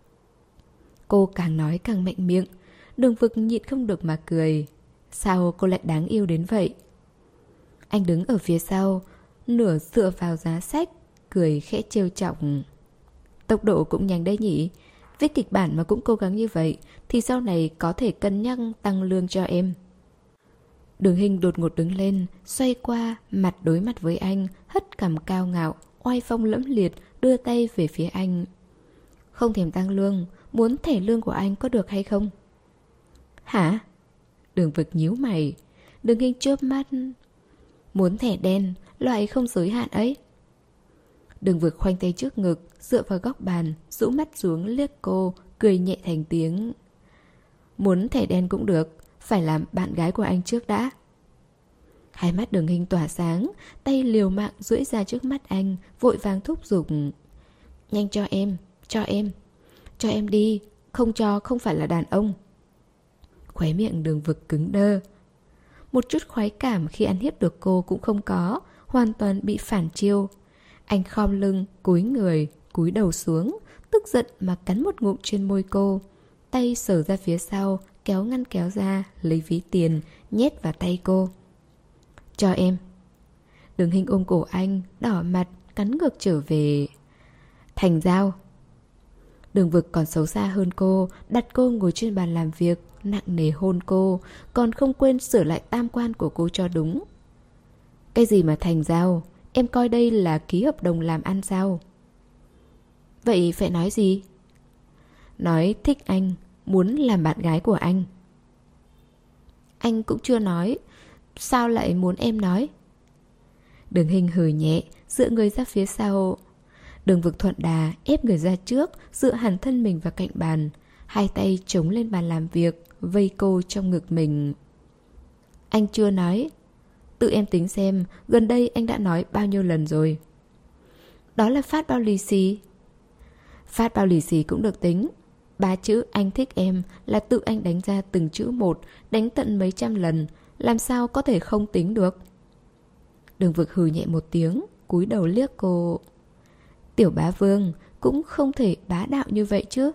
Cô càng nói càng mạnh miệng. Đường Vực nhịn không được mà cười. Sao cô lại đáng yêu đến vậy? Anh đứng ở phía sau, nửa dựa vào giá sách, cười khẽ trêu chọc. Tốc độ cũng nhanh đấy nhỉ. Viết kịch bản mà cũng cố gắng như vậy thì sau này có thể cân nhắc tăng lương cho em. Đường Hinh đột ngột đứng lên, xoay qua, mặt đối mặt với anh, hất cằm cao ngạo, oai phong lẫm liệt, đưa tay về phía anh. Không thèm tăng lương, muốn thẻ lương của anh có được hay không? Hả? Đường Vực nhíu mày. Đường Hinh chớp mắt. Muốn thẻ đen, loại không giới hạn ấy. Đường Vực khoanh tay trước ngực, dựa vào góc bàn, rũ mắt xuống liếc cô, cười nhẹ thành tiếng. Muốn thẻ đen cũng được, phải làm bạn gái của anh trước đã. Hai mắt Đường Hinh tỏa sáng, tay liều mạng duỗi ra trước mắt anh, vội vàng thúc giục. Nhanh cho em, cho em, cho em đi, không cho không phải là đàn ông. Khóe miệng Đường Vực cứng đơ. Một chút khoái cảm khi ăn hiếp được cô cũng không có, hoàn toàn bị phản chiêu. Anh khom lưng, cúi người, cúi đầu xuống, tức giận mà cắn một ngụm trên môi cô. Tay sờ ra phía sau, kéo ngăn kéo ra, lấy ví tiền, nhét vào tay cô. Cho em. Đường Hinh ôm cổ anh, đỏ mặt, cắn ngược trở về. Thành giao. Đường Vực còn xấu xa hơn cô, đặt cô ngồi trên bàn làm việc, nặng nề hôn cô, còn không quên sửa lại tam quan của cô cho đúng. Cái gì mà thành giao? Em coi đây là ký hợp đồng làm ăn sao? Vậy phải nói gì? Nói thích anh, muốn làm bạn gái của anh. Anh cũng chưa nói, sao lại muốn em nói? Đường Hinh hừ nhẹ, dựa người ra phía sau. Đường Vực thuận đà, ép người ra trước, dựa hẳn thân mình vào cạnh bàn, hai tay chống lên bàn làm việc, vây cô trong ngực mình. Anh chưa nói. Tự em tính xem, gần đây anh đã nói bao nhiêu lần rồi. Đó là phát bao lì xì. Phát bao lì xì cũng được tính. Ba chữ anh thích em là tự anh đánh ra từng chữ một, đánh tận mấy trăm lần, làm sao có thể không tính được. Đường Vực hừ nhẹ một tiếng, cúi đầu liếc cô. Tiểu bá vương cũng không thể bá đạo như vậy chứ.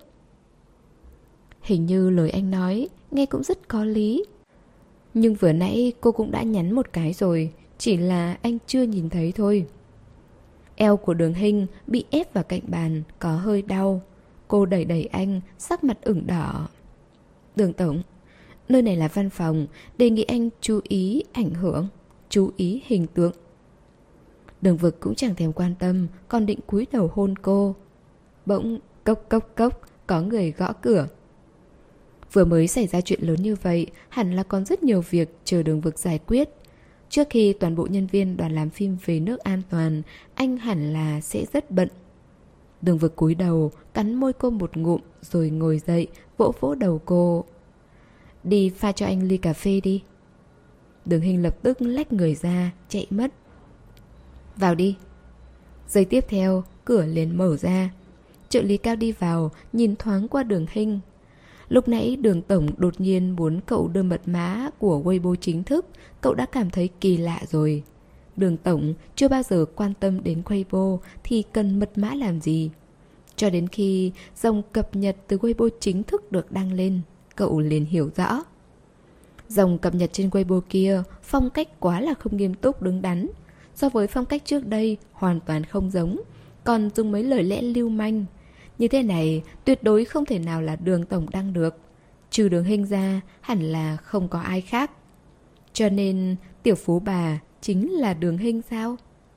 Hình như lời anh nói nghe cũng rất có lý. Nhưng vừa nãy cô cũng đã nhắn một cái rồi, chỉ là anh chưa nhìn thấy thôi. Eo của Đường Hinh bị ép vào cạnh bàn, có hơi đau. Cô đẩy đẩy anh, sắc mặt ửng đỏ. Đường tổng, nơi này là văn phòng, đề nghị anh chú ý ảnh hưởng, chú ý hình tượng. Đường Vực cũng chẳng thèm quan tâm, còn định cúi đầu hôn cô. Bỗng cốc cốc cốc, có người gõ cửa. Vừa mới xảy ra chuyện lớn như vậy, hẳn là còn rất nhiều việc chờ Đường Vực giải quyết. Trước khi toàn bộ nhân viên đoàn làm phim về nước an toàn, anh hẳn là sẽ rất bận. Đường Vực cúi đầu, cắn môi cô một ngụm, rồi ngồi dậy, vỗ vỗ đầu cô. Đi pha cho anh ly cà phê đi. Đường Hinh lập tức lách người ra, chạy mất. Vào đi. Giây tiếp theo, cửa liền mở ra. Trợ lý Cao đi vào, nhìn thoáng qua Đường Hinh. Lúc nãy Đường tổng đột nhiên muốn cậu đưa mật mã của Weibo chính thức, cậu đã cảm thấy kỳ lạ rồi. Đường tổng chưa bao giờ quan tâm đến Weibo thì cần mật mã làm gì. Cho đến khi dòng cập nhật từ Weibo chính thức được đăng lên, cậu liền hiểu rõ. Dòng cập nhật trên Weibo kia phong cách quá là không nghiêm túc đứng đắn. So với phong cách trước đây hoàn toàn không giống, còn dùng mấy lời lẽ lưu manh. Như thế này tuyệt đối không thể nào là Đường tổng đăng được. Trừ Đường Hinh ra hẳn là không có ai khác. Cho nên tiểu phú bà chính là Đường Hinh sao?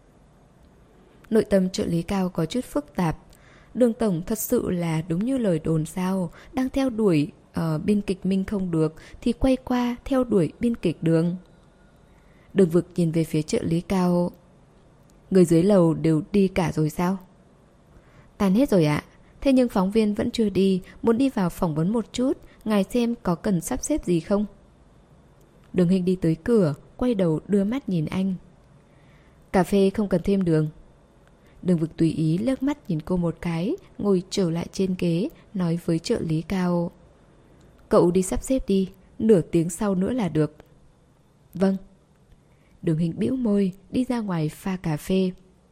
Nội tâm trợ lý Cao có chút phức tạp. Đường tổng thật sự là đúng như lời đồn sao? Đang theo đuổi uh, biên kịch Minh không được thì quay qua theo đuổi biên kịch Đường. Đường Vực nhìn về phía trợ lý Cao. Người dưới lầu đều đi cả rồi sao? Tan hết rồi ạ. Thế nhưng phóng viên vẫn chưa đi, muốn đi vào phỏng vấn một chút. Ngài xem có cần sắp xếp gì không? Đường Hinh đi tới cửa, quay đầu đưa mắt nhìn anh. Cà phê không cần thêm đường. Đường Vực tùy ý liếc mắt nhìn cô một cái, ngồi trở lại trên ghế, nói với trợ lý Cao: Cậu đi sắp xếp đi, nửa tiếng sau nữa là được. Vâng. Đường Hình bĩu môi, đi ra ngoài pha cà phê.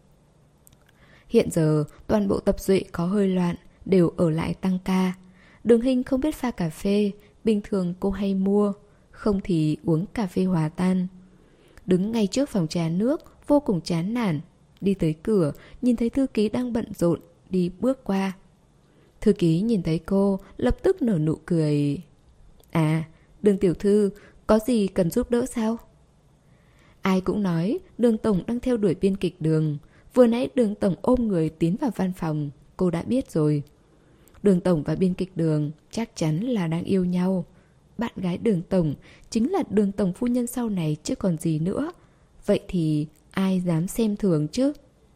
Hiện giờ, toàn bộ tập Duệ có hơi loạn, đều ở lại tăng ca. Đường Hình không biết pha cà phê, bình thường cô hay mua, không thì uống cà phê hòa tan. Đứng ngay trước phòng trà nước, vô cùng chán nản. Đi tới cửa, nhìn thấy thư ký đang bận rộn, đi bước qua. Thư ký nhìn thấy cô, lập tức nở nụ cười. À, Đường tiểu thư, có gì cần giúp đỡ sao? Ai cũng nói Đường tổng đang theo đuổi biên kịch Đường. Vừa nãy Đường tổng ôm người tiến vào văn phòng, cô đã biết rồi. Đường tổng và biên kịch Đường chắc chắn là đang yêu nhau. Bạn gái Đường tổng chính là Đường tổng phu nhân sau này chứ còn gì nữa. Vậy thì ai dám xem thường chứ?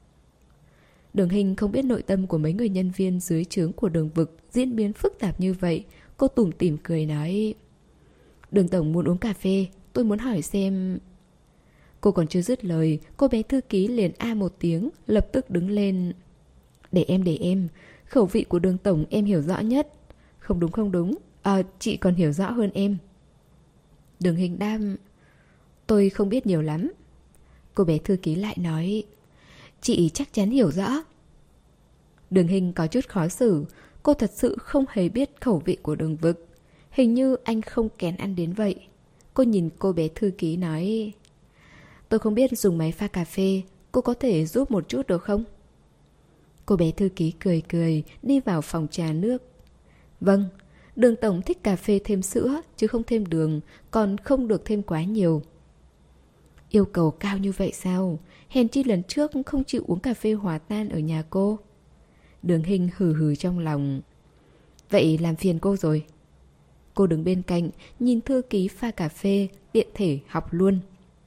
Đường Hình không biết nội tâm của mấy người nhân viên dưới trướng của Đường Vực diễn biến phức tạp như vậy. Cô tủm tỉm cười nói: Đường tổng muốn uống cà phê, tôi muốn hỏi xem... Cô còn chưa dứt lời, cô bé thư ký liền a một tiếng, lập tức đứng lên. Để em để em, khẩu vị của Đường tổng em hiểu rõ nhất. Không đúng không đúng, à, chị còn hiểu rõ hơn em. Đường Hình đam: Tôi không biết nhiều lắm. Cô bé thư ký lại nói: Chị chắc chắn hiểu rõ. Đường Hình có chút khó xử. Cô thật sự không hề biết khẩu vị của Đường Vực. Hình như anh không kén ăn đến vậy. Cô nhìn cô bé thư ký nói: Tôi không biết dùng máy pha cà phê, cô có thể giúp một chút được không? Cô bé thư ký cười cười, đi vào phòng trà nước. Vâng, Đường tổng thích cà phê thêm sữa, chứ không thêm đường, còn không được thêm quá nhiều. Yêu cầu cao như vậy sao? Hèn chi lần trước không chịu uống cà phê hòa tan ở nhà cô. Đường Hình hừ hừ trong lòng. Vậy làm phiền cô rồi. Cô đứng bên cạnh, nhìn thư ký pha cà phê, tiện thể học luôn.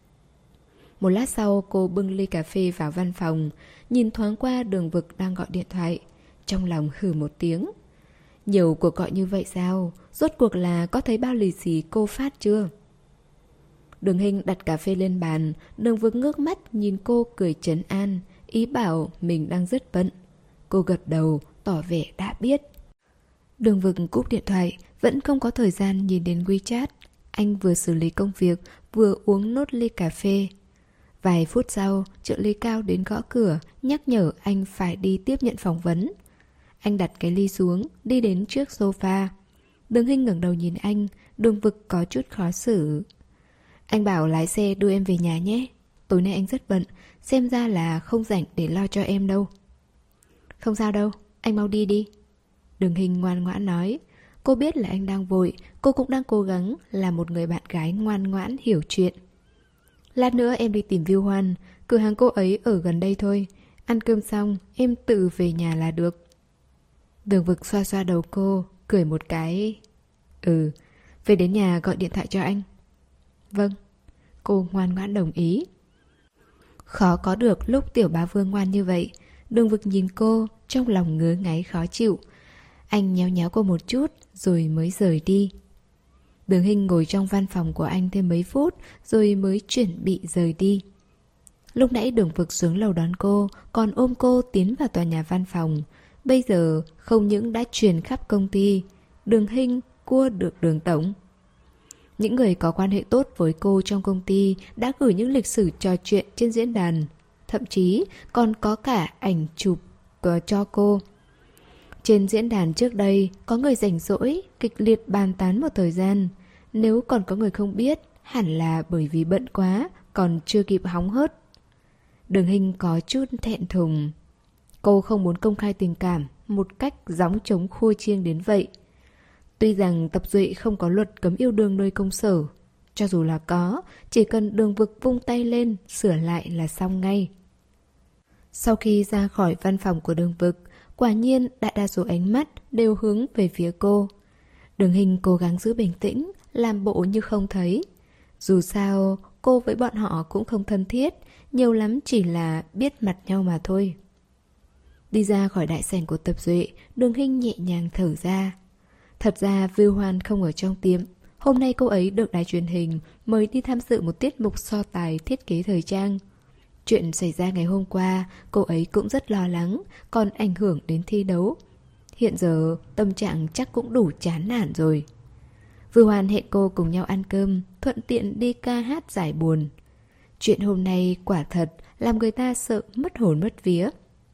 Một lát sau cô bưng ly cà phê vào văn phòng, nhìn thoáng qua Đường Vực đang gọi điện thoại. Trong lòng hừ một tiếng. Nhiều cuộc gọi như vậy sao? Rốt cuộc là có thấy bao lì xì cô phát chưa? Đường Hình đặt cà phê lên bàn, Đường Vực ngước mắt nhìn cô cười trấn an, ý bảo mình đang rất bận. Cô gật đầu, tỏ vẻ đã biết. Đường Vực cúp điện thoại, vẫn không có thời gian nhìn đến WeChat. Anh vừa xử lý công việc, vừa uống nốt ly cà phê. Vài phút sau, trợ lý Cao đến gõ cửa, nhắc nhở anh phải đi tiếp nhận phỏng vấn. Anh đặt cái ly xuống, đi đến trước sofa. Đường Hình ngẩng đầu nhìn anh, Đường Vực có chút khó xử. Anh bảo lái xe đưa em về nhà nhé. Tối nay anh rất bận, xem ra là không rảnh để lo cho em đâu. Không sao đâu, anh mau đi đi. Đường Hình ngoan ngoãn nói. Cô biết là anh đang vội, cô cũng đang cố gắng là một người bạn gái ngoan ngoãn hiểu chuyện. Lát nữa em đi tìm Viu Hoan, cửa hàng cô ấy ở gần đây thôi. Ăn cơm xong, em tự về nhà là được. Đường Vực xoa xoa đầu cô, cười một cái. Ừ, về đến nhà gọi điện thoại cho anh. Vâng. Cô ngoan ngoãn đồng ý. Khó có được lúc tiểu bá vương ngoan như vậy. Đường Vực nhìn cô, trong lòng ngứa ngáy khó chịu. Anh nhéo nhéo cô một chút, rồi mới rời đi. Đường Hình ngồi trong văn phòng của anh thêm mấy phút, rồi mới chuẩn bị rời đi. Lúc nãy Đường Vực xuống lầu đón cô, còn ôm cô tiến vào tòa nhà văn phòng. Bây giờ không những đã truyền khắp công ty, Đường Hình cua được Đường tổng. Những người có quan hệ tốt với cô trong công ty đã gửi những lịch sử trò chuyện trên diễn đàn. Thậm chí còn có cả ảnh chụp cho cô. Trên diễn đàn trước đây có người rảnh rỗi, kịch liệt bàn tán một thời gian. Nếu còn có người không biết, hẳn là bởi vì bận quá, còn chưa kịp hóng hớt. Đường Hình có chút thẹn thùng. Cô không muốn công khai tình cảm một cách gióng trống khua chiêng đến vậy. Tuy rằng tập Duệ không có luật cấm yêu đương nơi công sở. Cho dù là có, chỉ cần Đường Vực vung tay lên, sửa lại là xong ngay. Sau khi ra khỏi văn phòng của Đường Vực, quả nhiên đại đa số ánh mắt đều hướng về phía cô. Đường Hình cố gắng giữ bình tĩnh, làm bộ như không thấy. Dù sao, cô với bọn họ cũng không thân thiết, nhiều lắm chỉ là biết mặt nhau mà thôi. Đi ra khỏi đại sảnh của tập Duệ, Đường Hình nhẹ nhàng thở ra. Thật ra Viu Hoan không ở trong tiệm. Hôm nay cô ấy được đài truyền hình mời đi tham dự một tiết mục so tài thiết kế thời trang. Chuyện xảy ra ngày hôm qua, cô ấy cũng rất lo lắng, còn ảnh hưởng đến thi đấu. Hiện giờ tâm trạng chắc cũng đủ chán nản rồi. Vưu Hoan hẹn cô cùng nhau ăn cơm, thuận tiện đi ca hát giải buồn. Chuyện hôm nay quả thật làm người ta sợ mất hồn mất vía.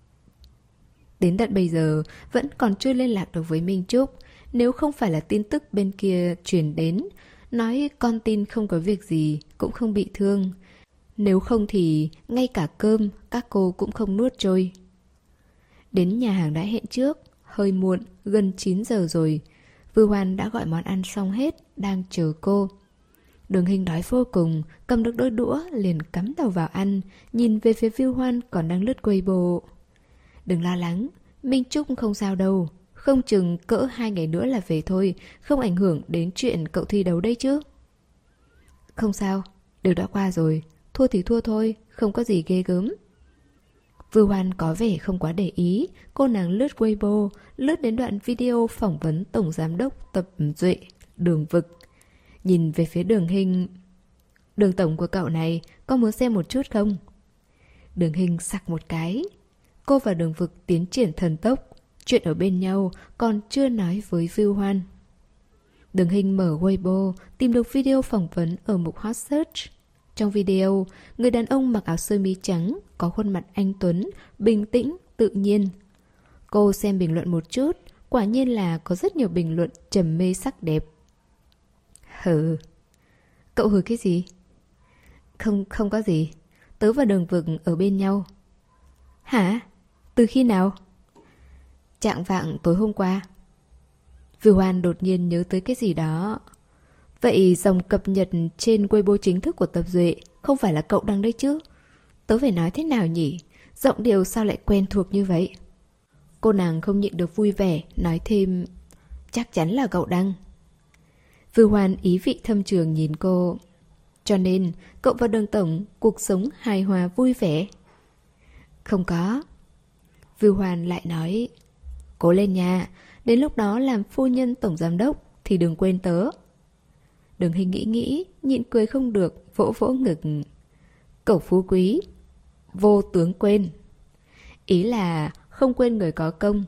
Đến tận bây giờ vẫn còn chưa liên lạc được với Minh Trúc. Nếu không phải là tin tức bên kia truyền đến, nói con tin không có việc gì, cũng không bị thương. Nếu không thì ngay cả cơm các cô cũng không nuốt trôi. Đến nhà hàng đã hẹn trước, hơi muộn, gần chín giờ rồi. Vưu Hoan đã gọi món ăn xong hết, đang chờ cô. Đường Hình đói vô cùng, cầm được đôi đũa liền cắm đầu vào ăn, nhìn về phía Vưu Hoan còn đang lướt Weibo. Đừng lo lắng, Minh Trúc không sao đâu. Không chừng cỡ hai ngày nữa là về thôi, không ảnh hưởng đến chuyện cậu thi đấu đây chứ. Không sao, đều đã qua rồi. Thua thì thua thôi, không có gì ghê gớm. Vưu Hoan có vẻ không quá để ý. Cô nàng lướt Weibo, lướt đến đoạn video phỏng vấn Tổng Giám đốc Tập Duệ, Đường Vực. Nhìn về phía Đường Hình. Đường tổng của cậu này có muốn xem một chút không? Đường Hình sặc một cái. Cô và Đường Vực tiến triển thần tốc. Chuyện ở bên nhau còn chưa nói với Vưu Hoan. Đường Hình mở Weibo, tìm được video phỏng vấn ở mục Hot Search. Trong video, người đàn ông mặc áo sơ mi trắng, có khuôn mặt anh tuấn, bình tĩnh, tự nhiên. Cô xem bình luận một chút, quả nhiên là có rất nhiều bình luận trầm mê sắc đẹp. Hừ. Cậu hừ cái gì? Không, không có gì. Tớ và Đường Vực ở bên nhau. Hả? Từ khi nào? Chạng vạng tối hôm qua. Vưu Hoan đột nhiên nhớ tới cái gì đó. Vậy dòng cập nhật trên Weibo chính thức của Tập Duệ không phải là cậu đăng đấy chứ? Tớ phải nói thế nào nhỉ? Giọng điệu sao lại quen thuộc như vậy? Cô nàng không nhịn được vui vẻ, nói thêm: chắc chắn là cậu đăng. Vưu Hoan ý vị thâm trường nhìn cô. Cho nên cậu và Đường tổng cuộc sống hài hòa vui vẻ? Không có. Vưu Hoan lại nói: cố lên nha, đến lúc đó làm phu nhân tổng giám đốc thì đừng quên tớ. Đường Hình nghĩ nghĩ, nhịn cười không được, vỗ vỗ ngực. Cậu phú quý, vô tướng quên. Ý là không quên người có công.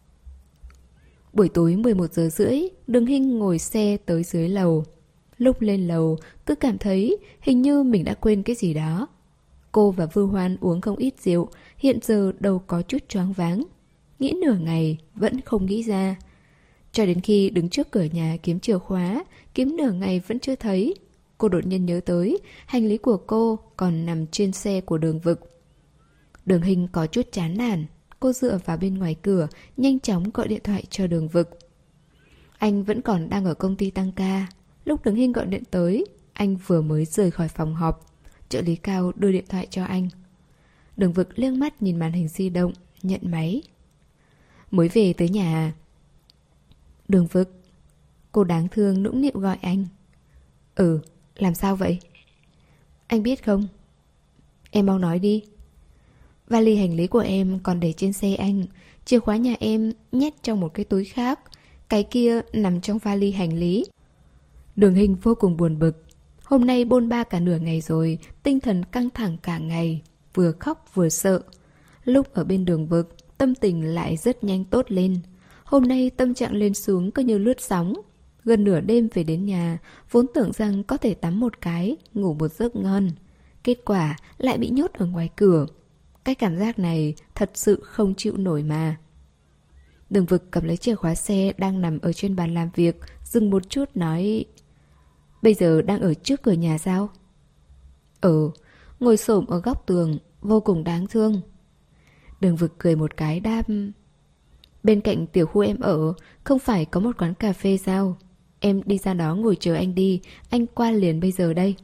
Buổi tối mười một giờ rưỡi, Đường Hình ngồi xe tới dưới lầu. Lúc lên lầu, cứ cảm thấy hình như mình đã quên cái gì đó. Cô và Vưu Hoan uống không ít rượu, hiện giờ đầu có chút choáng váng. Nghĩ nửa ngày, vẫn không nghĩ ra. Cho đến khi đứng trước cửa nhà kiếm chìa khóa, kiếm nửa ngày vẫn chưa thấy. Cô đột nhiên nhớ tới, hành lý của cô còn nằm trên xe của Đường Vực. Đường Hình có chút chán nản. Cô dựa vào bên ngoài cửa, nhanh chóng gọi điện thoại cho Đường Vực. Anh vẫn còn đang ở công ty tăng ca. Lúc Đường Hình gọi điện tới, anh vừa mới rời khỏi phòng họp. Trợ lý Cao đưa điện thoại cho anh. Đường Vực liếc mắt nhìn màn hình di động, nhận máy. Mới về tới nhà. Đường Vực. Cô đáng thương nũng nịu gọi anh. Ừ, làm sao vậy? Anh biết không? Em mau nói đi. Vali hành lý của em còn để trên xe anh. Chìa khóa nhà em nhét trong một cái túi khác. Cái kia nằm trong vali hành lý. Đường Hình vô cùng buồn bực. Hôm nay bôn ba cả nửa ngày rồi, tinh thần căng thẳng cả ngày, vừa khóc vừa sợ. Lúc ở bên Đường Vực, tâm tình lại rất nhanh tốt lên. Hôm nay tâm trạng lên xuống cứ như lướt sóng. Gần nửa đêm về đến nhà, vốn tưởng rằng có thể tắm một cái, ngủ một giấc ngon. Kết quả lại bị nhốt ở ngoài cửa. Cái cảm giác này thật sự không chịu nổi mà. Đường Vực cầm lấy chìa khóa xe đang nằm ở trên bàn làm việc, dừng một chút nói: bây giờ đang ở trước cửa nhà sao? Ừ, ngồi xổm ở góc tường, vô cùng đáng thương. Đường Vực cười một cái đáp: bên cạnh tiểu khu em ở, không phải có một quán cà phê sao? Em đi ra đó ngồi chờ anh đi, anh qua liền bây giờ đây.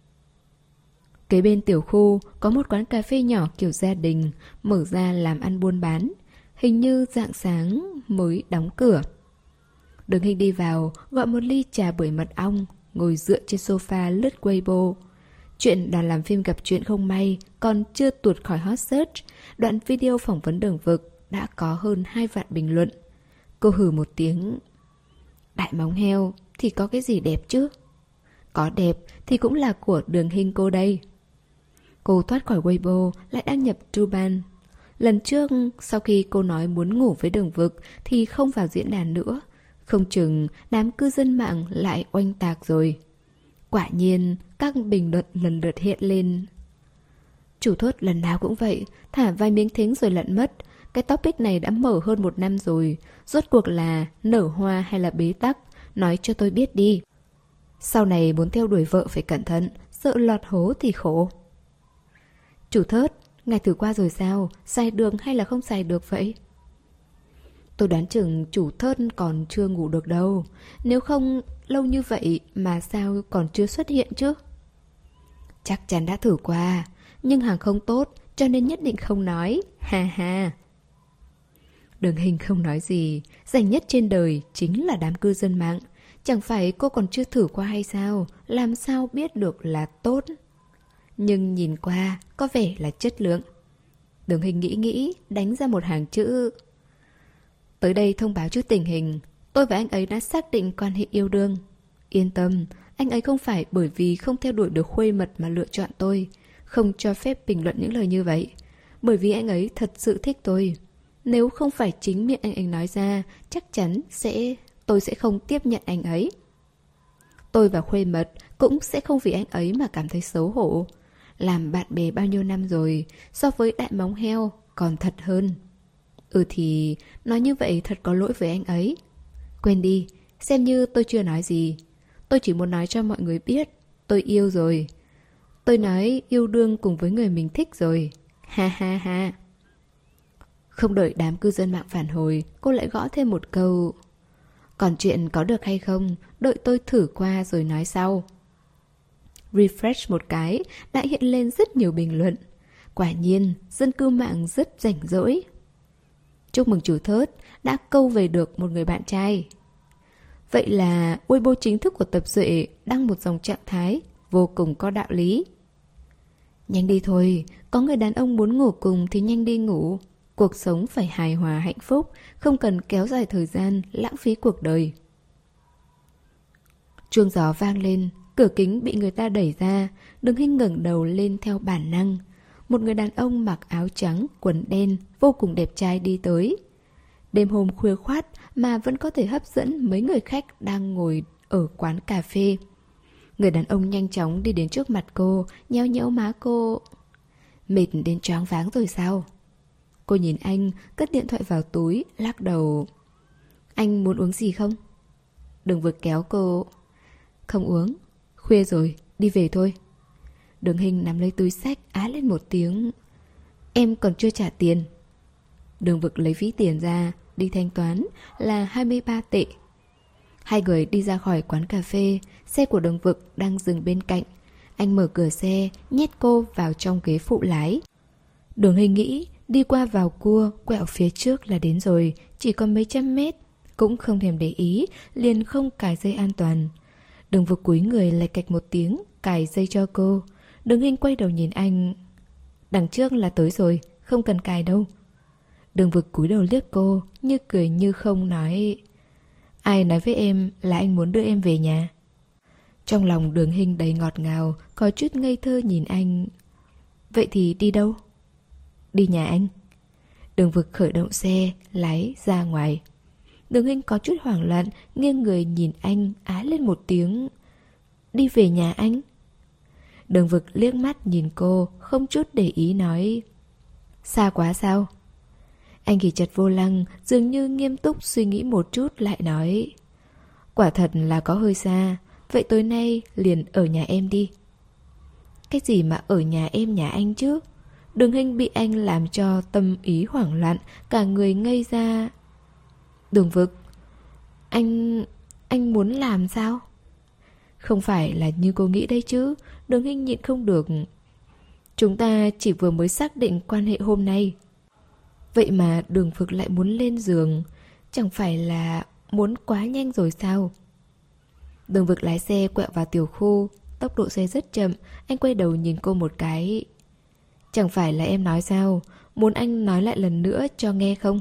Kế bên tiểu khu có một quán cà phê nhỏ kiểu gia đình, mở ra làm ăn buôn bán. Hình như rạng sáng mới đóng cửa. Đường Hình đi vào, gọi một ly trà bưởi mật ong, ngồi dựa trên sofa lướt Weibo. Chuyện đoàn làm phim gặp chuyện không may còn chưa tuột khỏi hot search. Đoạn video phỏng vấn Đường Vực đã có hơn hai vạn bình luận. Cô hừ một tiếng. Đại móng heo thì có cái gì đẹp chứ? Có đẹp thì cũng là của Đường Hình cô đây. Cô thoát khỏi Weibo, lại đăng nhập Truban. Lần trước, sau khi cô nói muốn ngủ với Đường Vực thì không vào diễn đàn nữa. Không chừng đám cư dân mạng lại oanh tạc rồi. Quả nhiên, các bình luận lần lượt hiện lên. Chủ thốt lần nào cũng vậy, thả vài miếng thính rồi lặn mất. Cái topic này đã mở hơn một năm rồi. Rốt cuộc là nở hoa hay là bế tắc? Nói cho tôi biết đi. Sau này muốn theo đuổi vợ phải cẩn thận, sợ lọt hố thì khổ. Chủ thớt, ngài thử qua rồi sao? Xài được hay là không xài được vậy? Tôi đoán chừng chủ thớt còn chưa ngủ được đâu. Nếu không, lâu như vậy mà sao còn chưa xuất hiện chứ? Chắc chắn đã thử qua, nhưng hàng không tốt cho nên nhất định không nói. Ha ha. Đường Hình không nói gì. Rảnh nhất trên đời chính là đám cư dân mạng. Chẳng phải cô còn chưa thử qua hay sao? Làm sao biết được là tốt? Nhưng nhìn qua có vẻ là chất lượng. Đường Hình nghĩ nghĩ, đánh ra một hàng chữ. Tới đây thông báo trước tình hình. Tôi và anh ấy đã xác định quan hệ yêu đương. Yên tâm, anh ấy không phải bởi vì không theo đuổi được khuê mật mà lựa chọn tôi. Không cho phép bình luận những lời như vậy. Bởi vì anh ấy thật sự thích tôi. Nếu không phải chính miệng anh ấy nói ra, chắc chắn sẽ tôi sẽ không tiếp nhận anh ấy. Tôi và khuê mật cũng sẽ không vì anh ấy mà cảm thấy xấu hổ. Làm bạn bè bao nhiêu năm rồi, so với đại móng heo còn thật hơn. Ừ thì nói như vậy thật có lỗi với anh ấy. Quên đi, xem như tôi chưa nói gì. Tôi chỉ muốn nói cho mọi người biết tôi yêu rồi. Tôi nói yêu đương cùng với người mình thích rồi. Ha ha ha. Không đợi đám cư dân mạng phản hồi, cô lại gõ thêm một câu. Còn chuyện có được hay không, đợi tôi thử qua rồi nói sau. Refresh một cái, đã hiện lên rất nhiều bình luận. Quả nhiên, dân cư mạng rất rảnh rỗi. Chúc mừng chủ thớt, đã câu về được một người bạn trai. Vậy là Weibo chính thức của Tập Duệ đăng một dòng trạng thái vô cùng có đạo lý. Nhanh đi thôi, có người đàn ông muốn ngủ cùng thì nhanh đi ngủ. Cuộc sống phải hài hòa hạnh phúc, không cần kéo dài thời gian, lãng phí cuộc đời. Chuông gió vang lên, cửa kính bị người ta đẩy ra, Đường Hinh ngẩng đầu lên theo bản năng. Một người đàn ông mặc áo trắng, quần đen, vô cùng đẹp trai đi tới. Đêm hôm khuya khoát mà vẫn có thể hấp dẫn mấy người khách đang ngồi ở quán cà phê. Người đàn ông nhanh chóng đi đến trước mặt cô, nhéo nhéo má cô. Mệt đến choáng váng rồi sao? Cô nhìn anh, cất điện thoại vào túi, lắc đầu. Anh muốn uống gì không? Đường Vực kéo cô. Không uống, khuya rồi, đi về thôi. Đường Hinh nắm lấy túi xách, á lên một tiếng. Em còn chưa trả tiền. Đường Vực lấy ví tiền ra, đi thanh toán là hai mươi ba tệ. Hai người đi ra khỏi quán cà phê, xe của Đường Vực đang dừng bên cạnh. Anh mở cửa xe, nhét cô vào trong ghế phụ lái. Đường Hinh nghĩ đi qua vào cua, quẹo phía trước là đến rồi, chỉ còn mấy trăm mét. Cũng không thèm để ý, liền không cài dây an toàn. Đường Vực cúi người lại cạch một tiếng, cài dây cho cô. Đường Hinh quay đầu nhìn anh. Đằng trước là tới rồi, không cần cài đâu. Đường Vực cúi đầu liếc cô, như cười như không nói. Ai nói với em là anh muốn đưa em về nhà? Trong lòng Đường Hinh đầy ngọt ngào, có chút ngây thơ nhìn anh. Vậy thì đi đâu? Đi nhà anh. Đường Vực khởi động xe, lái ra ngoài. Đường Hinh có chút hoảng loạn, nghiêng người nhìn anh, á lên một tiếng. Đi về nhà anh? Đường Vực liếc mắt nhìn cô, không chút để ý nói. Xa quá sao? Anh ghi chặt vô lăng, dường như nghiêm túc suy nghĩ một chút lại nói. Quả thật là có hơi xa, vậy tối nay liền ở nhà em đi. Cái gì mà ở nhà em nhà anh chứ? Đường Hinh bị anh làm cho tâm ý hoảng loạn, cả người ngây ra. Đường Vực, anh... anh muốn làm sao? Không phải là như cô nghĩ đấy chứ. Đường Hinh nhịn không được. Chúng ta chỉ vừa mới xác định quan hệ hôm nay. Vậy mà Đường Vực lại muốn lên giường. Chẳng phải là muốn quá nhanh rồi sao? Đường Vực lái xe quẹo vào tiểu khu. Tốc độ xe rất chậm. Anh quay đầu nhìn cô một cái. Chẳng phải là em nói sao? Muốn anh nói lại lần nữa cho nghe không?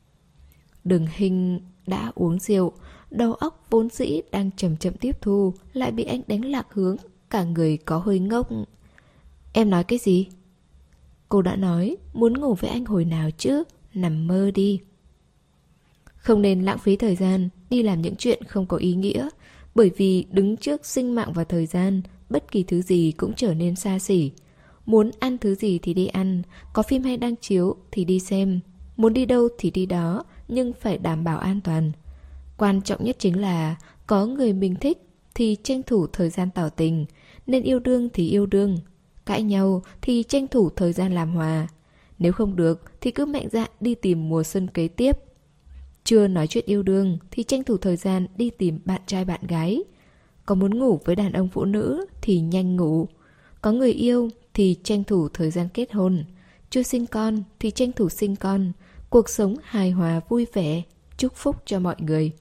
Đường Hinh đã uống rượu, đầu óc vốn dĩ đang chậm chậm tiếp thu, lại bị anh đánh lạc hướng, cả người có hơi ngốc. Em nói cái gì? Cô đã nói muốn ngủ với anh hồi nào chứ, nằm mơ đi. Không nên lãng phí thời gian đi làm những chuyện không có ý nghĩa, bởi vì đứng trước sinh mạng và thời gian, bất kỳ thứ gì cũng trở nên xa xỉ. Muốn ăn thứ gì thì đi ăn, có phim hay đang chiếu thì đi xem, muốn đi đâu thì đi đó, nhưng phải đảm bảo an toàn. Quan trọng nhất chính là có người mình thích thì tranh thủ thời gian tỏ tình, nên yêu đương thì yêu đương, cãi nhau thì tranh thủ thời gian làm hòa. Nếu không được thì cứ mạnh dạn đi tìm mùa xuân kế tiếp. Chưa nói chuyện yêu đương thì tranh thủ thời gian đi tìm bạn trai bạn gái. Có muốn ngủ với đàn ông phụ nữ thì nhanh ngủ. Có người yêu thì tranh thủ thời gian kết hôn. Chưa sinh con thì tranh thủ sinh con. Cuộc sống hài hòa vui vẻ, chúc phúc cho mọi người.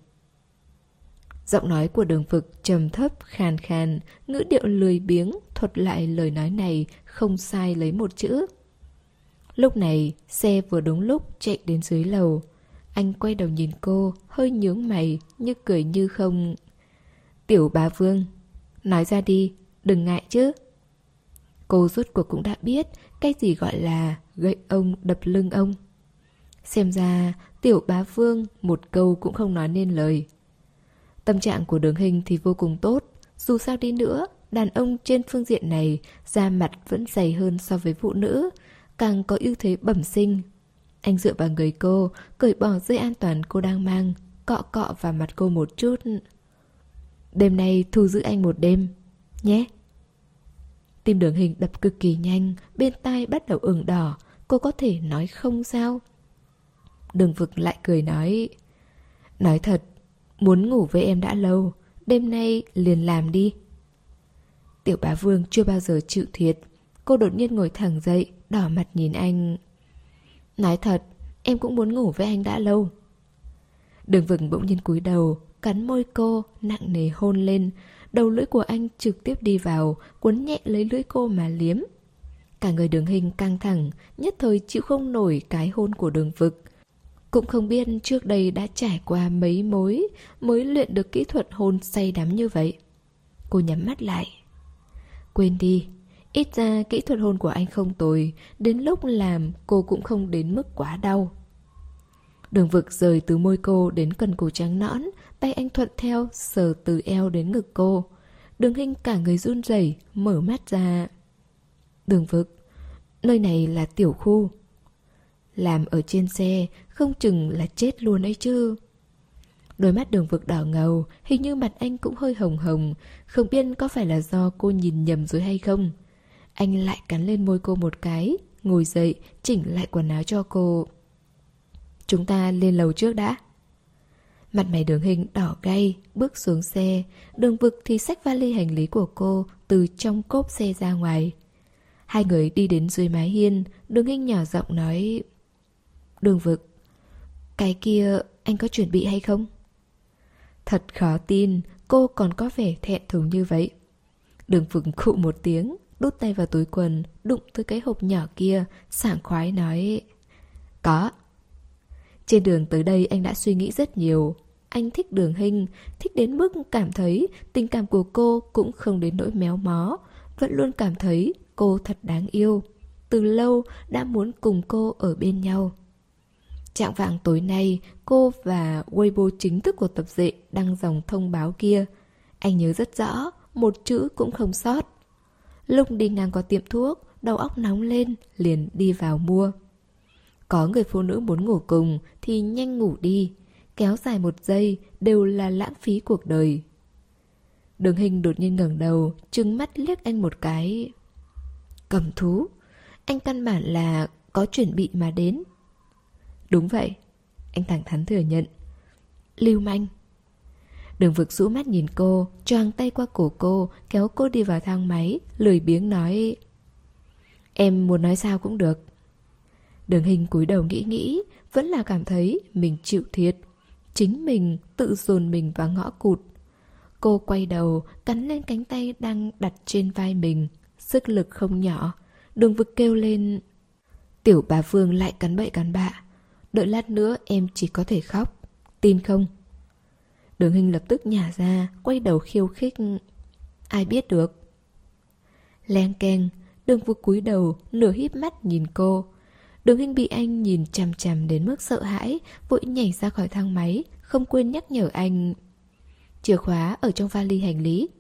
Giọng nói của Đường Vực trầm thấp, khàn khàn, ngữ điệu lười biếng thuật lại lời nói này không sai lấy một chữ. Lúc này, xe vừa đúng lúc chạy đến dưới lầu. Anh quay đầu nhìn cô, hơi nhướng mày, như cười như không. Tiểu bá Vương, nói ra đi, đừng ngại chứ. Cô rốt cuộc cũng đã biết cái gì gọi là gậy ông đập lưng ông. Xem ra, Tiểu bá Vương một câu cũng không nói nên lời. Tâm trạng của Đường Hinh thì vô cùng tốt. Dù sao đi nữa, đàn ông trên phương diện này da mặt vẫn dày hơn so với phụ nữ, càng có ưu thế bẩm sinh. Anh dựa vào người cô, cởi bỏ dây an toàn cô đang mang, cọ cọ vào mặt cô một chút. Đêm nay thu giữ anh một đêm, nhé. Tim Đường Hinh đập cực kỳ nhanh, bên tai bắt đầu ửng đỏ. Cô có thể nói không sao? Đường Vực lại cười nói, nói thật, muốn ngủ với em đã lâu, đêm nay liền làm đi. Tiểu bá Vương chưa bao giờ chịu thiệt. Cô đột nhiên ngồi thẳng dậy, đỏ mặt nhìn anh. Nói thật, em cũng muốn ngủ với anh đã lâu. Đường Vực bỗng nhiên cúi đầu, cắn môi cô, nặng nề hôn lên. Đầu lưỡi của anh trực tiếp đi vào, quấn nhẹ lấy lưỡi cô mà liếm. Cả người Đường Hinh căng thẳng, nhất thời chịu không nổi cái hôn của Đường Vực. Cũng không biết trước đây đã trải qua mấy mối mới luyện được kỹ thuật hôn say đắm như vậy. Cô nhắm mắt lại. Quên đi, ít ra kỹ thuật hôn của anh không tồi, đến lúc làm cô cũng không đến mức quá đau. Đường Vực rời từ môi cô đến cần cổ trắng nõn, tay anh thuận theo sờ từ eo đến ngực cô. Đường Hinh cả người run rẩy, mở mắt ra. Đường Vực, nơi này là tiểu khu. Làm ở trên xe, không chừng là chết luôn ấy chứ. Đôi mắt Đường Vực đỏ ngầu, hình như mặt anh cũng hơi hồng hồng, không biết có phải là do cô nhìn nhầm rồi hay không. Anh lại cắn lên môi cô một cái, ngồi dậy, chỉnh lại quần áo cho cô. Chúng ta lên lầu trước đã. Mặt mày Đường Hinh đỏ gay, bước xuống xe. Đường Vực thì xách vali hành lý của cô từ trong cốp xe ra ngoài. Hai người đi đến dưới mái hiên. Đường Hinh nhỏ giọng nói, Đường Vực, cái kia anh có chuẩn bị hay không? Thật khó tin cô còn có vẻ thẹn thùng như vậy. Đường Vực khụ một tiếng, đút tay vào túi quần, đụng tới cái hộp nhỏ kia, sảng khoái nói, có. Trên đường tới đây anh đã suy nghĩ rất nhiều. Anh thích Đường Hinh, thích đến mức cảm thấy tình cảm của cô cũng không đến nỗi méo mó, vẫn luôn cảm thấy cô thật đáng yêu. Từ lâu đã muốn cùng cô ở bên nhau. Trạng vạng tối nay, cô và Weibo chính thức của tập dị đăng dòng thông báo kia. Anh nhớ rất rõ, một chữ cũng không sót. Lúc đi ngang qua tiệm thuốc, đầu óc nóng lên, liền đi vào mua. Có người phụ nữ muốn ngủ cùng thì nhanh ngủ đi, kéo dài một giây đều là lãng phí cuộc đời. Đường Hinh đột nhiên ngẩng đầu, trừng mắt liếc anh một cái. Cầm thú, anh căn bản là có chuẩn bị mà đến. Đúng vậy, anh thẳng thắn thừa nhận. Lưu manh. Đường Vực rũ mắt nhìn cô, choàng tay qua cổ cô, kéo cô đi vào thang máy, lười biếng nói, em muốn nói sao cũng được. Đường Hinh cúi đầu nghĩ nghĩ, vẫn là cảm thấy mình chịu thiệt. Chính mình tự dồn mình vào ngõ cụt. Cô quay đầu, cắn lên cánh tay đang đặt trên vai mình, sức lực không nhỏ. Đường Vực kêu lên, Tiểu bá Vương lại cắn bậy cắn bạ. Đợi lát nữa em chỉ có thể khóc. Tin không? Đường Hinh lập tức nhả ra, quay đầu khiêu khích. Ai biết được. Leng keng, Đường Vực cúi đầu, nửa híp mắt nhìn cô. Đường Hinh bị anh nhìn chằm chằm đến mức sợ hãi, vội nhảy ra khỏi thang máy, không quên nhắc nhở anh. Chìa khóa ở trong vali hành lý.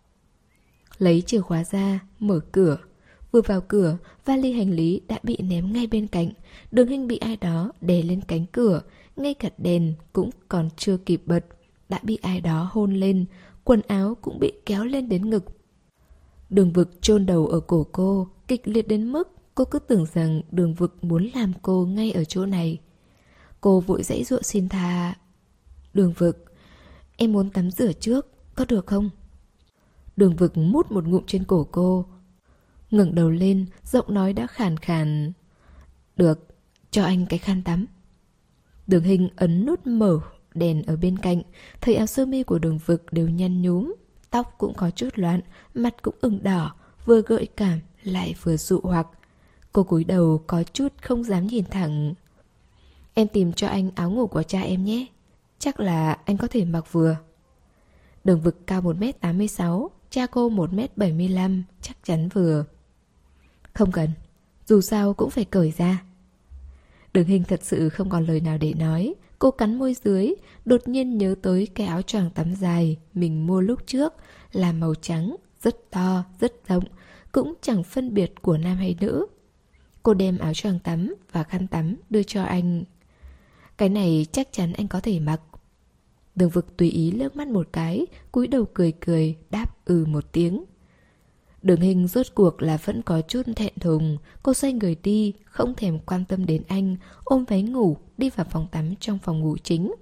Lấy chìa khóa ra, mở cửa. Vừa vào cửa, vali hành lý đã bị ném ngay bên cạnh. Đường Hinh bị ai đó đè lên cánh cửa, ngay cả đèn cũng còn chưa kịp bật, đã bị ai đó hôn lên, quần áo cũng bị kéo lên đến ngực. Đường Vực chôn đầu ở cổ cô, kịch liệt đến mức cô cứ tưởng rằng Đường Vực muốn làm cô ngay ở chỗ này. Cô vội giãy giụa xin tha. Đường Vực, em muốn tắm rửa trước, có được không? Đường Vực mút một ngụm trên cổ cô, ngẩng đầu lên, giọng nói đã khàn khàn. Được, cho anh cái khăn tắm. Đường Hinh ấn nút mở đèn ở bên cạnh, thấy áo sơ mi của Đường Vực đều nhăn nhúm, tóc cũng có chút loạn, mặt cũng ửng đỏ, vừa gợi cảm lại vừa dụ hoặc. Cô cúi đầu có chút không dám nhìn thẳng. Em tìm cho anh áo ngủ của cha em nhé, chắc là anh có thể mặc vừa. Đường Vực cao một mét tám mươi sáu, cha cô một mét bảy mươi lăm, chắc chắn vừa. Không cần, dù sao cũng phải cởi ra. Đường Hinh thật sự không còn lời nào để nói. Cô cắn môi dưới, đột nhiên nhớ tới cái áo choàng tắm dài mình mua lúc trước, là màu trắng, rất to, rất rộng, cũng chẳng phân biệt của nam hay nữ. Cô đem áo choàng tắm và khăn tắm đưa cho anh. Cái này chắc chắn anh có thể mặc. Đường Vực tùy ý liếc mắt một cái, cúi đầu cười cười, đáp ừ một tiếng. Đường Hinh rốt cuộc là vẫn có chút thẹn thùng. Cô xoay người đi, không thèm quan tâm đến anh, ôm váy ngủ đi vào phòng tắm trong phòng ngủ chính.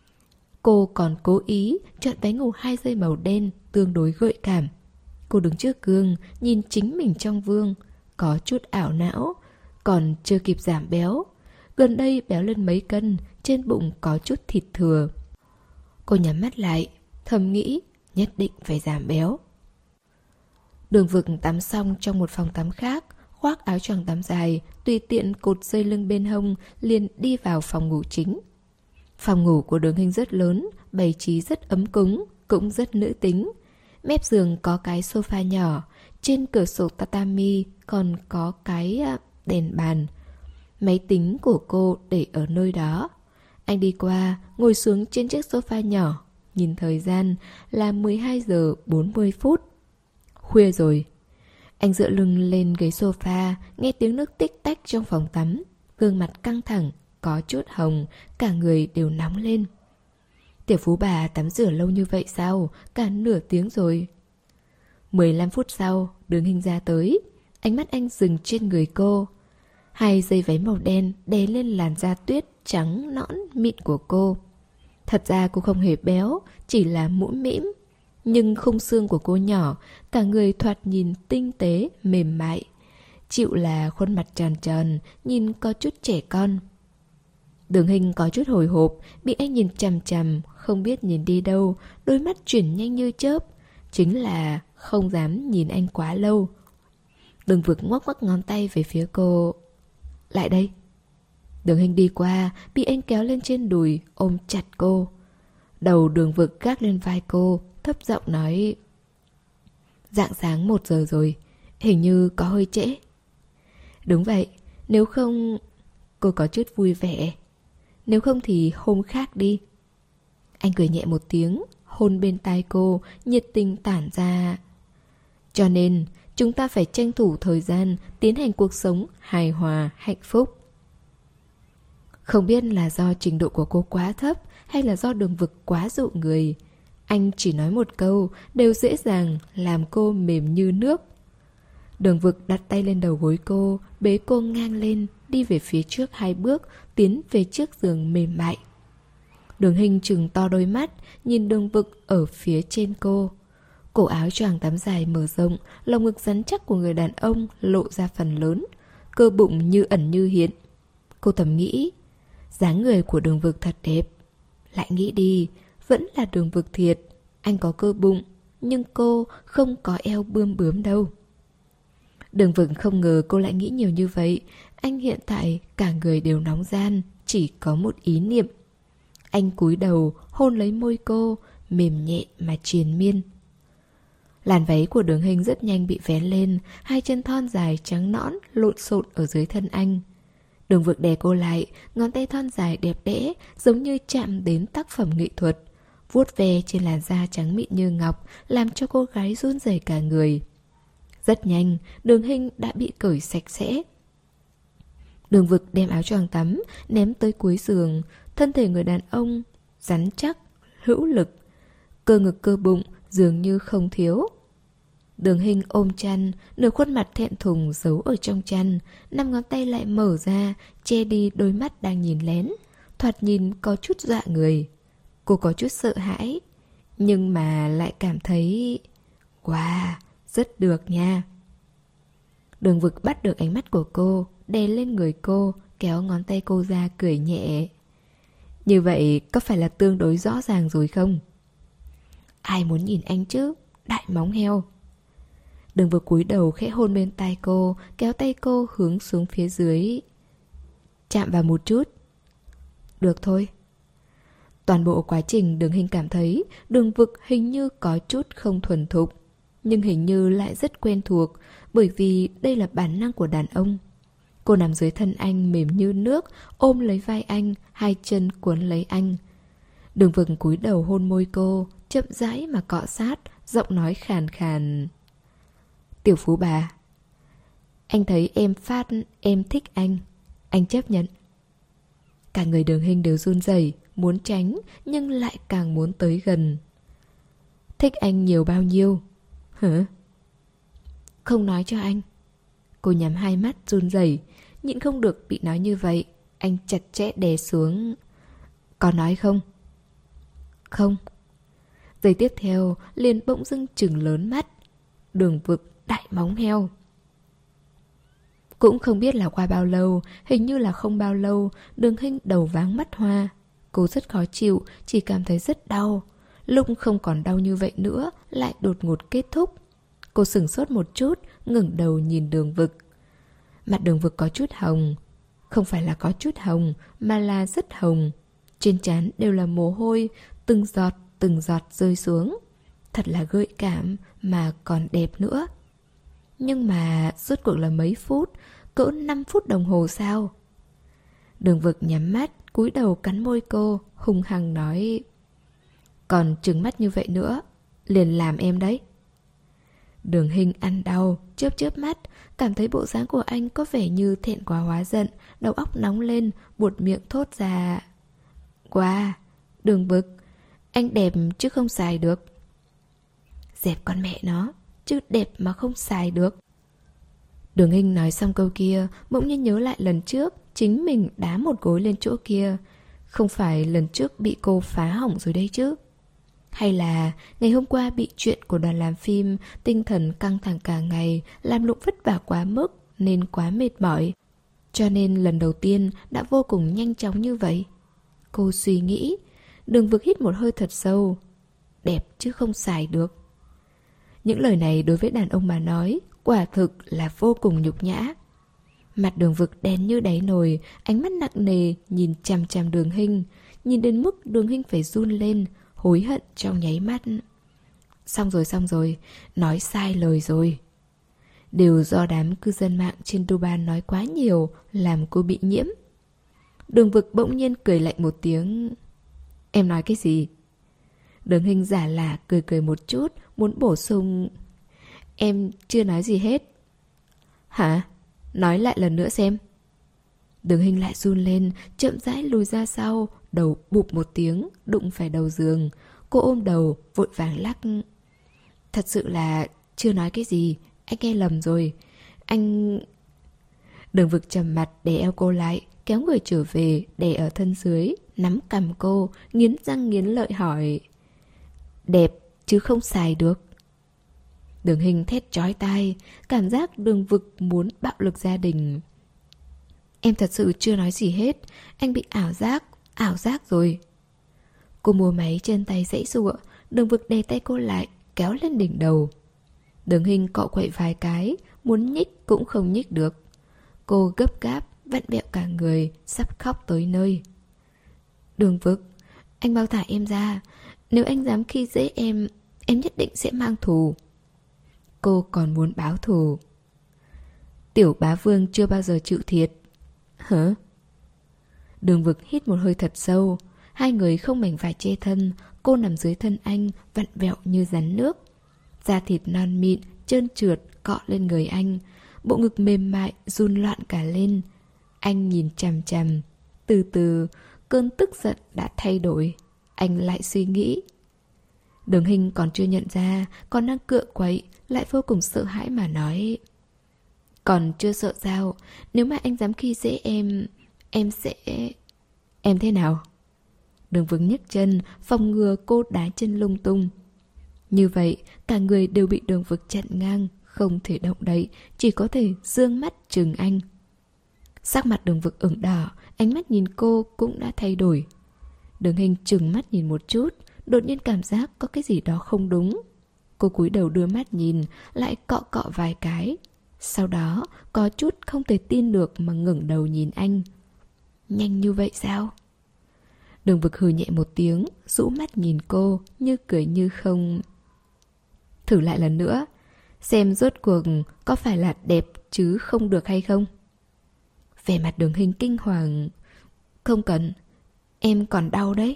Cô còn cố ý chọn váy ngủ hai dây màu đen tương đối gợi cảm. Cô đứng trước gương, nhìn chính mình trong gương, có chút ảo não, còn chưa kịp giảm béo. Gần đây béo lên mấy cân, trên bụng có chút thịt thừa. Cô nhắm mắt lại, thầm nghĩ nhất định phải giảm béo. Đường Vực tắm xong trong một phòng tắm khác, khoác áo choàng tắm dài, tùy tiện cột dây lưng bên hông, liền đi vào phòng ngủ chính. Phòng ngủ của Đường Hinh rất lớn, bày trí rất ấm cúng, cũng rất nữ tính. Mép giường có cái sofa nhỏ, trên cửa sổ tatami còn có cái đèn bàn. Máy tính của cô để ở nơi đó. Anh đi qua, ngồi xuống trên chiếc sofa nhỏ, nhìn thời gian là mười hai giờ bốn mươi phút. Khuya rồi. Anh dựa lưng lên ghế sofa, nghe tiếng nước tích tách trong phòng tắm. Gương mặt căng thẳng, có chút hồng, cả người đều nóng lên. Tiểu phú bà tắm rửa lâu như vậy sao? Cả nửa tiếng rồi. mười lăm phút sau, Đường Hinh ra tới. Ánh mắt anh dừng trên người cô. Hai dây váy màu đen đè lên làn da tuyết trắng nõn mịn của cô. Thật ra cô không hề béo, chỉ là mũm mĩm. Nhưng khung xương của cô nhỏ, cả người thoạt nhìn tinh tế, mềm mại. Chịu là khuôn mặt tròn tròn, nhìn có chút trẻ con. Đường Hinh có chút hồi hộp, bị anh nhìn chằm chằm, không biết nhìn đi đâu, đôi mắt chuyển nhanh như chớp. Chính là không dám nhìn anh quá lâu. Đường Vực ngoắc ngoắc ngón tay về phía cô. Lại đây. Đường Hinh đi qua, bị anh kéo lên trên đùi, ôm chặt cô. Đầu Đường Vực gác lên vai cô, thấp giọng nói. Rạng sáng một giờ rồi, hình như có hơi trễ. Đúng vậy, nếu không... Cô có chút vui vẻ. Nếu không thì hôm khác đi. Anh cười nhẹ một tiếng, hôn bên tai cô, nhiệt tình tản ra. Cho nên, chúng ta phải tranh thủ thời gian, tiến hành cuộc sống hài hòa, hạnh phúc. Không biết là do trình độ của cô quá thấp, hay là do Đường Vực quá dụ người. Anh chỉ nói một câu, đều dễ dàng làm cô mềm như nước. Đường Vực đặt tay lên đầu gối cô, bế cô ngang lên, đi về phía trước hai bước, tiến về trước giường mềm mại. Đường Hinh trừng to đôi mắt, nhìn Đường Vực ở phía trên cô. Cổ áo choàng tắm dài mở rộng, lồng ngực rắn chắc của người đàn ông lộ ra phần lớn, cơ bụng như ẩn như hiện. Cô thầm nghĩ, dáng người của Đường Vực thật đẹp. Lại nghĩ đi, vẫn là Đường Vực thiệt. Anh có cơ bụng, nhưng cô không có eo bươm bướm đâu. Đường Vực không ngờ cô lại nghĩ nhiều như vậy. Anh hiện tại cả người đều nóng ran, chỉ có một ý niệm. Anh cúi đầu hôn lấy môi cô, mềm nhẹ mà triền miên. Làn váy của Đường Hinh rất nhanh bị vén lên, hai chân thon dài trắng nõn lộn xộn ở dưới thân anh. Đường Vực đè cô lại, ngón tay thon dài đẹp đẽ, giống như chạm đến tác phẩm nghệ thuật, vuốt ve trên làn da trắng mịn như ngọc, làm cho cô gái run rẩy cả người. Rất nhanh, Đường Hinh đã bị cởi sạch sẽ. Đường Vực đem áo choàng tắm ném tới cuối giường, thân thể người đàn ông rắn chắc, hữu lực, cơ ngực cơ bụng dường như không thiếu. Đường Hinh ôm chăn, nửa khuôn mặt thẹn thùng giấu ở trong chăn, năm ngón tay lại mở ra, che đi đôi mắt đang nhìn lén, thoạt nhìn có chút dọa người. Cô có chút sợ hãi, nhưng mà lại cảm thấy... Wow, rất được nha. Đường Vực bắt được ánh mắt của cô, đè lên người cô, kéo ngón tay cô ra cười nhẹ. Như vậy có phải là tương đối rõ ràng rồi không? Ai muốn nhìn anh chứ, đại móng heo. Đường Vực cúi đầu khẽ hôn bên tai cô, kéo tay cô hướng xuống phía dưới. Chạm vào một chút. Được thôi. Toàn bộ quá trình Đường Hinh cảm thấy Đường Vực hình như có chút không thuần thục, nhưng hình như lại rất quen thuộc, bởi vì đây là bản năng của đàn ông. Cô nằm dưới thân anh mềm như nước, ôm lấy vai anh, hai chân cuốn lấy anh. Đường Vực cúi đầu hôn môi cô, chậm rãi mà cọ sát, giọng nói khàn khàn. Tiểu phú bà, anh thấy em phát, em thích anh, anh chấp nhận. Cả người Đường Hinh đều run rẩy, muốn tránh nhưng lại càng muốn tới gần. Thích anh nhiều bao nhiêu? Hả? Không nói cho anh. Cô nhắm hai mắt run rẩy, nhịn không được bị nói như vậy. Anh chặt chẽ đè xuống. Có nói không? Không. Giây tiếp theo liền bỗng dưng trừng lớn mắt. Đường Vực đại móng heo. Cũng không biết là qua bao lâu, hình như là không bao lâu, Đường Hinh đầu váng mắt hoa. Cô rất khó chịu, chỉ cảm thấy rất đau. Lúc không còn đau như vậy nữa, lại đột ngột kết thúc. Cô sửng sốt một chút, ngẩng đầu nhìn Đường Vực. Mặt Đường Vực có chút hồng. Không phải là có chút hồng, mà là rất hồng. Trên trán đều là mồ hôi, từng giọt, từng giọt rơi xuống. Thật là gợi cảm, mà còn đẹp nữa. Nhưng mà rốt cuộc là mấy phút, cỡ năm phút đồng hồ sao? Đường Vực nhắm mắt, cúi đầu cắn môi cô, hung hăng nói. Còn trừng mắt như vậy nữa, liền làm em đấy. Đường Hinh ăn đau, chớp chớp mắt, cảm thấy bộ dáng của anh có vẻ như thẹn quá hóa giận, đầu óc nóng lên, buột miệng thốt ra. Wow, Đường Vực, anh đẹp chứ không xài được. Dẹp con mẹ nó, chứ đẹp mà không xài được. Đường Hinh nói xong câu kia, bỗng nhiên nhớ lại lần trước chính mình đá một gối lên chỗ kia. Không phải lần trước bị cô phá hỏng rồi đây chứ? Hay là ngày hôm qua bị chuyện của đoàn làm phim, tinh thần căng thẳng cả ngày, làm lụng vất vả quá mức nên quá mệt mỏi, cho nên lần đầu tiên đã vô cùng nhanh chóng như vậy? Cô suy nghĩ. Đường Vực hít một hơi thật sâu. Đẹp chứ không xài được. Những lời này đối với đàn ông mà nói, quả thực là vô cùng nhục nhã. Mặt Đường Vực đen như đáy nồi, ánh mắt nặng nề nhìn chằm chằm Đường Hinh, nhìn đến mức Đường Hinh phải run lên, hối hận trong nháy mắt. Xong rồi xong rồi, nói sai lời rồi. Đều do đám cư dân mạng trên Dubai nói quá nhiều, làm cô bị nhiễm. Đường Vực bỗng nhiên cười lạnh một tiếng. Em nói cái gì? Đường Hinh giả lả cười cười một chút, muốn bổ sung. Em chưa nói gì hết. Hả? Nói lại lần nữa xem. Đường Hinh lại run lên, chậm rãi lùi ra sau, đầu bụp một tiếng, đụng phải đầu giường. Cô ôm đầu, vội vàng lắc. Thật sự là chưa nói cái gì, anh nghe lầm rồi. Anh... Đường Vực trầm mặt đè eo cô lại, kéo người trở về, đè ở thân dưới, nắm cằm cô, nghiến răng nghiến lợi hỏi. Đẹp chứ không xài được. Đường Hinh thét chói tai, cảm giác Đường Vực muốn bạo lực gia đình. Em thật sự chưa nói gì hết, anh bị ảo giác, ảo giác rồi. Cô múa máy chân tay giãy giụa, Đường Vực đè tay cô lại, kéo lên đỉnh đầu. Đường Hinh cọ quậy vài cái, muốn nhích cũng không nhích được. Cô gấp gáp, vặn vẹo cả người, sắp khóc tới nơi. Đường Vực, anh mau thả em ra. Nếu anh dám khi dễ em, em nhất định sẽ mang thù. cô còn muốn báo thù. Tiểu bá vương chưa bao giờ chịu thiệt. Hả? Đường Vực hít một hơi thật sâu. Hai người không mảnh vải che thân. Cô nằm dưới thân anh, vặn vẹo như rắn nước. Da thịt non mịn, trơn trượt cọ lên người anh. Bộ ngực mềm mại run loạn cả lên. Anh nhìn chằm chằm. Từ từ, cơn tức giận đã thay đổi. Anh lại suy nghĩ. Đường Hinh còn chưa nhận ra, còn đang cựa quậy, lại vô cùng sợ hãi mà nói. Còn chưa sợ sao? Nếu mà anh dám khi dễ em, em sẽ... Em thế nào? Đường Vực nhấc chân, phòng ngừa cô đá chân lung tung. Như vậy, cả người đều bị Đường Vực chặn ngang, không thể động đậy, chỉ có thể dương mắt chừng anh. Sắc mặt Đường Vực ửng đỏ, ánh mắt nhìn cô cũng đã thay đổi. Đường Hinh chừng mắt nhìn một chút, đột nhiên cảm giác có cái gì đó không đúng. Cô cúi đầu đưa mắt nhìn, lại cọ cọ vài cái. Sau đó, có chút không thể tin được mà ngẩng đầu nhìn anh. Nhanh như vậy sao? Đường Vực hừ nhẹ một tiếng, rũ mắt nhìn cô, như cười như không. Thử lại lần nữa, xem rốt cuộc có phải là đẹp chứ không được hay không? Vẻ mặt Đường Hinh kinh hoàng. Không cần, em còn đau đấy.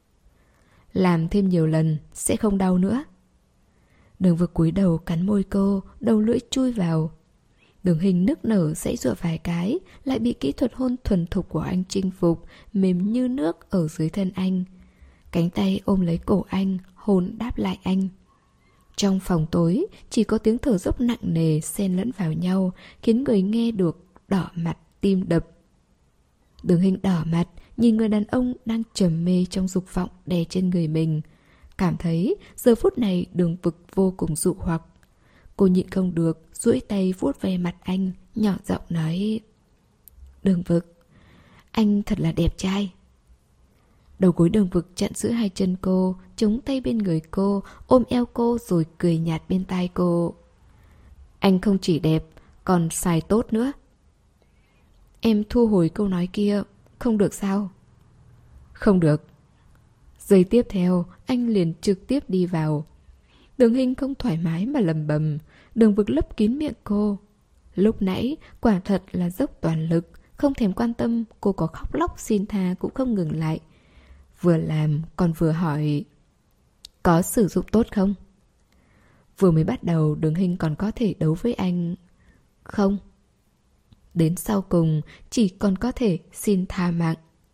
Làm thêm nhiều lần sẽ không đau nữa. Đường Vực cúi đầu cắn môi cô, đầu lưỡi chui vào. Đường Hinh nức nở giãy giụa vài cái, lại bị kỹ thuật hôn thuần thục của anh chinh phục, mềm như nước ở dưới thân anh. Cánh tay ôm lấy cổ anh, hôn đáp lại anh. Trong phòng tối, chỉ có tiếng thở dốc nặng nề xen lẫn vào nhau, khiến người nghe được đỏ mặt, tim đập. Đường Hinh đỏ mặt, nhìn người đàn ông đang trầm mê trong dục vọng đè trên người mình. Cảm thấy giờ phút này Đường Vực vô cùng dụ hoặc. Cô nhịn không được, duỗi tay vuốt ve mặt anh, nhỏ giọng nói. Đường Vực, anh thật là đẹp trai. Đầu gối Đường Vực chặn giữa hai chân cô, chống tay bên người cô, ôm eo cô rồi cười nhạt bên tai cô. Anh không chỉ đẹp, còn xài tốt nữa. Em thu hồi câu nói kia, không được sao? Không được. Giây tiếp theo, anh liền trực tiếp đi vào. Đường Hinh không thoải mái mà lầm bầm. Đường Vực lấp kín miệng cô. Lúc nãy, quả thật là dốc toàn lực, không thèm quan tâm cô có khóc lóc xin tha cũng không ngừng lại. Vừa làm còn vừa hỏi. Có sử dụng tốt không? Vừa mới bắt đầu Đường Hinh còn có thể đấu với anh. Không. Đến sau cùng chỉ còn có thể xin tha mạng.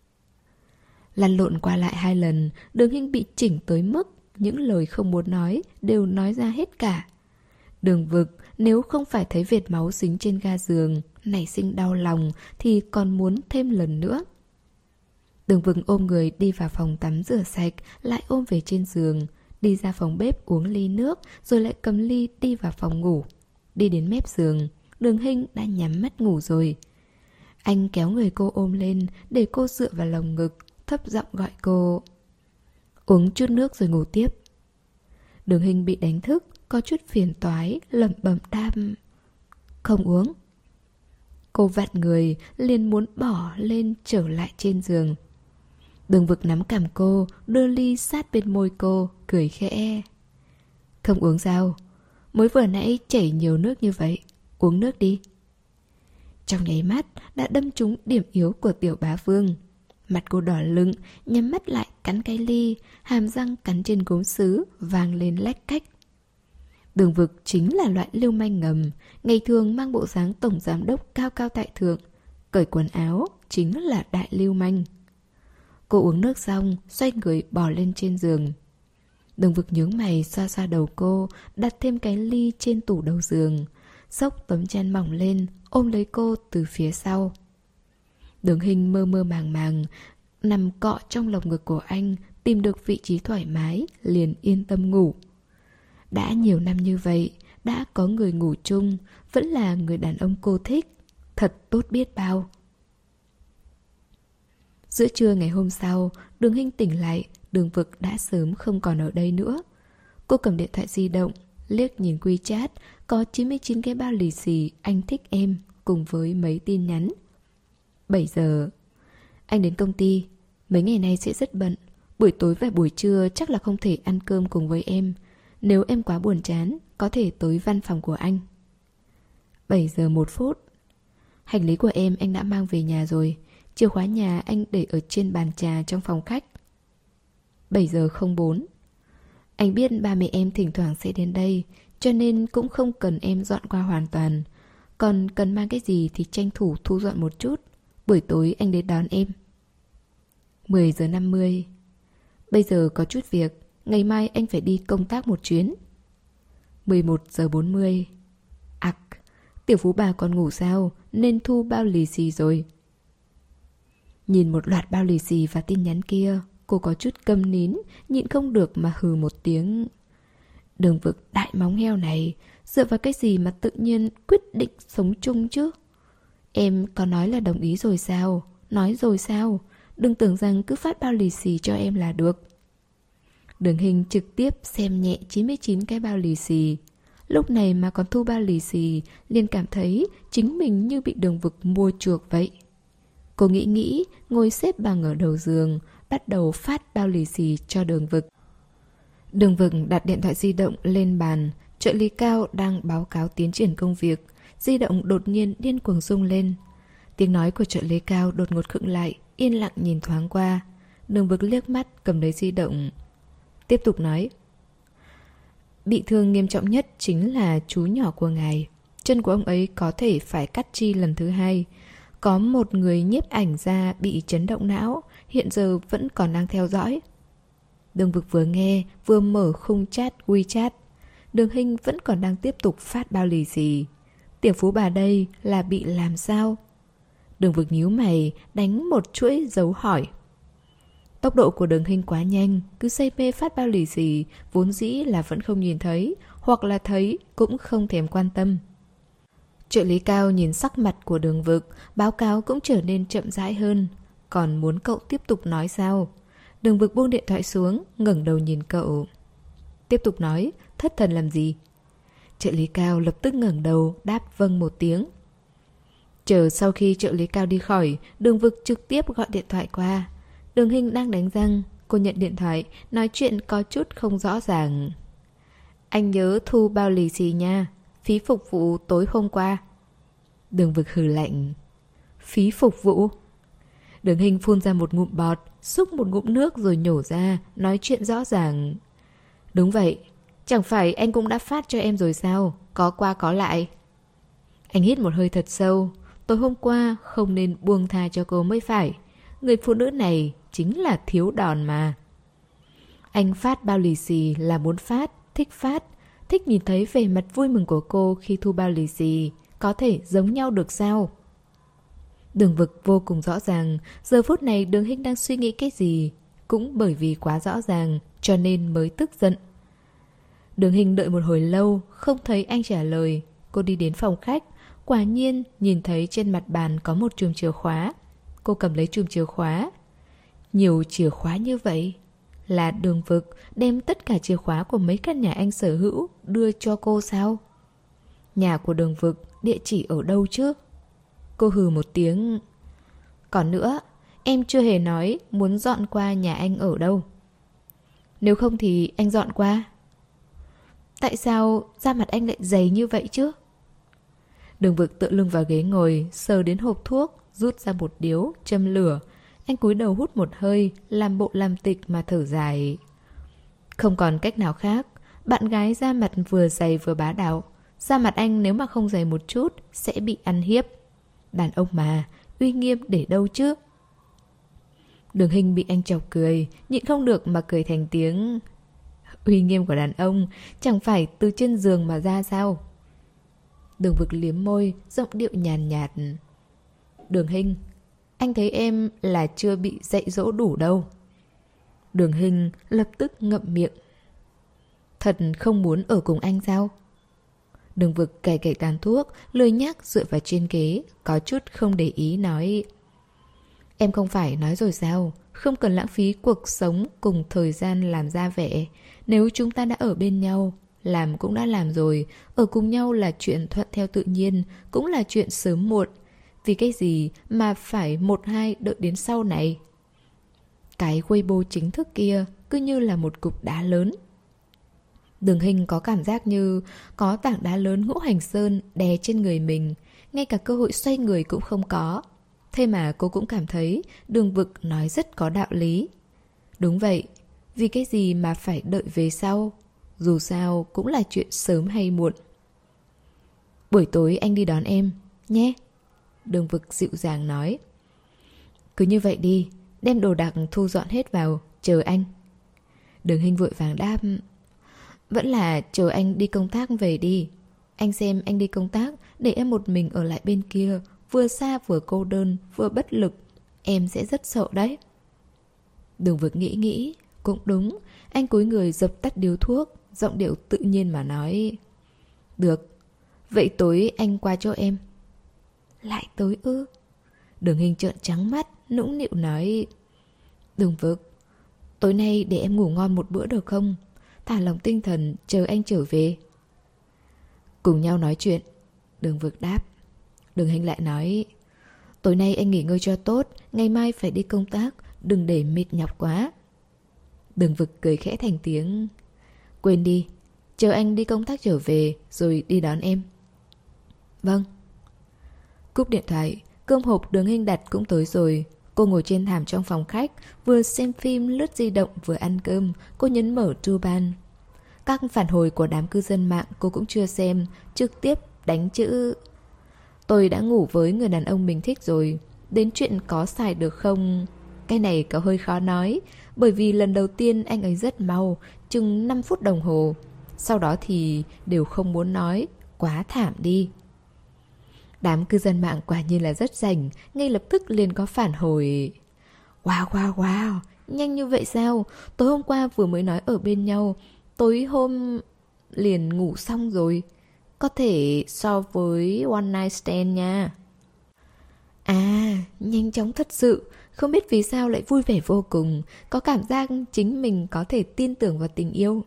Lăn lộn qua lại hai lần, Đường Hinh bị chỉnh tới mức những lời không muốn nói đều nói ra hết cả. Đường Vực nếu không phải thấy vệt máu dính trên ga giường, nảy sinh đau lòng thì còn muốn thêm lần nữa. Đường Vực ôm người đi vào phòng tắm rửa sạch, lại ôm về trên giường, đi ra phòng bếp uống ly nước, rồi lại cầm ly đi vào phòng ngủ. Đi đến mép giường, Đường Hinh đã nhắm mắt ngủ rồi. Anh kéo người cô ôm lên, để cô dựa vào lồng ngực, thấp giọng gọi cô. Uống chút nước rồi ngủ tiếp. Đường Hinh bị đánh thức, có chút phiền toái, lẩm bẩm đáp. Không uống. Cô vặn người, liền muốn bỏ lên trở lại trên giường. Đường Vực nắm cằm cô, đưa ly sát bên môi cô, cười khẽ. Không uống sao? Mới vừa nãy chảy nhiều nước như vậy, uống nước đi. Trong nháy mắt đã đâm trúng điểm yếu của tiểu bá vương. Mặt cô đỏ lựng, nhắm mắt lại cắn cái ly, hàm răng cắn trên gốm sứ, vang lên lách cách. Đường Vực chính là loại lưu manh ngầm, ngày thường mang bộ dáng tổng giám đốc cao cao tại thượng, cởi quần áo chính là đại lưu manh. Cô uống nước xong, xoay người bò lên trên giường. Đường Vực nhướng mày xoa xoa đầu cô, đặt thêm cái ly trên tủ đầu giường, xốc tấm chăn mỏng lên, ôm lấy cô từ phía sau. Đường Hinh mơ mơ màng màng, nằm cọ trong lồng ngực của anh, tìm được vị trí thoải mái, liền yên tâm ngủ. Đã nhiều năm như vậy, đã có người ngủ chung, vẫn là người đàn ông cô thích, thật tốt biết bao. Giữa trưa ngày hôm sau, Đường Hinh tỉnh lại, Đường Vực đã sớm không còn ở đây nữa. Cô cầm điện thoại di động, liếc nhìn WeChat, có chín mươi chín cái bao lì xì anh thích em, cùng với mấy tin nhắn. bảy giờ. Anh đến công ty, mấy ngày nay sẽ rất bận. Buổi tối và buổi trưa chắc là không thể ăn cơm cùng với em. Nếu em quá buồn chán, có thể tới văn phòng của anh. Bảy giờ một phút. Hành lý của em anh đã mang về nhà rồi. Chìa khóa nhà anh để ở trên bàn trà trong phòng khách. Bảy giờ không bốn. Anh biết ba mẹ em thỉnh thoảng sẽ đến đây, cho nên cũng không cần em dọn qua hoàn toàn. Còn cần mang cái gì thì tranh thủ thu dọn một chút. Buổi tối anh đến đón em. Mười giờ năm mươi. Bây giờ có chút việc, ngày mai anh phải đi công tác một chuyến. Mười một giờ bốn mươi. Ặc, tiểu phú bà còn ngủ sao, nên thu bao lì xì rồi. Nhìn một loạt bao lì xì và tin nhắn kia, cô có chút câm nín, nhịn không được mà hừ một tiếng. Đường Vực đại móng heo này, dựa vào cái gì mà tự nhiên quyết định sống chung chứ? Em có nói là đồng ý rồi sao? Nói rồi sao? Đừng tưởng rằng cứ phát bao lì xì cho em là được. Đường Hình trực tiếp xem nhẹ chín mươi chín cái bao lì xì. Lúc này mà còn thu bao lì xì, liền cảm thấy chính mình như bị Đường Vực mua chuộc vậy. Cô nghĩ nghĩ, ngồi xếp bằng ở đầu giường, bắt đầu phát bao lì xì cho Đường Vực. Đường Vực đặt điện thoại di động lên bàn. Trợ lý Cao đang báo cáo tiến triển công việc. Di động đột nhiên điên cuồng rung lên. Tiếng nói của trợ lý Cao đột ngột khựng lại, yên lặng nhìn thoáng qua. Đường Vực liếc mắt cầm lấy di động, tiếp tục nói. Bị thương nghiêm trọng nhất chính là chú nhỏ của ngài. Chân của ông ấy có thể phải cắt chi lần thứ hai. Có một người nhiếp ảnh gia bị chấn động não, hiện giờ vẫn còn đang theo dõi. Đường Vực vừa nghe vừa mở khung chat WeChat. Đường Hình vẫn còn đang tiếp tục phát bao lì xì. Tiểu phú bà đây là bị làm sao? Đường Vực nhíu mày, đánh một chuỗi dấu hỏi. Tốc độ của Đường Hình quá nhanh, cứ say mê phát bao lì xì, vốn dĩ là vẫn không nhìn thấy, hoặc là thấy cũng không thèm quan tâm. Trợ lý Cao nhìn sắc mặt của Đường Vực, báo cáo cũng trở nên chậm rãi hơn. Còn muốn cậu tiếp tục nói sao? Đường Vực buông điện thoại xuống, ngẩng đầu nhìn cậu. Tiếp tục nói, thất thần làm gì? Trợ lý Cao lập tức ngẩng đầu, đáp vâng một tiếng. Chờ sau khi trợ lý Cao đi khỏi, Đường Vực trực tiếp gọi điện thoại qua. Đường Hình đang đánh răng, cô nhận điện thoại, nói chuyện có chút không rõ ràng. Anh nhớ thu bao lì xì nha, phí phục vụ tối hôm qua. Đường Vực hừ lạnh. Phí phục vụ? Đường Hình phun ra một ngụm bọt, xúc một ngụm nước rồi nhổ ra, nói chuyện rõ ràng. Đúng vậy, chẳng phải anh cũng đã phát cho em rồi sao, có qua có lại. Anh hít một hơi thật sâu, tối hôm qua không nên buông tha cho cô mới phải. Người phụ nữ này chính là thiếu đòn mà. Anh phát bao lì xì là muốn phát, thích phát, thích nhìn thấy vẻ mặt vui mừng của cô khi thu bao lì xì, có thể giống nhau được sao? Đường Vực vô cùng rõ ràng, giờ phút này Đường Hình đang suy nghĩ cái gì. Cũng bởi vì quá rõ ràng, cho nên mới tức giận. Đường Hình đợi một hồi lâu, không thấy anh trả lời. Cô đi đến phòng khách, quả nhiên nhìn thấy trên mặt bàn có một chùm chìa khóa. Cô cầm lấy chùm chìa khóa. Nhiều chìa khóa như vậy? Là Đường Vực đem tất cả chìa khóa của mấy căn nhà anh sở hữu đưa cho cô sao? Nhà của Đường Vực địa chỉ ở đâu chứ? Cô hừ một tiếng. Còn nữa, em chưa hề nói muốn dọn qua nhà anh ở đâu. Nếu không thì anh dọn qua. Tại sao da mặt anh lại dày như vậy chứ? Đường Vực tựa lưng vào ghế ngồi, sờ đến hộp thuốc, rút ra một điếu, châm lửa. Anh cúi đầu hút một hơi, làm bộ làm tịch mà thở dài. Không còn cách nào khác, bạn gái da mặt vừa dày vừa bá đạo. Da mặt anh nếu mà không dày một chút sẽ bị ăn hiếp. Đàn ông mà, uy nghiêm để đâu chứ? Đường Hình bị anh chọc cười, nhịn không được mà cười thành tiếng. Uy nghiêm của đàn ông chẳng phải từ trên giường mà ra sao? Đường Vực liếm môi, giọng điệu nhàn nhạt. Đường Hình, anh thấy em là chưa bị dạy dỗ đủ đâu. Đường Hình lập tức ngậm miệng. Thật không muốn ở cùng anh sao? Đường Vực cày cày tàn thuốc, lười nhác dựa vào trên ghế, có chút không để ý nói. Em không phải nói rồi sao? Không cần lãng phí cuộc sống cùng thời gian làm ra vẻ. Nếu chúng ta đã ở bên nhau, làm cũng đã làm rồi. Ở cùng nhau là chuyện thuận theo tự nhiên, cũng là chuyện sớm muộn. Vì cái gì mà phải một hai đợi đến sau này? Cái Weibo chính thức kia cứ như là một cục đá lớn. Đường Hinh có cảm giác như có tảng đá lớn ngũ hành sơn đè trên người mình, ngay cả cơ hội xoay người cũng không có. Thế mà cô cũng cảm thấy Đường Vực nói rất có đạo lý. Đúng vậy, vì cái gì mà phải đợi về sau? Dù sao cũng là chuyện sớm hay muộn. Buổi tối anh đi đón em, nhé. Đường Vực dịu dàng nói. Cứ như vậy đi, đem đồ đạc thu dọn hết vào, chờ anh. Đường Hinh vội vàng đáp. Vẫn là chờ anh đi công tác về đi. Anh xem anh đi công tác, để em một mình ở lại bên kia, vừa xa vừa cô đơn, vừa bất lực. Em sẽ rất sợ đấy. Đường Vực nghĩ nghĩ, cũng đúng. Anh cúi người dập tắt điếu thuốc, giọng điệu tự nhiên mà nói. Được, vậy tối anh qua chỗ em. Lại tối ư? Đường Hinh trợn trắng mắt, nũng nịu nói. Đường Vực, tối nay để em ngủ ngon một bữa được không? Thả lòng tinh thần, chờ anh trở về. Cùng nhau nói chuyện. Đường Vực đáp. Đường Hinh lại nói. Tối nay anh nghỉ ngơi cho tốt, ngày mai phải đi công tác, đừng để mệt nhọc quá. Đường Vực cười khẽ thành tiếng. Quên đi, chờ anh đi công tác trở về rồi đi đón em. Vâng. Cúp điện thoại, cơm hộp Đường Hinh đặt cũng tới rồi. Cô ngồi trên thảm trong phòng khách, vừa xem phim lướt di động vừa ăn cơm. Cô nhấn mở Truban. Các phản hồi của đám cư dân mạng cô cũng chưa xem, trực tiếp đánh chữ. Tôi đã ngủ với người đàn ông mình thích rồi. Đến chuyện có xài được không? Cái này có hơi khó nói. Bởi vì lần đầu tiên anh ấy rất mau, chừng năm phút đồng hồ. Sau đó thì đều không muốn nói. Quá thảm đi. Đám cư dân mạng quả nhiên là rất rảnh, ngay lập tức liền có phản hồi. Wow wow wow, nhanh như vậy sao? Tối hôm qua vừa mới nói ở bên nhau, tối hôm liền ngủ xong rồi. Có thể so với one night stand nha. À, nhanh chóng thật sự. Không biết vì sao lại vui vẻ vô cùng. Có cảm giác chính mình có thể tin tưởng vào tình yêu.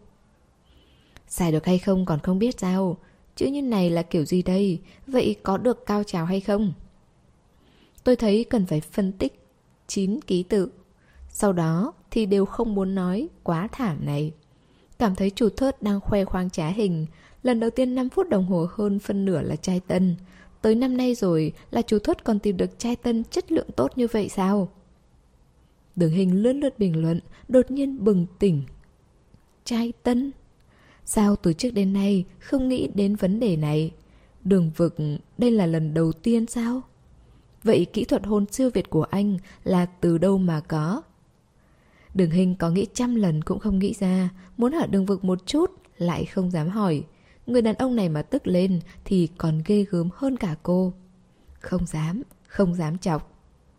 Xài được hay không còn không biết sao. Chữ như này là kiểu gì đây? Vậy có được cao trào hay không? Tôi thấy cần phải phân tích chín ký tự. Sau đó thì đều không muốn nói quá thảm này. Cảm thấy chủ thớt đang khoe khoang trá hình. Lần đầu tiên năm phút đồng hồ hơn phân nửa là trai tân. Tới năm nay rồi là chủ thớt còn tìm được trai tân chất lượng tốt như vậy sao? Đường Hinh lướt lướt bình luận, đột nhiên bừng tỉnh. Trai tân? Sao từ trước đến nay không nghĩ đến vấn đề này? Đường Vực, đây là lần đầu tiên sao? Vậy kỹ thuật hôn siêu việt của anh là từ đâu mà có? Đường Hinh có nghĩ trăm lần cũng không nghĩ ra. Muốn hỏi Đường Vực một chút, lại không dám hỏi. Người đàn ông này mà tức lên thì còn ghê gớm hơn cả cô. Không dám, không dám chọc.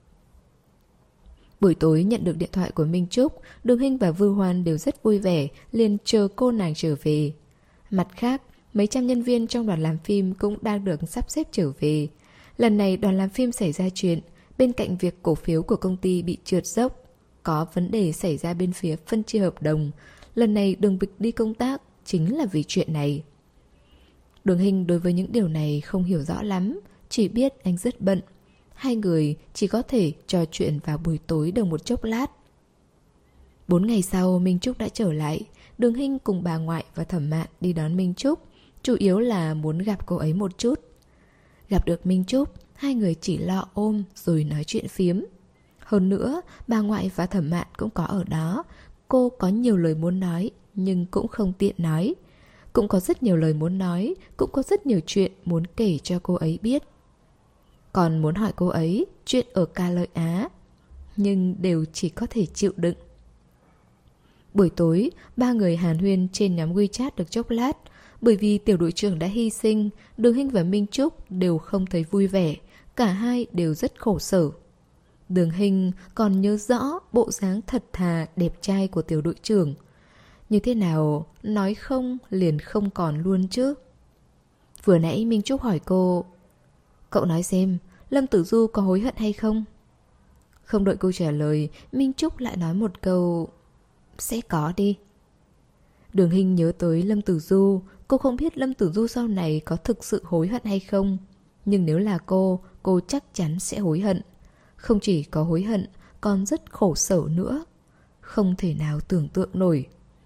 Buổi tối nhận được điện thoại của Minh Trúc, Đường Hinh và Vư Hoan đều rất vui vẻ, liền chờ cô nàng trở về. Mặt khác, mấy trăm nhân viên trong đoàn làm phim cũng đang được sắp xếp trở về. Lần này đoàn làm phim xảy ra chuyện, bên cạnh việc cổ phiếu của công ty bị trượt dốc, có vấn đề xảy ra bên phía phân chia hợp đồng. Lần này Đường Vực đi công tác chính là vì chuyện này. Đường Hinh đối với những điều này không hiểu rõ lắm, chỉ biết anh rất bận. Hai người chỉ có thể trò chuyện vào buổi tối được một chốc lát. Bốn ngày sau, Minh Trúc đã trở lại. Đường Hinh cùng bà ngoại và Thẩm Mạn đi đón Minh Trúc, chủ yếu là muốn gặp cô ấy một chút. Gặp được Minh Trúc, hai người chỉ lo ôm rồi nói chuyện phiếm. Hơn nữa, bà ngoại và Thẩm Mạn cũng có ở đó. Cô có nhiều lời muốn nói, nhưng cũng không tiện nói. Cũng có rất nhiều lời muốn nói, cũng có rất nhiều chuyện muốn kể cho cô ấy biết. Còn muốn hỏi cô ấy chuyện ở Ca Lợi Á, nhưng đều chỉ có thể chịu đựng. Buổi tối, ba người hàn huyên trên nhóm WeChat được chốc lát. Bởi vì tiểu đội trưởng đã hy sinh, Đường Hinh và Minh Trúc đều không thấy vui vẻ. Cả hai đều rất khổ sở. Đường Hinh còn nhớ rõ bộ dáng thật thà đẹp trai của tiểu đội trưởng. Như thế nào nói không liền không còn luôn chứ. Vừa nãy Minh Trúc hỏi cô, cậu nói xem Lâm Tử Du có hối hận hay không? Không đợi câu trả lời, Minh Trúc lại nói một câu, sẽ có đi. Đường Hinh nhớ tới Lâm Tử Du. Cô không biết Lâm Tử Du sau này có thực sự hối hận hay không. Nhưng nếu là cô, cô chắc chắn sẽ hối hận. Không chỉ có hối hận, còn rất khổ sở nữa. Không thể nào tưởng tượng nổi.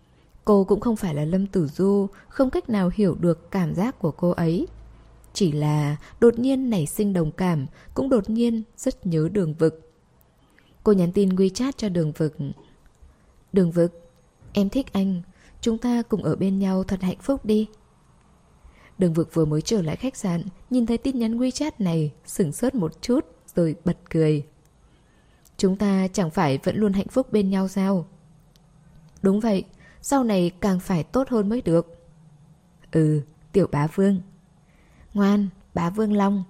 Cô cũng không phải là Lâm Tử Du, không cách nào hiểu được cảm giác của cô ấy. Chỉ là đột nhiên nảy sinh đồng cảm, cũng đột nhiên rất nhớ Đường Vực. Cô nhắn tin WeChat cho Đường Vực. Đường Vực, em thích anh, chúng ta cùng ở bên nhau thật hạnh phúc đi. Đường Vực vừa mới trở lại khách sạn, nhìn thấy tin nhắn WeChat này, sửng sốt một chút rồi bật cười. Chúng ta chẳng phải vẫn luôn hạnh phúc bên nhau sao? Đúng vậy, sau này càng phải tốt hơn mới được. Ừ, tiểu bá vương. Ngoan, bá vương Long.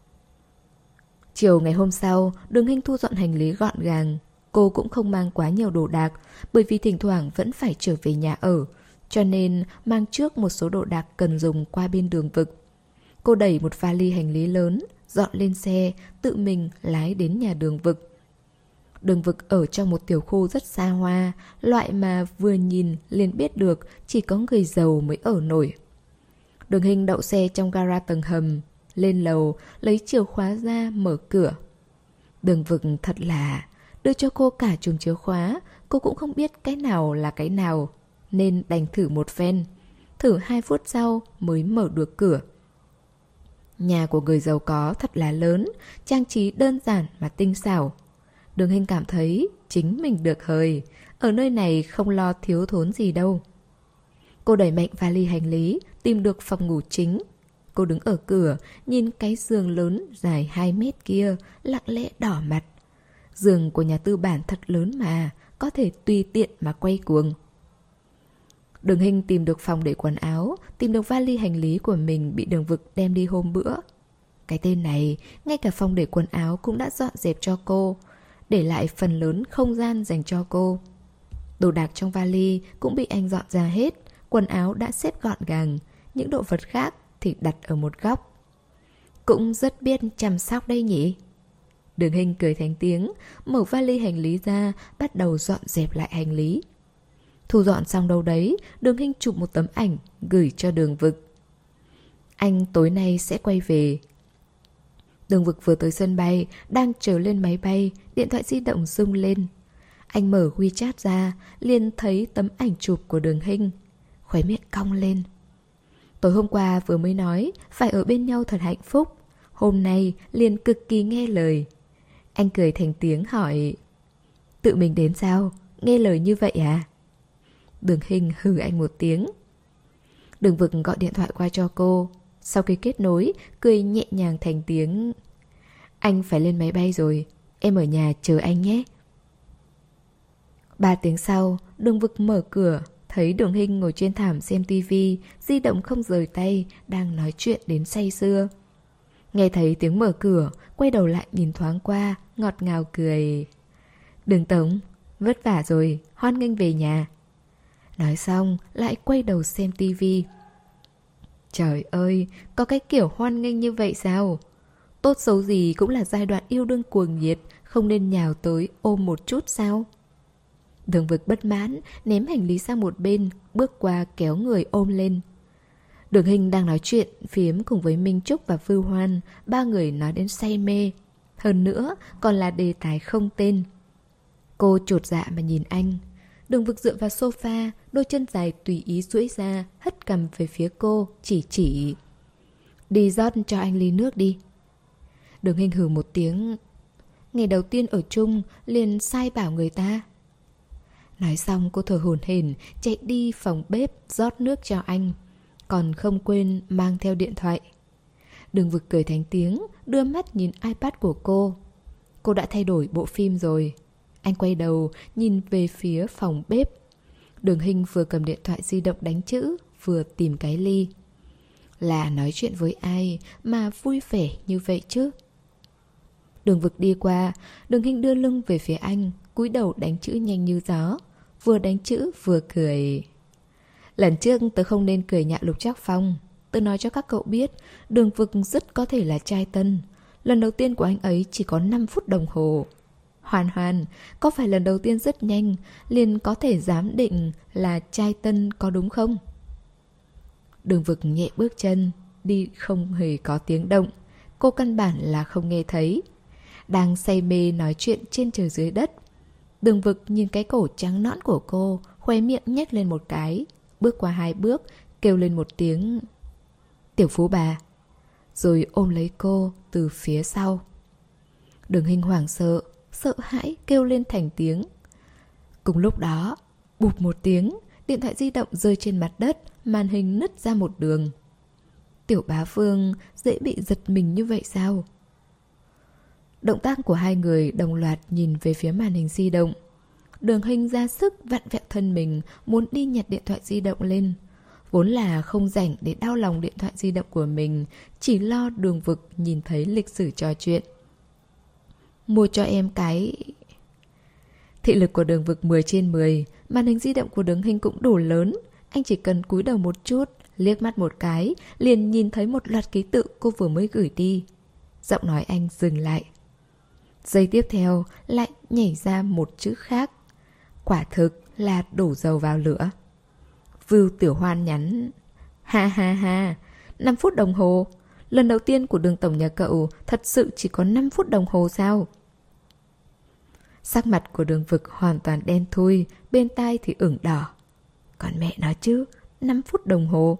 Chiều ngày hôm sau, Đường Hinh thu dọn hành lý gọn gàng. Cô cũng không mang quá nhiều đồ đạc, bởi vì thỉnh thoảng vẫn phải trở về nhà ở, cho nên mang trước một số đồ đạc cần dùng qua bên Đường Vực. Cô đẩy một vali hành lý lớn, dọn lên xe, tự mình lái đến nhà Đường Vực. Đường Vực ở trong một tiểu khu rất xa hoa, loại mà vừa nhìn liền biết được chỉ có người giàu mới ở nổi. Đường Hinh đậu xe trong gara tầng hầm, lên lầu, lấy chìa khóa ra mở cửa. Đường Vực thật là đưa cho cô cả chùm chìa khóa, cô cũng không biết cái nào là cái nào, nên đành thử một phen. Thử hai phút sau mới mở được cửa. Nhà của người giàu có thật là lớn, trang trí đơn giản mà tinh xảo. Đường Hinh cảm thấy chính mình được hời, ở nơi này không lo thiếu thốn gì đâu. Cô đẩy mạnh vali hành lý, tìm được phòng ngủ chính. Cô đứng ở cửa, nhìn cái giường lớn dài hai mét kia, lặng lẽ đỏ mặt. Giường của nhà tư bản thật lớn mà, có thể tùy tiện mà quay cuồng. Đường Hinh tìm được phòng để quần áo, tìm được vali hành lý của mình bị Đường Vực đem đi hôm bữa. Cái tên này, ngay cả phòng để quần áo cũng đã dọn dẹp cho cô, để lại phần lớn không gian dành cho cô. Đồ đạc trong vali cũng bị anh dọn ra hết, quần áo đã xếp gọn gàng, những đồ vật khác thì đặt ở một góc. Cũng rất biết chăm sóc đây nhỉ? Đường Hinh cười thành tiếng, mở vali hành lý ra, bắt đầu dọn dẹp lại hành lý. Thu dọn xong đâu đấy, Đường Hinh chụp một tấm ảnh, gửi cho Đường Vực. Anh tối nay sẽ quay về. Đường Vực vừa tới sân bay, đang chờ lên máy bay, điện thoại di động rung lên. Anh mở WeChat ra, liền thấy tấm ảnh chụp của Đường Hinh. Khóe miệng cong lên. Tối hôm qua vừa mới nói phải ở bên nhau thật hạnh phúc, hôm nay liền cực kỳ nghe lời. Anh cười thành tiếng hỏi, tự mình đến sao? Nghe lời như vậy à? Đường Hinh hừ anh một tiếng. Đường Vực gọi điện thoại qua cho cô. Sau khi kết nối, cười nhẹ nhàng thành tiếng, anh phải lên máy bay rồi, em ở nhà chờ anh nhé. Ba tiếng sau, Đường Vực mở cửa, thấy Đường Hinh ngồi trên thảm xem tivi, di động không rời tay, đang nói chuyện đến say sưa. Nghe thấy tiếng mở cửa, quay đầu lại nhìn thoáng qua, ngọt ngào cười. Đường Tổng, vất vả rồi, hoan nghênh về nhà. Nói xong, lại quay đầu xem tivi. Trời ơi, có cái kiểu hoan nghênh như vậy sao? Tốt xấu gì cũng là giai đoạn yêu đương cuồng nhiệt, không nên nhào tới ôm một chút sao? Đường Vực bất mãn, ném hành lý sang một bên, bước qua kéo người ôm lên. Đường Hinh đang nói chuyện, phiếm cùng với Minh Trúc và Vưu Hoan, ba người nói đến say mê. Hơn nữa, còn là đề tài không tên. Cô chột dạ mà nhìn anh. Đường Vực dựa vào sofa, đôi chân dài tùy ý duỗi ra, hất cằm về phía cô, chỉ chỉ. Đi rót cho anh ly nước đi. Đường Hinh hừ một tiếng. Ngày đầu tiên ở chung, liền sai bảo người ta. Nói xong cô thở hổn hển, chạy đi phòng bếp rót nước cho anh, còn không quên mang theo điện thoại. Đường Vực cười thành tiếng, đưa mắt nhìn iPad của cô. Cô đã thay đổi bộ phim rồi. Anh quay đầu, nhìn về phía phòng bếp. Đường Hinh vừa cầm điện thoại di động đánh chữ, vừa tìm cái ly. Là nói chuyện với ai mà vui vẻ như vậy chứ? Đường Vực đi qua, Đường Hinh đưa lưng về phía anh, cúi đầu đánh chữ nhanh như gió. Vừa đánh chữ vừa cười. Lần trước tớ không nên cười nhạo Lục Trác Phong. Tớ nói cho các cậu biết, Đường Vực rất có thể là trai tân. Lần đầu tiên của anh ấy chỉ có năm phút đồng hồ. Hoàn Hoàn, có phải lần đầu tiên rất nhanh, liền có thể giám định là trai tân có đúng không? Đường Vực nhẹ bước chân, đi không hề có tiếng động. Cô căn bản là không nghe thấy. Đang say mê nói chuyện trên trời dưới đất. Đường Vực nhìn cái cổ trắng nõn của cô, khóe miệng nhếch lên một cái, bước qua hai bước, kêu lên một tiếng Tiểu Phú bà, rồi ôm lấy cô từ phía sau. Đường Hinh hoảng sợ, sợ hãi kêu lên thành tiếng. Cùng lúc đó, bụp một tiếng, điện thoại di động rơi trên mặt đất, màn hình nứt ra một đường. Tiểu Bá Vương dễ bị giật mình như vậy sao? Động tác của hai người đồng loạt nhìn về phía màn hình di động. Đường Hinh ra sức vặn vẹo thân mình, muốn đi nhặt điện thoại di động lên. Vốn là không rảnh để đau lòng điện thoại di động của mình, chỉ lo Đường Vực nhìn thấy lịch sử trò chuyện. Mua cho em cái... Thị lực của Đường Vực mười trên mười, màn hình di động của Đường Hinh cũng đủ lớn. Anh chỉ cần cúi đầu một chút, liếc mắt một cái, liền nhìn thấy một loạt ký tự cô vừa mới gửi đi. Giọng nói anh dừng lại. Giây tiếp theo lại nhảy ra một chữ khác. Quả thực là đổ dầu vào lửa. Vưu Tiểu Hoan nhắn: Ha ha ha, năm phút đồng hồ. Lần đầu tiên của Đường tổng nhà cậu thật sự chỉ có năm phút đồng hồ sao? Sắc mặt của Đường Vực hoàn toàn đen thui, bên tai thì ửng đỏ. Còn mẹ nó chứ, năm phút đồng hồ.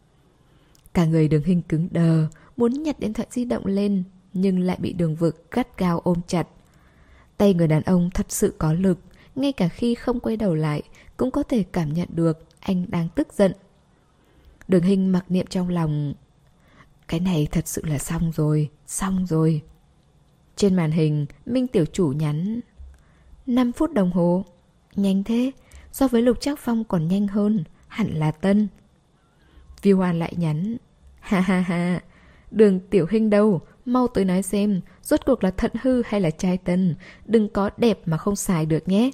Cả người Đường Hinh cứng đờ, muốn nhặt điện thoại di động lên, nhưng lại bị Đường Vực gắt gao ôm chặt. Tay người đàn ông thật sự có lực, ngay cả khi không quay đầu lại cũng có thể cảm nhận được anh đang tức giận. Đường Hinh mặc niệm trong lòng: cái này thật sự là xong rồi, xong rồi. Trên màn hình, Minh tiểu chủ nhắn: năm phút đồng hồ. Nhanh thế, so với Lục Trác Phong còn nhanh hơn, hẳn là Tân. Vi Hoan lại nhắn: Ha ha ha, Đường Tiểu Hinh đâu, mau tới nói xem, rốt cuộc là thận hư hay là trai Tân, đừng có đẹp mà không xài được nhé.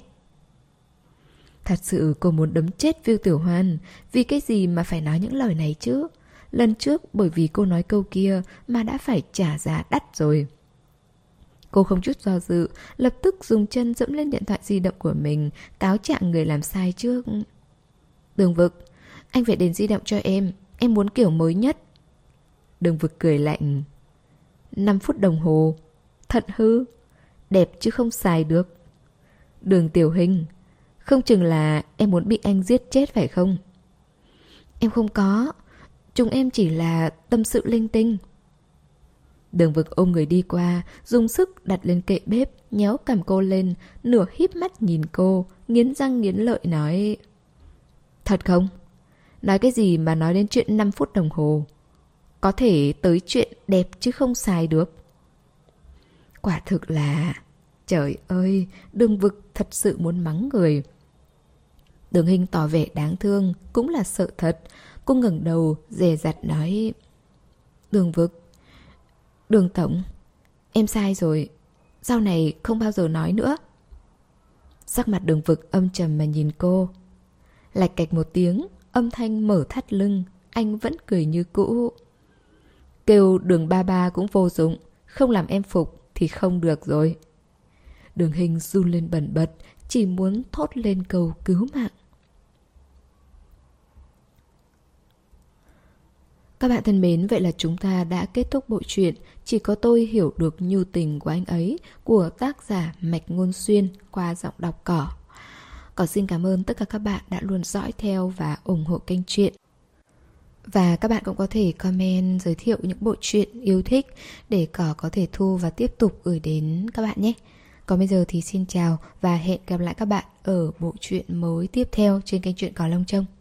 Thật sự cô muốn đấm chết Viu Tiểu Hoan, vì cái gì mà phải nói những lời này chứ? Lần trước bởi vì cô nói câu kia mà đã phải trả giá đắt rồi. Cô không chút do dự, lập tức dùng chân dẫm lên điện thoại di động của mình, cáo trạng người làm sai trước. Đường Vực, anh phải đến di động cho em, em muốn kiểu mới nhất. Đường Vực cười lạnh: năm phút đồng hồ, thận hư, đẹp chứ không xài được. Đường Tiểu Hinh, không chừng là em muốn bị anh giết chết phải không? Em không có, chúng em chỉ là tâm sự linh tinh. Đường Vực ôm người đi qua, dùng sức đặt lên kệ bếp, nhéo cằm cô lên, nửa híp mắt nhìn cô, nghiến răng nghiến lợi nói: thật không? Nói cái gì mà nói đến chuyện năm phút đồng hồ? Có thể tới chuyện đẹp chứ không xài được. Quả thực là... Trời ơi, Đường Vực thật sự muốn mắng người. Đường Hinh tỏ vẻ đáng thương, cũng là sợ thật. Cô ngẩng đầu, dè dặt nói: Đường Vực, Đường tổng, em sai rồi, sau này không bao giờ nói nữa. Sắc mặt Đường Vực âm trầm mà nhìn cô. Lạch cạch một tiếng, âm thanh mở thắt lưng, anh vẫn cười như cũ. Kêu Đường ba ba cũng vô dụng, không làm em phục thì không được rồi. Đường Hinh run lên bần bật, chỉ muốn thốt lên câu cứu mạng. Các bạn thân mến, vậy là chúng ta đã kết thúc bộ truyện Chỉ có tôi hiểu được nhu tình của anh ấy của tác giả Mạch Ngôn Xuyên qua giọng đọc Cỏ. Cỏ xin cảm ơn tất cả các bạn đã luôn dõi theo và ủng hộ kênh truyện. Và các bạn cũng có thể comment giới thiệu những bộ truyện yêu thích để Cỏ có thể thu và tiếp tục gửi đến các bạn nhé. Còn bây giờ thì xin chào và hẹn gặp lại các bạn ở bộ truyện mới tiếp theo trên kênh truyện Cỏ Lông Trông.